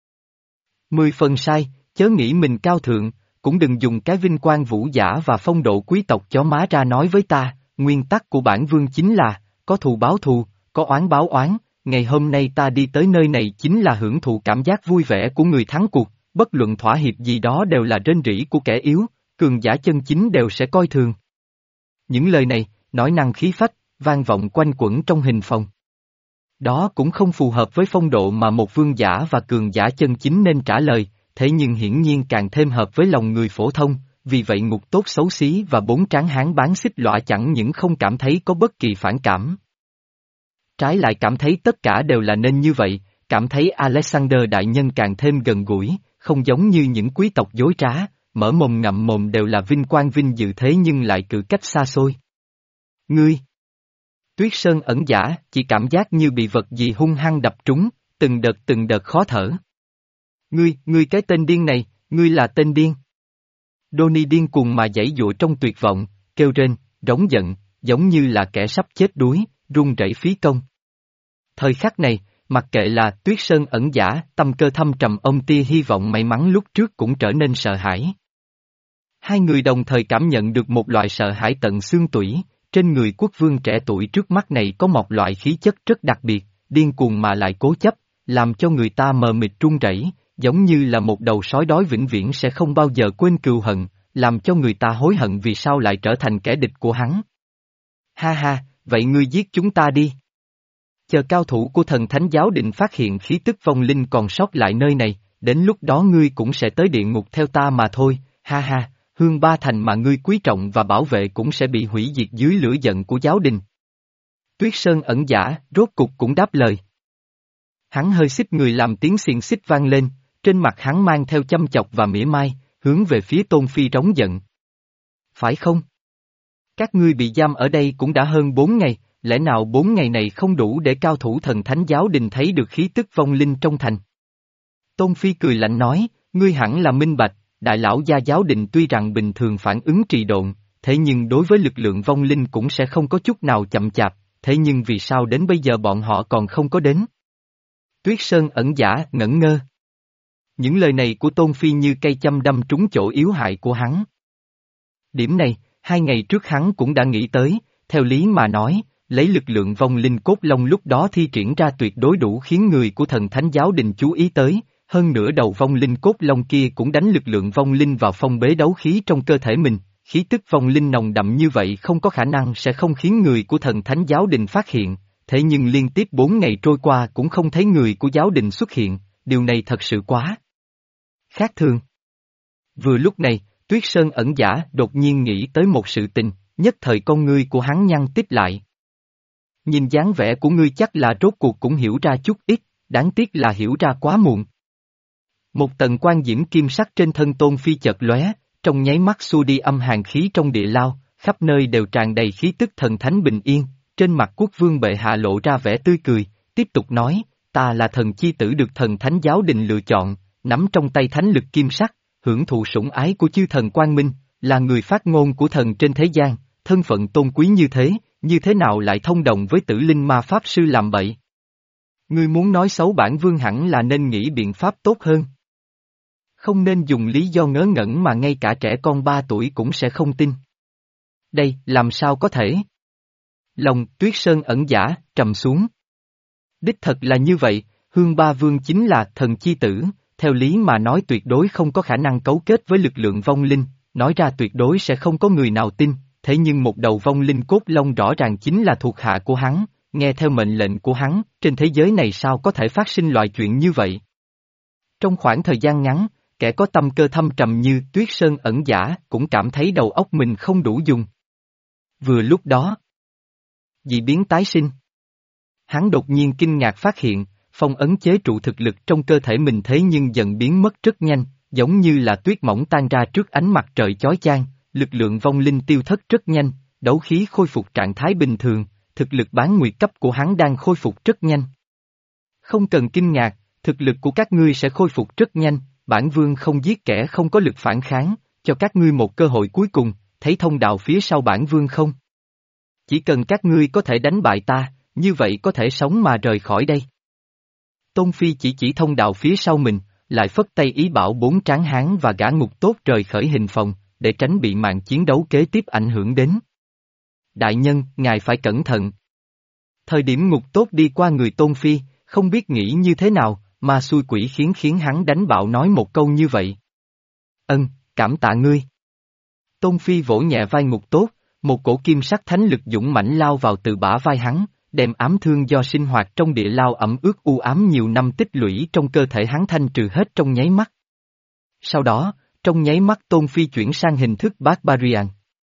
Mười phần sai, chớ nghĩ mình cao thượng, cũng đừng dùng cái vinh quang vũ giả và phong độ quý tộc chó má ra nói với ta, nguyên tắc của bản vương chính là, có thù báo thù, có oán báo oán, ngày hôm nay ta đi tới nơi này chính là hưởng thụ cảm giác vui vẻ của người thắng cuộc, bất luận thỏa hiệp gì đó đều là rên rỉ của kẻ yếu, cường giả chân chính đều sẽ coi thường. Những lời này, nói năng khí phách, vang vọng quanh quẩn trong hình phòng. Đó cũng không phù hợp với phong độ mà một vương giả và cường giả chân chính nên trả lời, thế nhưng hiển nhiên càng thêm hợp với lòng người phổ thông, vì vậy Ngục Tốt xấu xí và bốn tráng hán bán xích lõa chẳng những không cảm thấy có bất kỳ phản cảm. Trái lại cảm thấy tất cả đều là nên như vậy, cảm thấy Alexander đại nhân càng thêm gần gũi, không giống như những quý tộc dối trá. Mở mồm ngậm mồm đều là vinh quang vinh dự thế nhưng lại cự cách xa xôi. Ngươi! Tuyết Sơn ẩn giả, chỉ cảm giác như bị vật gì hung hăng đập trúng, từng đợt từng đợt khó thở. Ngươi, ngươi cái tên điên này, ngươi là tên điên. Donnie điên cuồng mà giãy giụa trong tuyệt vọng, kêu rên, rống giận, giống như là kẻ sắp chết đuối, run rẩy phí công. Thời khắc này, mặc kệ là Tuyết Sơn ẩn giả, tâm cơ thâm trầm ông tia hy vọng may mắn lúc trước cũng trở nên sợ hãi. Hai người đồng thời cảm nhận được một loại sợ hãi tận xương tủy, trên người quốc vương trẻ tuổi trước mắt này có một loại khí chất rất đặc biệt, điên cuồng mà lại cố chấp, làm cho người ta mờ mịt run rẩy, giống như là một đầu sói đói vĩnh viễn sẽ không bao giờ quên cừu hận, làm cho người ta hối hận vì sao lại trở thành kẻ địch của hắn. Ha ha, vậy ngươi giết chúng ta đi. Chờ cao thủ của thần thánh giáo định phát hiện khí tức vong linh còn sót lại nơi này, đến lúc đó ngươi cũng sẽ tới địa ngục theo ta mà thôi, ha ha. Hương Ba Thành mà ngươi quý trọng và bảo vệ cũng sẽ bị hủy diệt dưới lửa giận của giáo đình. Tuyết Sơn ẩn giả, rốt cục cũng đáp lời. Hắn hơi xích người làm tiếng xiềng xích vang lên, trên mặt hắn mang theo châm chọc và mỉa mai, hướng về phía Tôn Phi rống giận. Phải không? Các ngươi bị giam ở đây cũng đã hơn bốn ngày, lẽ nào bốn ngày này không đủ để cao thủ thần thánh giáo đình thấy được khí tức vong linh trong thành? Tôn Phi cười lạnh nói, ngươi hẳn là minh bạch. Đại lão gia giáo đình tuy rằng bình thường phản ứng trì độn, thế nhưng đối với lực lượng vong linh cũng sẽ không có chút nào chậm chạp, thế nhưng vì sao đến bây giờ bọn họ còn không có đến? Tuyết Sơn ẩn giả ngẩn ngơ. Những lời này của Tôn Phi như cây châm đâm trúng chỗ yếu hại của hắn. Điểm này, hai ngày trước hắn cũng đã nghĩ tới, theo lý mà nói, lấy lực lượng vong linh cốt long lúc đó thi triển ra tuyệt đối đủ khiến người của thần thánh giáo đình chú ý tới, hơn nữa đầu vong linh cốt long kia cũng đánh lực lượng vong linh vào phong bế đấu khí trong cơ thể mình, khí tức vong linh nồng đậm như vậy không có khả năng sẽ không khiến người của thần thánh giáo đình phát hiện, thế nhưng liên tiếp bốn ngày trôi qua cũng không thấy người của giáo đình xuất hiện, điều này thật sự quá khác thường. Vừa lúc này, Tuyết Sơn ẩn giả đột nhiên nghĩ tới một sự tình, nhất thời con ngươi của hắn nhăn tít lại. Nhìn dáng vẻ của ngươi chắc là rốt cuộc cũng hiểu ra chút ít, đáng tiếc là hiểu ra quá muộn. Một tầng quan diễm kim sắc trên thân Tôn Phi chợt lóe, trong nháy mắt xua đi âm hàn khí trong địa lao, khắp nơi đều tràn đầy khí tức thần thánh bình yên, trên mặt quốc vương bệ hạ lộ ra vẻ tươi cười, tiếp tục nói, ta là thần chi tử được thần thánh giáo đình lựa chọn, nắm trong tay thánh lực kim sắc, hưởng thụ sủng ái của chư thần quang minh, là người phát ngôn của thần trên thế gian, thân phận tôn quý như thế, như thế nào lại thông đồng với tử linh ma pháp sư làm bậy? Ngươi muốn nói xấu bản vương hẳn là nên nghĩ biện pháp tốt hơn. Không nên dùng lý do ngớ ngẩn mà ngay cả trẻ con ba tuổi cũng sẽ không tin. Đây, làm sao có thể? Lòng Tuyết Sơn ẩn giả, trầm xuống. Đích thật là như vậy, Hương Ba Vương chính là thần chi tử, theo lý mà nói tuyệt đối không có khả năng cấu kết với lực lượng vong linh, nói ra tuyệt đối sẽ không có người nào tin, thế nhưng một đầu vong linh cốt long rõ ràng chính là thuộc hạ của hắn, nghe theo mệnh lệnh của hắn, trên thế giới này sao có thể phát sinh loại chuyện như vậy? Trong khoảng thời gian ngắn, kẻ có tâm cơ thâm trầm như Tuyết Sơn ẩn giả cũng cảm thấy đầu óc mình không đủ dùng. Vừa lúc đó, dị biến tái sinh. Hắn đột nhiên kinh ngạc phát hiện, phong ấn chế trụ thực lực trong cơ thể mình thế nhưng dần biến mất rất nhanh, giống như là tuyết mỏng tan ra trước ánh mặt trời chói chang, lực lượng vong linh tiêu thất rất nhanh, đấu khí khôi phục trạng thái bình thường, thực lực bán nguyệt cấp của hắn đang khôi phục rất nhanh. Không cần kinh ngạc, thực lực của các ngươi sẽ khôi phục rất nhanh, bản vương không giết kẻ không có lực phản kháng, cho các ngươi một cơ hội cuối cùng, thấy thông đạo phía sau bản vương không? Chỉ cần các ngươi có thể đánh bại ta, như vậy có thể sống mà rời khỏi đây. Tôn Phi chỉ chỉ thông đạo phía sau mình, lại phất tay ý bảo bốn tráng hán và gã ngục tốt rời khởi hình phòng, để tránh bị màn chiến đấu kế tiếp ảnh hưởng đến. Đại nhân, ngài phải cẩn thận. Thời điểm ngục tốt đi qua người Tôn Phi, không biết nghĩ như thế nào, mà xui quỷ khiến khiến hắn đánh bạo nói một câu như vậy. Ân, cảm tạ ngươi. Tôn Phi vỗ nhẹ vai ngục tốt, một cổ kim sắc thánh lực dũng mãnh lao vào từ bả vai hắn, đem ám thương do sinh hoạt trong địa lao ẩm ướt u ám nhiều năm tích lũy trong cơ thể hắn thanh trừ hết trong nháy mắt. Sau đó, trong nháy mắt Tôn Phi chuyển sang hình thức Barbarian.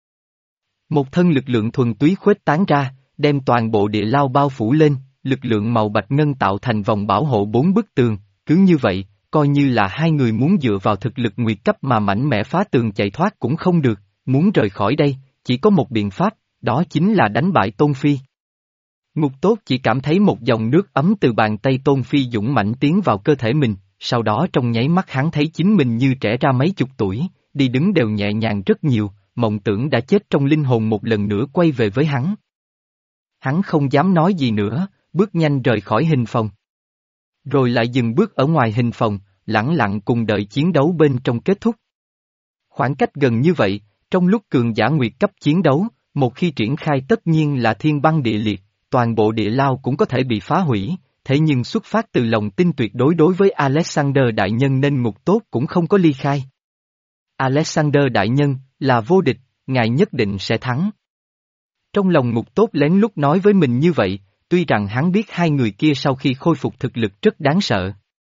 Một thân lực lượng thuần túy khuếch tán ra, đem toàn bộ địa lao bao phủ lên, lực lượng màu bạch ngân tạo thành vòng bảo hộ bốn bức tường, cứ như vậy, coi như là hai người muốn dựa vào thực lực nguyệt cấp mà mạnh mẽ phá tường chạy thoát cũng không được, muốn rời khỏi đây, chỉ có một biện pháp, đó chính là đánh bại Tôn Phi. Ngục tốt chỉ cảm thấy một dòng nước ấm từ bàn tay Tôn Phi dũng mãnh tiến vào cơ thể mình, sau đó trong nháy mắt hắn thấy chính mình như trẻ ra mấy chục tuổi, đi đứng đều nhẹ nhàng rất nhiều, mộng tưởng đã chết trong linh hồn một lần nữa quay về với hắn. Hắn không dám nói gì nữa, bước nhanh rời khỏi hình phòng. Rồi lại dừng bước ở ngoài hình phòng, lẳng lặng cùng đợi chiến đấu bên trong kết thúc. Khoảng cách gần như vậy, trong lúc cường giả nguyệt cấp chiến đấu, một khi triển khai tất nhiên là thiên băng địa liệt, toàn bộ địa lao cũng có thể bị phá hủy, thế nhưng xuất phát từ lòng tin tuyệt đối đối với Alexander Đại Nhân nên ngục tốt cũng không có ly khai. Alexander Đại Nhân, là vô địch, ngài nhất định sẽ thắng. Trong lòng ngục tốt lén lút nói với mình như vậy, tuy rằng hắn biết hai người kia sau khi khôi phục thực lực rất đáng sợ.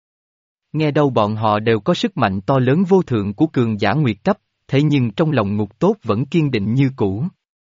Nghe đâu bọn họ đều có sức mạnh to lớn vô thượng của cường giả nguyệt cấp, thế nhưng trong lòng ngục tốt vẫn kiên định như cũ.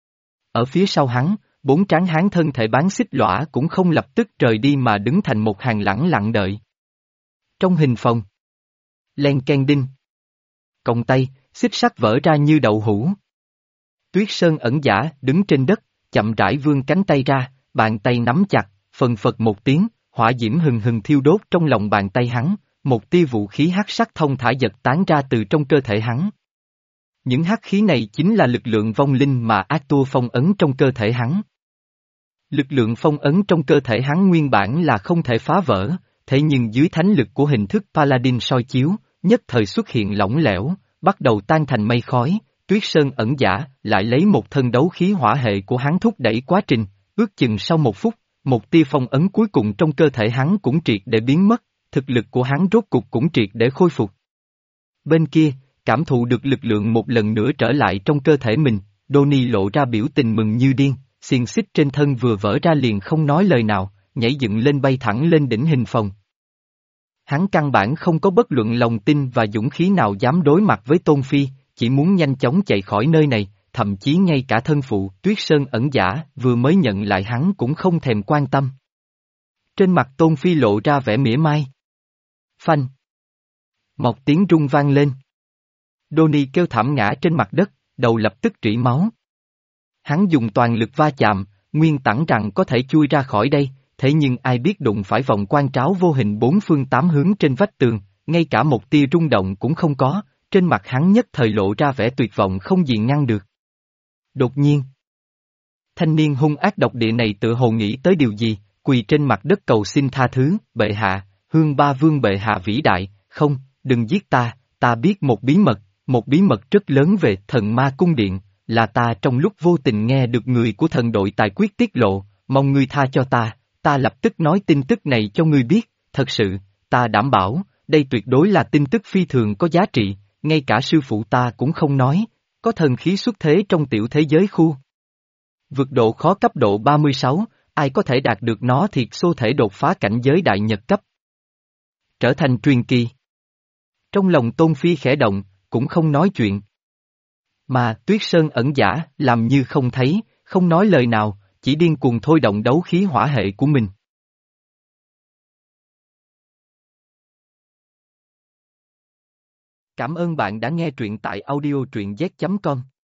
Ở phía sau hắn, bốn tráng hán thân thể bán xích lõa cũng không lập tức rời đi mà đứng thành một hàng lẳng lặng đợi. Trong hình phòng, len ken đinh, còng tay, xích sắt vỡ ra như đậu hũ. Tuyết Sơn ẩn giả đứng trên đất, chậm rãi vươn cánh tay ra, bàn tay nắm chặt, phần phật một tiếng, hỏa diễm hừng hừng thiêu đốt trong lòng bàn tay hắn, một tia vũ khí hắc sắc thông thả giật tán ra từ trong cơ thể hắn. Những hắc khí này chính là lực lượng vong linh mà Arthur phong ấn trong cơ thể hắn. Lực lượng phong ấn trong cơ thể hắn nguyên bản là không thể phá vỡ, thế nhưng dưới thánh lực của hình thức Paladin soi chiếu, nhất thời xuất hiện lỏng lẻo, bắt đầu tan thành mây khói, Tuyết Sơn ẩn giả lại lấy một thân đấu khí hỏa hệ của hắn thúc đẩy quá trình, ước chừng sau một phút, một tia phong ấn cuối cùng trong cơ thể hắn cũng triệt để biến mất, thực lực của hắn rốt cục cũng triệt để khôi phục. Bên kia, cảm thụ được lực lượng một lần nữa trở lại trong cơ thể mình, Donnie lộ ra biểu tình mừng như điên, xiềng xích trên thân vừa vỡ ra liền không nói lời nào, nhảy dựng lên bay thẳng lên đỉnh hình phòng. Hắn căn bản không có bất luận lòng tin và dũng khí nào dám đối mặt với Tôn Phi, chỉ muốn nhanh chóng chạy khỏi nơi này, thậm chí ngay cả thân phụ Tuyết Sơn ẩn giả vừa mới nhận lại hắn cũng không thèm quan tâm. Trên mặt Tôn Phi lộ ra vẻ mỉa mai. Phanh. Một tiếng rung vang lên. Donnie kêu thảm ngã trên mặt đất, đầu lập tức rỉ máu. Hắn dùng toàn lực va chạm, nguyên tẳng rằng có thể chui ra khỏi đây, thế nhưng ai biết đụng phải vòng quan tráo vô hình bốn phương tám hướng trên vách tường, ngay cả một tia rung động cũng không có, trên mặt hắn nhất thời lộ ra vẻ tuyệt vọng không gì ngăn được. Đột nhiên, thanh niên hung ác độc địa này tự hồ nghĩ tới điều gì, quỳ trên mặt đất cầu xin tha thứ, bệ hạ, Hương Ba Vương bệ hạ vĩ đại, không, đừng giết ta, ta biết một bí mật, một bí mật rất lớn về thần ma cung điện, là ta trong lúc vô tình nghe được người của thần đội tài quyết tiết lộ, mong ngươi tha cho ta, ta lập tức nói tin tức này cho ngươi biết, thật sự, ta đảm bảo, đây tuyệt đối là tin tức phi thường có giá trị, ngay cả sư phụ ta cũng không nói, có thần khí xuất thế trong tiểu thế giới khu. Vượt độ khó cấp độ ba mươi sáu, ai có thể đạt được nó thiệt xô thể đột phá cảnh giới đại nhật cấp. Trở thành truyền kỳ. Trong lòng Tôn Phi khẽ động, cũng không nói chuyện. Mà Tuyết Sơn ẩn giả, làm như không thấy, không nói lời nào, chỉ điên cuồng thôi động đấu khí hỏa hệ của mình. Cảm ơn bạn đã nghe truyện tại audio truyện z chấm com.